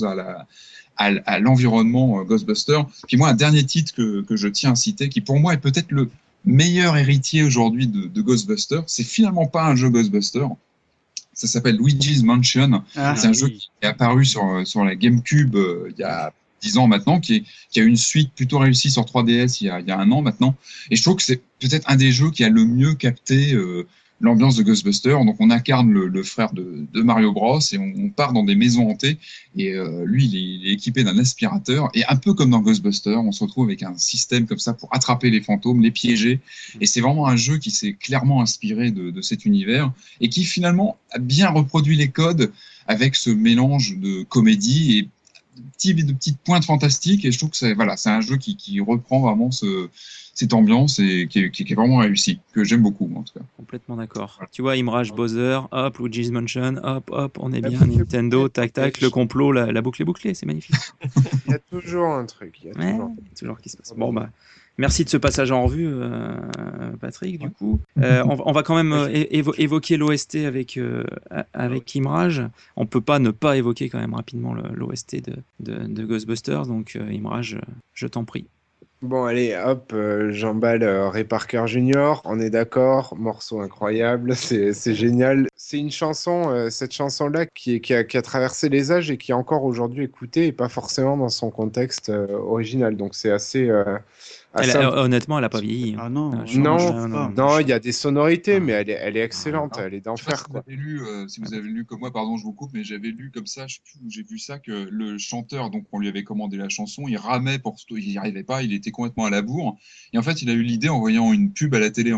à l'environnement Ghostbusters. Puis moi, un dernier titre que je tiens à citer, qui pour moi est peut-être le meilleur héritier aujourd'hui de Ghostbusters, c'est finalement pas un jeu Ghostbusters. Ça s'appelle Luigi's Mansion. C'est un jeu qui est apparu sur la GameCube il y a 10 ans maintenant, qui a eu une suite plutôt réussie sur 3DS il y a 1 an maintenant. Et je trouve que c'est peut-être un des jeux qui a le mieux capté l'ambiance de Ghostbusters. Donc on incarne le frère de Mario Bros et on part dans des maisons hantées, et lui il est équipé d'un aspirateur, et un peu comme dans Ghostbusters, on se retrouve avec un système comme ça pour attraper les fantômes, les piéger, et c'est vraiment un jeu qui s'est clairement inspiré de cet univers et qui finalement a bien reproduit les codes avec ce mélange de comédie et de petites pointes fantastiques. Et je trouve que c'est un jeu qui reprend vraiment cette ambiance et qui est vraiment réussi, que j'aime beaucoup en tout cas. Complètement d'accord. Voilà. Tu vois, Imrage, Bowser, hop, Luigi's Mansion, hop, on est bien, Nintendo, tac, le complot, la boucle est bouclée, c'est magnifique. Il y a toujours un truc. Il y a toujours qui se passe. Bon, bah, merci de ce passage en revue, Patrick, du coup. On va quand même évoquer l'OST avec Imrage. On peut pas ne pas évoquer quand même rapidement l'OST de Ghostbusters, donc Imrage, je t'en prie. Bon, allez, hop, j'emballe Ray Parker Jr., on est d'accord, morceau incroyable, c'est génial. C'est une chanson, cette chanson-là qui a traversé les âges et qui est encore aujourd'hui écoutée et pas forcément dans son contexte original. Donc c'est assez... honnêtement, elle n'a pas vieilli. Ah non, il y a des sonorités, mais elle est excellente, elle est d'enfer. Si vous avez lu comme moi, pardon, je vous coupe, mais j'avais lu comme ça, je sais plus où j'ai vu ça, que le chanteur, donc on lui avait commandé la chanson, il ramait il n'y arrivait pas, il était complètement à la bourre, et en fait il a eu l'idée en voyant une pub à la télé en fait.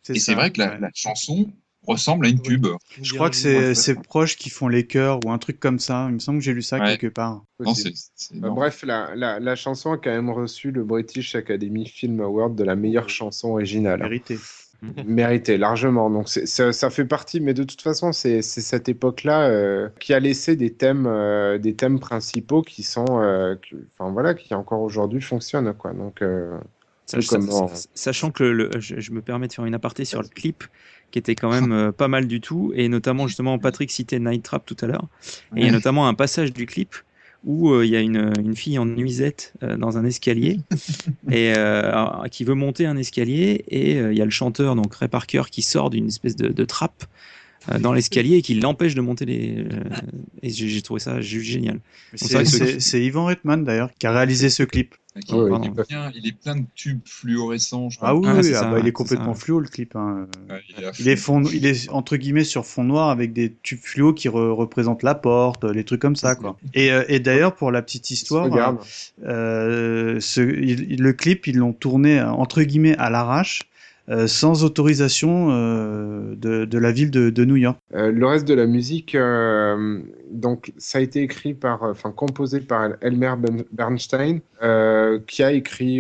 Et c'est vrai que la chanson ressemble à une pub. Je crois que c'est proche qui font les chœurs ou un truc comme ça. Il me semble que j'ai lu ça quelque part. Non, bref, la chanson a quand même reçu le British Academy Film Award de la meilleure chanson originale. Mérité, largement. Donc ça fait partie, mais de toute façon, c'est cette époque-là qui a laissé des thèmes principaux qui sont, qui encore aujourd'hui fonctionnent, quoi. Donc, sachant que je me permets de faire une aparté sur le clip qui était quand même pas mal du tout, et notamment justement Patrick citait Night Trap tout à l'heure, et il y a notamment un passage du clip où il y a une fille en nuisette dans un escalier et qui veut monter un escalier, et il y a le chanteur, donc Ray Parker, qui sort d'une espèce de trappe dans l'escalier et qui l'empêche de monter et j'ai trouvé ça juste génial. C'est Ivan Reitman d'ailleurs qui a réalisé ce clip. Il est plein de tubes fluorescents. Je crois. Ah oui, il est complètement fluo le clip. Hein. Il est entre guillemets sur fond noir avec des tubes fluo qui représentent la porte, les trucs comme ça, quoi. Et d'ailleurs, pour la petite histoire, le clip, ils l'ont tourné entre guillemets à l'arrache. Sans autorisation de la ville de New York. Le reste de la musique, donc ça a été composé par Elmer Bernstein, qui a écrit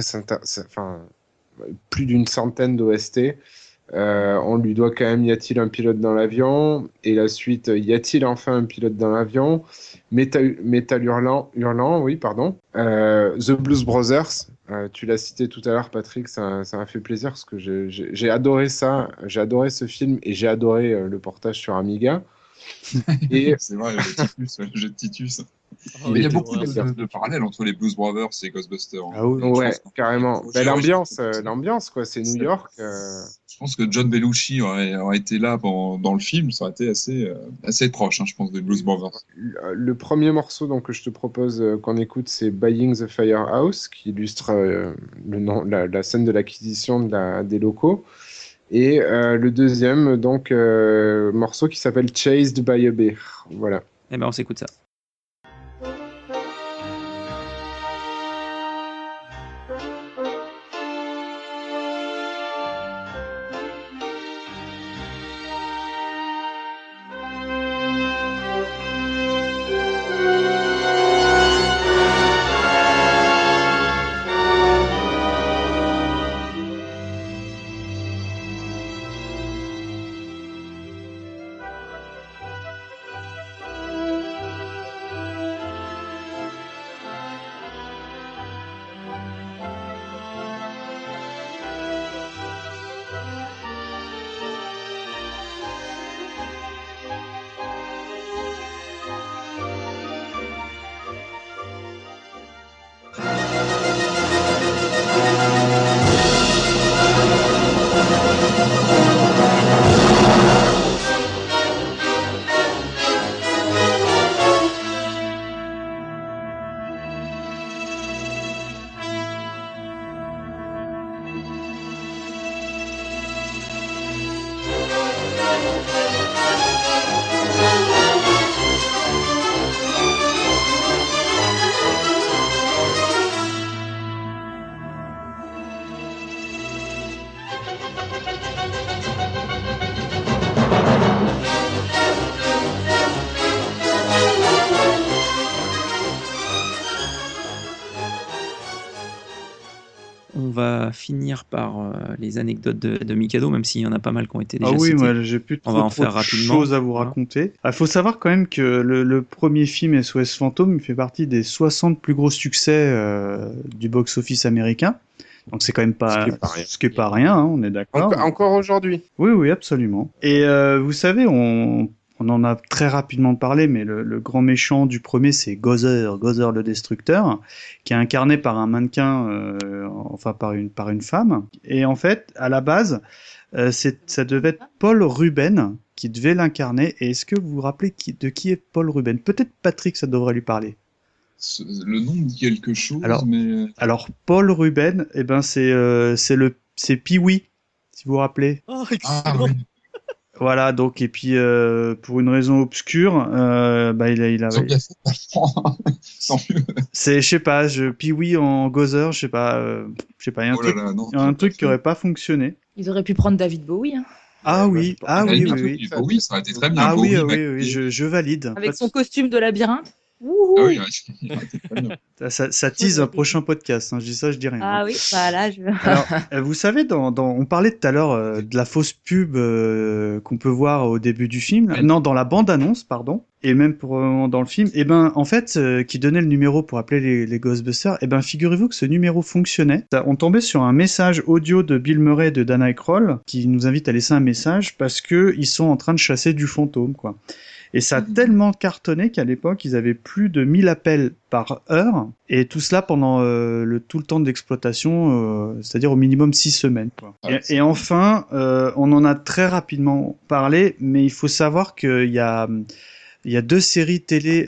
plus d'une centaine d'OST. On lui doit quand même Y a-t-il un pilote dans l'avion, et la suite Y a-t-il enfin un pilote dans l'avion, Metal Hurlant, oui, pardon. The Blues Brothers, tu l'as cité tout à l'heure, Patrick, ça m'a fait plaisir parce que j'ai adoré ça, j'ai adoré ce film et j'ai adoré le portage sur Amiga. Et... c'est vrai, le jeu de Titus. Mais il y a beaucoup de parallèles entre les Blues Brothers et Ghostbusters. Ah oui, ouais, carrément. L'ambiance, quoi, c'est New York. Je pense que John Belushi aurait été là dans le film, ça aurait été assez proche, je pense, des Blues Brothers. Le premier morceau que je te propose qu'on écoute, c'est Buying the Firehouse, qui illustre la scène de l'acquisition des locaux. Et le deuxième, morceau qui s'appelle Chased by a Bear. Voilà. Eh ben, on s'écoute ça. Finir par les anecdotes de Mikado, même s'il y en a pas mal qui ont été déjà citées. Moi j'ai plus trop de choses à vous raconter. Il faut savoir quand même que le premier film SOS Fantôme fait partie des 60 plus gros succès du box-office américain. Donc c'est quand même pas ce qui est pas rien, on est d'accord. Encore aujourd'hui. Oui, absolument. Et vous savez, on en a très rapidement parlé, mais le grand méchant du premier, c'est Gozer le Destructeur, qui est incarné par un mannequin, par une femme. Et en fait, à la base, ça devait être Paul Ruben qui devait l'incarner. Et est-ce que vous vous rappelez de qui est Paul Ruben ? Peut-être Patrick, ça devrait lui parler. Le nom dit quelque chose, Alors Paul Ruben, c'est Pee-wee, si vous vous rappelez. Ah oui. Voilà, donc et puis pour une raison obscure, il a c'est je sais pas, puis oui en Gozer, je sais pas, il y a un truc qui aurait pas fonctionné. Ils auraient pu prendre David Bowie. Hein. Ah oui, oui. Bowie, ça aurait été très bien. Ah oui, je valide. Avec son costume de labyrinthe. Ah oui, ça tease un prochain podcast. Hein, je dis ça, je dis rien. Ah oui, là je. Alors, vous savez, on parlait tout à l'heure de la fausse pub qu'on peut voir au début du film. Non, dans la bande-annonce, pardon. Et même dans le film. Et ben, en fait, qui donnait le numéro pour appeler les Ghostbusters. Et ben, figurez-vous que ce numéro fonctionnait. On tombait sur un message audio de Bill Murray et de Dan Aykroyd qui nous invite à laisser un message parce que ils sont en train de chasser du fantôme, quoi. Et ça a tellement cartonné qu'à l'époque, ils avaient plus de 1000 appels par heure. Et tout cela pendant tout le temps d'exploitation, c'est-à-dire au minimum 6 semaines. Quoi. Et enfin, on en a très rapidement parlé, mais il faut savoir qu'il y a 2 séries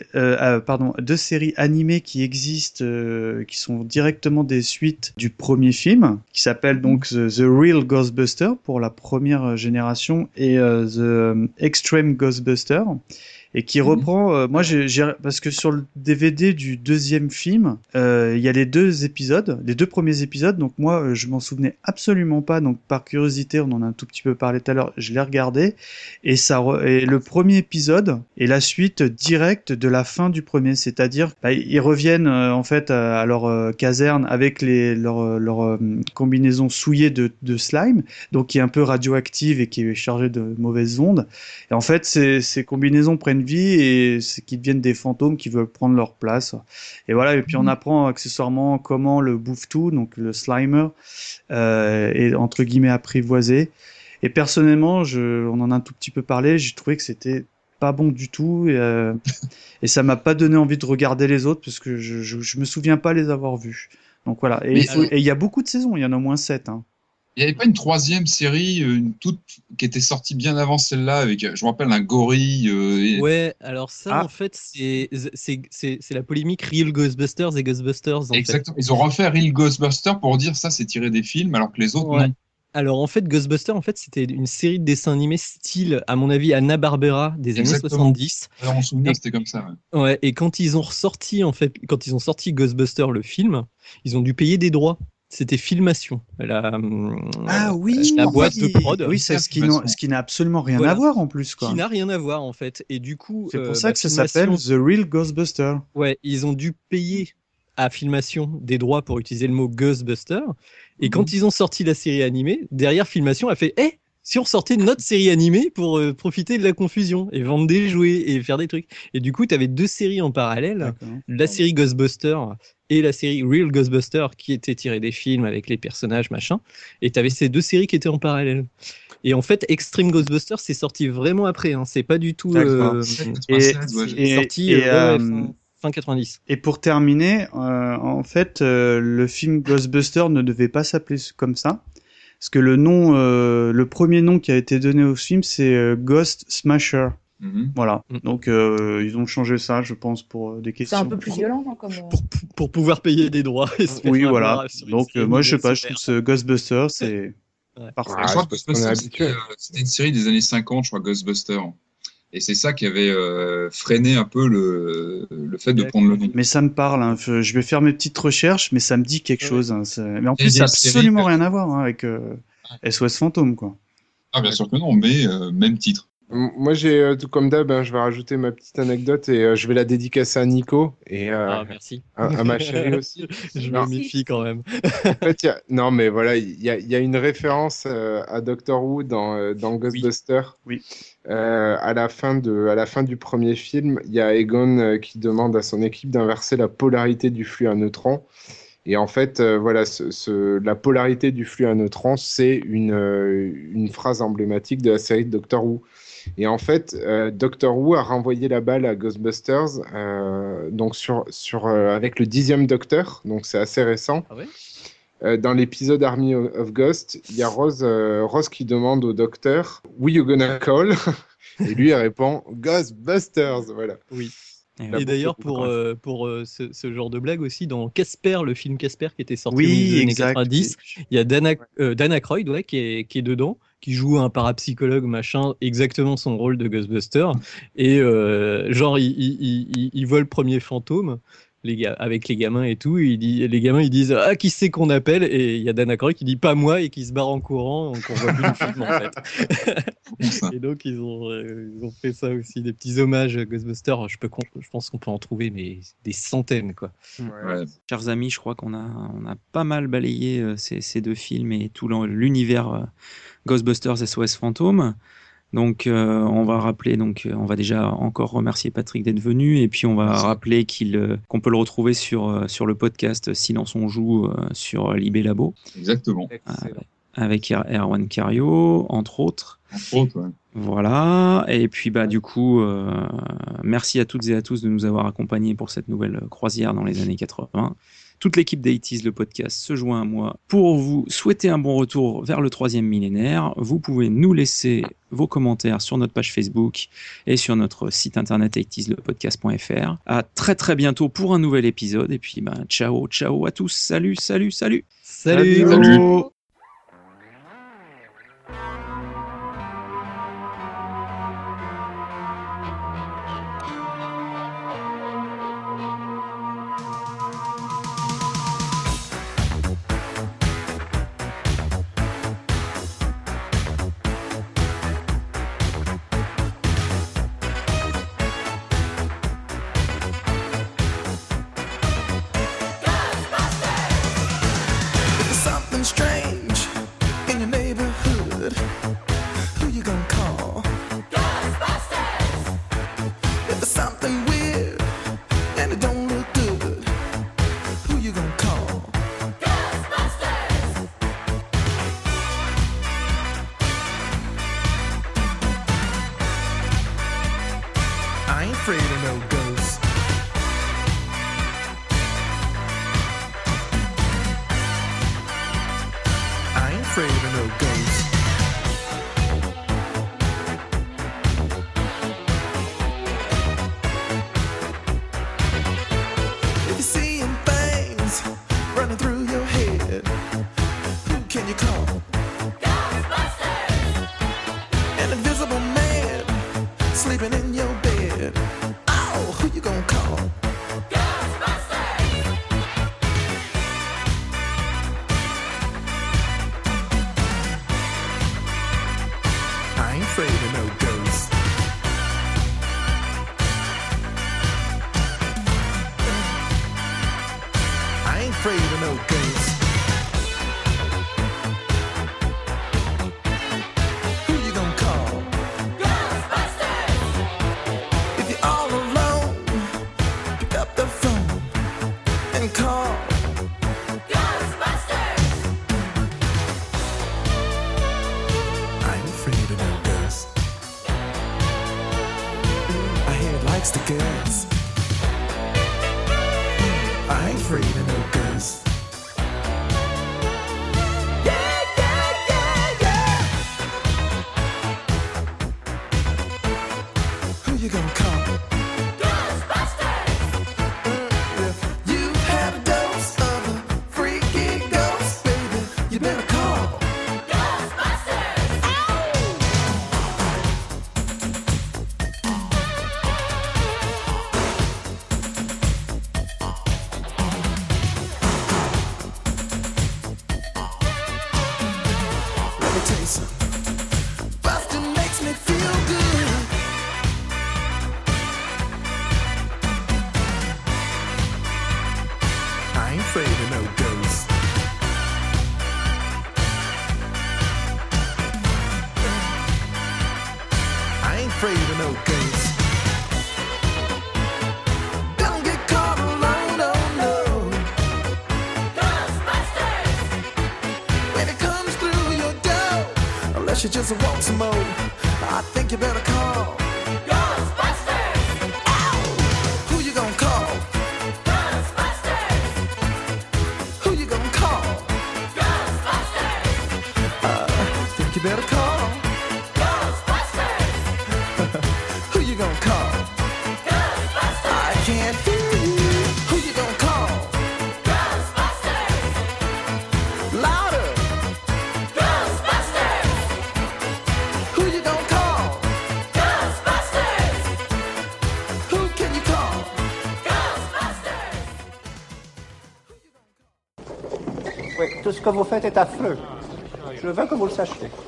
deux séries animées qui existent, qui sont directement des suites du premier film, qui s'appellent donc The Real Ghostbuster pour la première génération et The Extreme Ghostbuster, et qui reprend. Moi, parce que sur le DVD du deuxième film, il y a les 2 premiers épisodes. Donc moi, je m'en souvenais absolument pas. Donc par curiosité, on en a un tout petit peu parlé tout à l'heure. Je l'ai regardé et et le premier épisode est la suite directe de la fin du premier. C'est-à-dire, ils reviennent en fait à leur caserne avec leur combinaison souillée de slime, donc qui est un peu radioactive et qui est chargée de mauvaises ondes. Et en fait, ces combinaisons prennent vie et c'est qu'ils deviennent des fantômes qui veulent prendre leur place. Et voilà, et puis on apprend accessoirement comment le bouffe-tout, donc le Slimer, est entre guillemets apprivoisé. Et personnellement, on en a un tout petit peu parlé, j'ai trouvé que c'était pas bon du tout et ça m'a pas donné envie de regarder les autres parce que je me souviens pas les avoir vus. Donc voilà, et il y a beaucoup de saisons, il y en a au moins 7. Hein. Il n'y avait pas une 3e série, qui était sortie bien avant celle-là, avec, je me rappelle, un gorille. Ouais, alors ça, en fait, c'est la polémique Real Ghostbusters et Ghostbusters. Exactement. Ils ont refait Real Ghostbusters pour dire ça, c'est tiré des films, alors que les autres, non. Alors en fait, Ghostbusters, c'était une série de dessins animés style, à mon avis, Hanna-Barbera des années 70. Alors on se souvient, c'était comme ça. Ouais, et quand ils ont sorti Ghostbusters, le film, ils ont dû payer des droits. C'était Filmation, la boîte de prod. Oui, c'est ce qui n'a absolument rien à voir en plus, quoi. Qui n'a rien à voir en fait, et du coup. C'est pour ça que ça s'appelle The Real Ghostbuster. Ouais, ils ont dû payer à Filmation des droits pour utiliser le mot Ghostbuster, et quand ils ont sorti la série animée, derrière Filmation a fait, si on sortait notre série animée pour profiter de la confusion et vendre des jouets et faire des trucs. Et du coup, tu avais 2 séries en parallèle, la série Ghostbuster et la série Real Ghostbuster qui était tirée des films avec les personnages, machin. Et tu avais ces 2 séries qui étaient en parallèle. Et en fait, Extreme Ghostbuster, c'est sorti vraiment après. Hein. C'est pas du tout... c'est sorti fin 90. Et pour terminer, en fait, le film Ghostbuster ne devait pas s'appeler comme ça. Parce que le premier nom qui a été donné au film, c'est Ghost Smasher. Voilà. Donc ils ont changé ça, je pense, pour des questions. C'est un peu plus violent, non, comme... pour pouvoir payer des droits. Oui, voilà. Donc moi, je sais pas, je trouve ce Ghostbuster, c'est parfait. Je crois que c'était une série des années 50, je crois, Ghostbuster. Et c'est ça qui avait freiné un peu le fait de prendre le nom. Mais ça me parle, hein. Je vais faire mes petites recherches, mais ça me dit quelque chose. Hein. Mais en plus, ça n'a absolument rien à voir avec SOS Fantôme, quoi. Ah, bien sûr que non, mais même titre. Moi, j'ai tout comme d'hab, je vais rajouter ma petite anecdote et je vais la dédicacer à Nico et merci. À ma chérie aussi. Je me méfie quand même. En fait, non, mais voilà, il y a une référence à Doctor Who dans Ghostbusters. Oui. À la fin du premier film, il y a Egon qui demande à son équipe d'inverser la polarité du flux à neutrons. Et en fait, voilà, la polarité du flux à neutrons, c'est une phrase emblématique de la série de Doctor Who. Et en fait, Doctor Who a renvoyé la balle à Ghostbusters donc avec le 10e Docteur, donc c'est assez récent. Ah ouais. Dans l'épisode Army of Ghosts, il y a Rose qui demande au Docteur « Who you gonna call ?» Et lui, il répond « Ghostbusters !» Voilà. Oui. Et d'ailleurs, pour ce genre de blague aussi, dans Casper, le film Casper qui était sorti en 1990, il y a Dan Aykroyd qui est dedans, qui joue un parapsychologue machin, exactement son rôle de Ghostbuster, et genre il voit le premier fantôme avec les gamins et tout, les gamins ils disent ah qui c'est qu'on appelle, et il y a Dan Aykroyd qui dit pas moi et qui se barre en courant, donc on voit plus le film en fait. Et donc ils ont fait ça aussi, des petits hommages Ghostbusters. Je pense qu'on peut en trouver mais des centaines quoi. Ouais. Chers amis, je crois qu'on a pas mal balayé ces deux films et tout l'univers Ghostbusters SOS Fantôme. Donc on va rappeler, on va déjà encore remercier Patrick d'être venu, et puis on va rappeler qu'on peut le retrouver sur le podcast Silence on joue sur Libé Labo. Exactement. Avec Erwan Cario, entre autres. Ouais. Voilà, et puis du coup, merci à toutes et à tous de nous avoir accompagnés pour cette nouvelle croisière dans les années 80. Toute l'équipe d'A-80s, le podcast, se joint à moi pour vous souhaiter un bon retour vers le 3e millénaire. Vous pouvez nous laisser vos commentaires sur notre page Facebook et sur notre site internet 80slepodcast.fr. À très très bientôt pour un nouvel épisode, et puis ciao à tous, salut. Salut. You just want some more. I think you better call Ghostbusters. Ow! Who you gonna call? Ghostbusters. Who you gonna call? Ghostbusters. Think you better call Ghostbusters. Who you gonna call? Ghostbusters. I can't hear you. Who you gonna call? Ghostbusters. Louder. Ghostbusters. Tout ce que vous faites est affreux. Je veux que vous le sachiez.